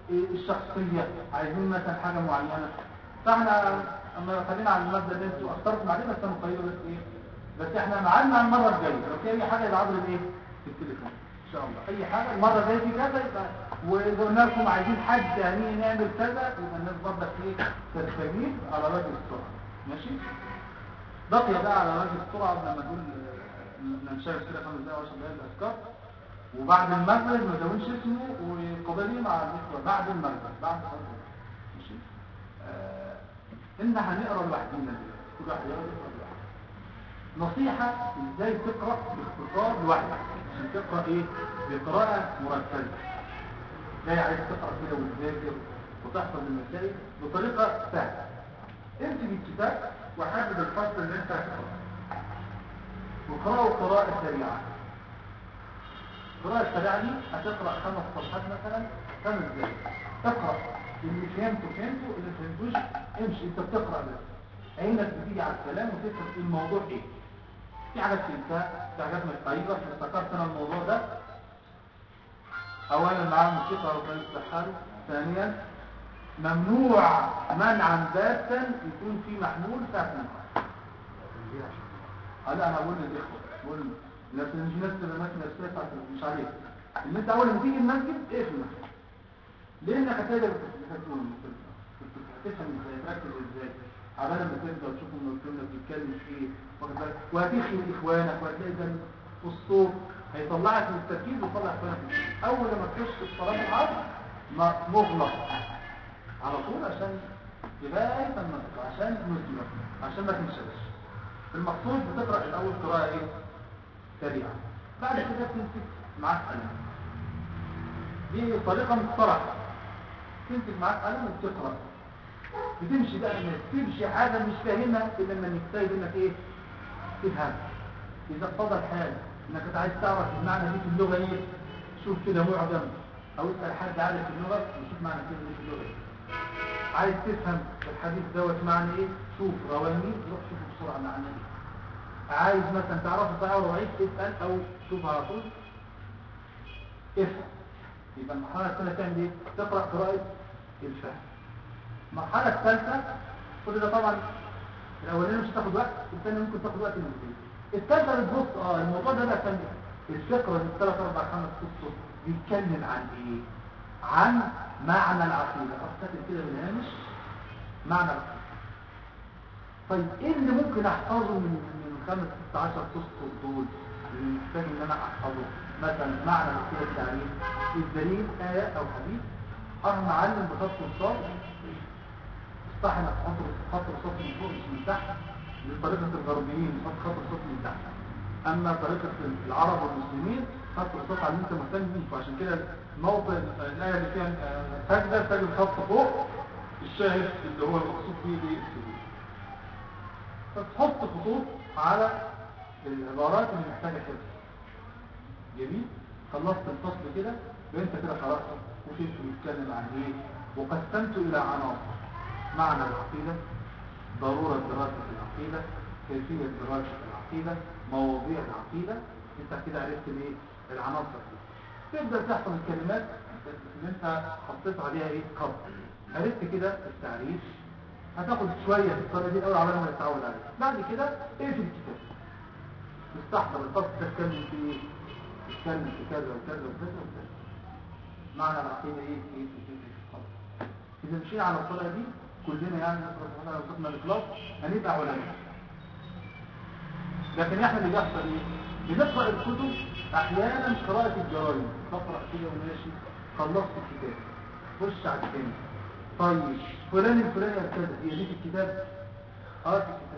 الشخصية، عايزين مثلا حاجة معينة. فاحنا اما خلينا على المبدأ ده انتوا اخترتوا بعدين بس انا مقيده بس ايه بس احنا معانا المرة الجاية لو في اي حاجة يبقى ايه في التليفون ان شاء الله. اي حاجة المرة الجاية في كذا يبقى واذا قلنا لكم عايزين حد يعني نعمل كذا يبقى الناس برضك ايه تستجيب على وجه السرعة. ماشي. بقي بقى على وجه السرعة لما نقول ننشغل كده خمس دقايق وعشر دقايق الاذكار وبعد المغرب ما تقولش اسمه وقضيه مع الاخوه بعد المغرب بعد المغرب. ماشي. آه ان هنقرا لوحدنا كل واحد يقرا لوحده. نصيحه ازاي تقرا باختصار لوحدك عشان تقرا ايه بقراءه مرتبه. ازاي عايز تقرا كده وتذاكر وتحفظ المسائل بطريقه سهله. امسك الكتاب وحدد الفصل اللي انت هتقراه وقرأه قراءه سريعه. القراءة السريعة دي هتقرأ خمس صفحات مثلا خمس دقايق. تقرأ اللي فهمته فهمته اللي فهمتوش امشي انت بتقرأ بس. عينك بتيجي على الكلام وتفهم الموضوع ايه. في حاجات فهمتها في حاجات مش طريقة افتكرت انا الموضوع ده. اولا معاه موسيقى وكان السحار. ثانيا ممنوع منعا باتا يكون في محمول ساعة نقرأ. هلا انا بقول للاخوة بقول لكن مش نفس الناس نفسها مش عليك ان انت اول ما تيجي المسجد اقفل المسجد لانك هتقدر تقول هتفهم ازاي تركز ازاي عبال ما تبدا وتشوف انه الكلمه بتتكلم في ايه واخد بالك وهتخلي اخوانك وهتلاقي ده الصوت هيطلعك من التركيز ويطلع اخوانك. اول لما تخش في صلاه العصر مغلق على طول عشان لغايه لما تطلع عشان نسمع عشان ما تنساش. المقصود بتقرا الاول قراءه ايه سريعة. بعد كده تمسك معاك قلم. دي طريقة مقترحة. تمسك معاك قلم وتقرأ. بتمشي بقى ما تمشي حاجة مش فاهمها إلا لما نجتهد إنك إيه؟ تفهم. إذا اقتضى الحال إنك عايز تعرف المعنى دي في اللغة إيه؟ شوف كده معجم أو اسأل حد عارف اللغة وشوف معنى كده في اللغة إيه. عايز تفهم الحديث دوت معنى إيه؟ شوف رواني روح شوف بسرعة معنى إيه. عايز مثلا تعرف صحيح ولا ضعيف اسال او شوف على طول افهم. يبقى المرحله الثانيه تعمل ايه؟ تقرا قراءه الفهم. المرحله الثالثه كل ده طبعا الاولانيه مش هتاخد وقت الثانيه ممكن تاخد وقت من الثالثه بتبص اه الموضوع ده بقى كان الفقره دي ثلاث اربع خمس ست بيتكلم عن ايه؟ عن معنى العقيده. افتكر كده بالهامش معنى العقيده. طيب ايه اللي ممكن احفظه من خمس ست عشر تسطر دول اللي محتاج ان انا احفظه؟ مثلا معنى كده التعريف الدليل آية او حديث. انا معلم بخط الصاد صح انك تحط خط الصاد من فوق مش من تحت. لطريقة الغربيين خط خط الصاد من تحت. اما طريقة العرب والمسلمين خط الصاد على انت مهتم بيه. فعشان كده موضع الآية اللي فيها سجدة تجد خط فوق الشاهد اللي هو المقصود فيه دي السجود. فتحط خطوط على العبارات اللي محتاجه حفظ. جميل. خلصت الفصل كده وانت كده قراته وشفت بيتكلم عن ايه وقسمته الى عناصر. معنى العقيده، ضروره دراسه العقيده، كيفيه دراسه العقيده، مواضيع العقيده. انت كده عرفت ايه العناصر دي. تبدا تحفظ الكلمات اللي انت حطيت عليها ايه خط. عرفت كده التعريف. هتاخد شوية في الطريقة دي الأول على ما تتعود عليها. بعد كده ايه في الكتاب تستحضر الفصل تتكلم في ايه تتكلم في كذا وكذا وكذا وكذا. معنى العقيدة ايه في ايه في ايه إذا مشينا على الطريقة دي كلنا يعني نقرأ سبحانه لو وصلنا للإخلاص هنبقى علماء. لكن احنا اللي بيحصل ايه بنقرأ الكتب احيانا قراءة الجرايد. تقرأ كده وماشي خلصت الكتاب خش على الثاني. طيب فلان الفلاني كذا هي دي في الكتاب. اه في الكتاب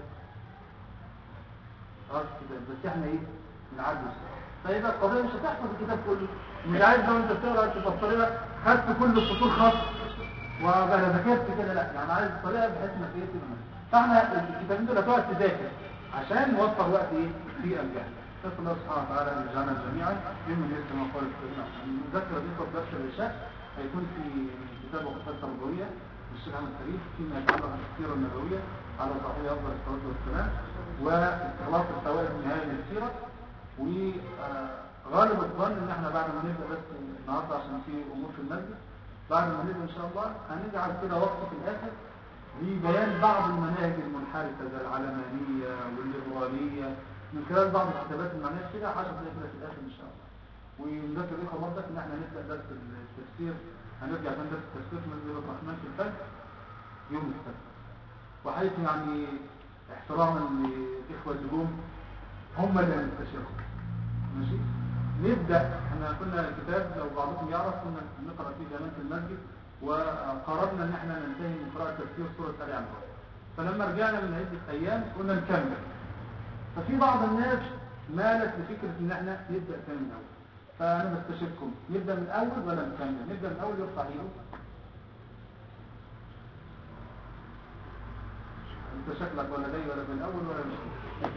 اه في الكتاب بس احنا ايه بنعدي الصراحه. طيب القضيه مش هتحفظ الكتاب كله. مش عايز لو انت بتقرا تبقى الطريقه خدت كل السطور خط وبقى ذاكرت كده لا يعني عايز الطريقه بحيث ما فيش منها. فاحنا الكتابين دول هتقعد تذاكر عشان نوفر وقت ايه في الجهل. نسال الله سبحانه وتعالى ان يجعلنا جميعا ممن يسمع قول الكريم. المذاكره دي قد درس العشاء هيكون في كتاب وقفات تربويه للشيخ احمد فريد فيما يتعلق بالسيره النبويه على صحيح افضل الصلاه والسلام واستخلاص الفوائد النهائيه من السيره. وغالب الظن ان احنا بعد ما نبدا بس النهارده عشان في امور في المسجد بعد ما نبدأ إن شاء الله هنجعل كده وقت في الآخر لبيان بعض المناهج المنحرفة زي العلمانية والليبرالية من خلال بعض الكتابات المعنية كده عشر دقائق كده في الآخر إن شاء الله. ونذكر إخوة برضك إن إحنا نبدأ درس التفسير، هنرجع عشان درس التفسير في مسجد الرحمن في الفجر يوم السبت. وحيث يعني احتراما للإخوة الجمهور هم اللي هنستشيرهم. ماشي؟ نبدأ، احنا كنا كتاب لو بعضكم يعرف كنا نقرأ فيه زمان في المسجد، وقررنا ان احنا ننتهي من قراءة تفسير سورة آل عمران. فلما رجعنا من عدة ايام قلنا نكمل. ففي بعض الناس مالت لفكرة ان احنا نبدأ تاني من اول. فانا بستشيركم نبدأ من اول ولا نكمل؟ نبدأ من اول يرفع ايده. انت شكلك ولا جاي ولا من اول ولا مش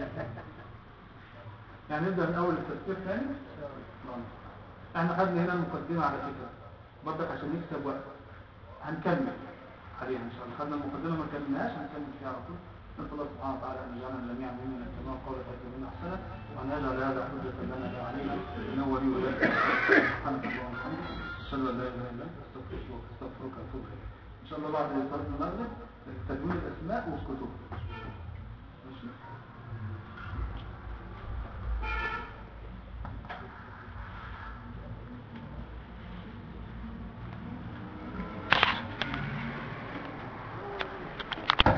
يعني نبدأ من اول التفسير ثاني. احنا خدنا هنا المقدمة على فكرة برضك عشان نكسب وقت، هنكمل عليها ان شاء الله. خدنا المقدمة ما كملناش، هنكمل فيها على طول. نسأل الله سبحانه وتعالى ان يجعلنا جميعا ممن يتبعون قوله فيتبعون احسنه، وان يجعل هذا حجة لنا لا علينا انه ولي ذلك. سبحانك اللهم وبحمدك اشهد ان لا اله الا انت استغفرك استغفرك واتوب اليك. ان شاء الله بعد صلاة المغرب تدوين الاسماء والكتب. ماشي.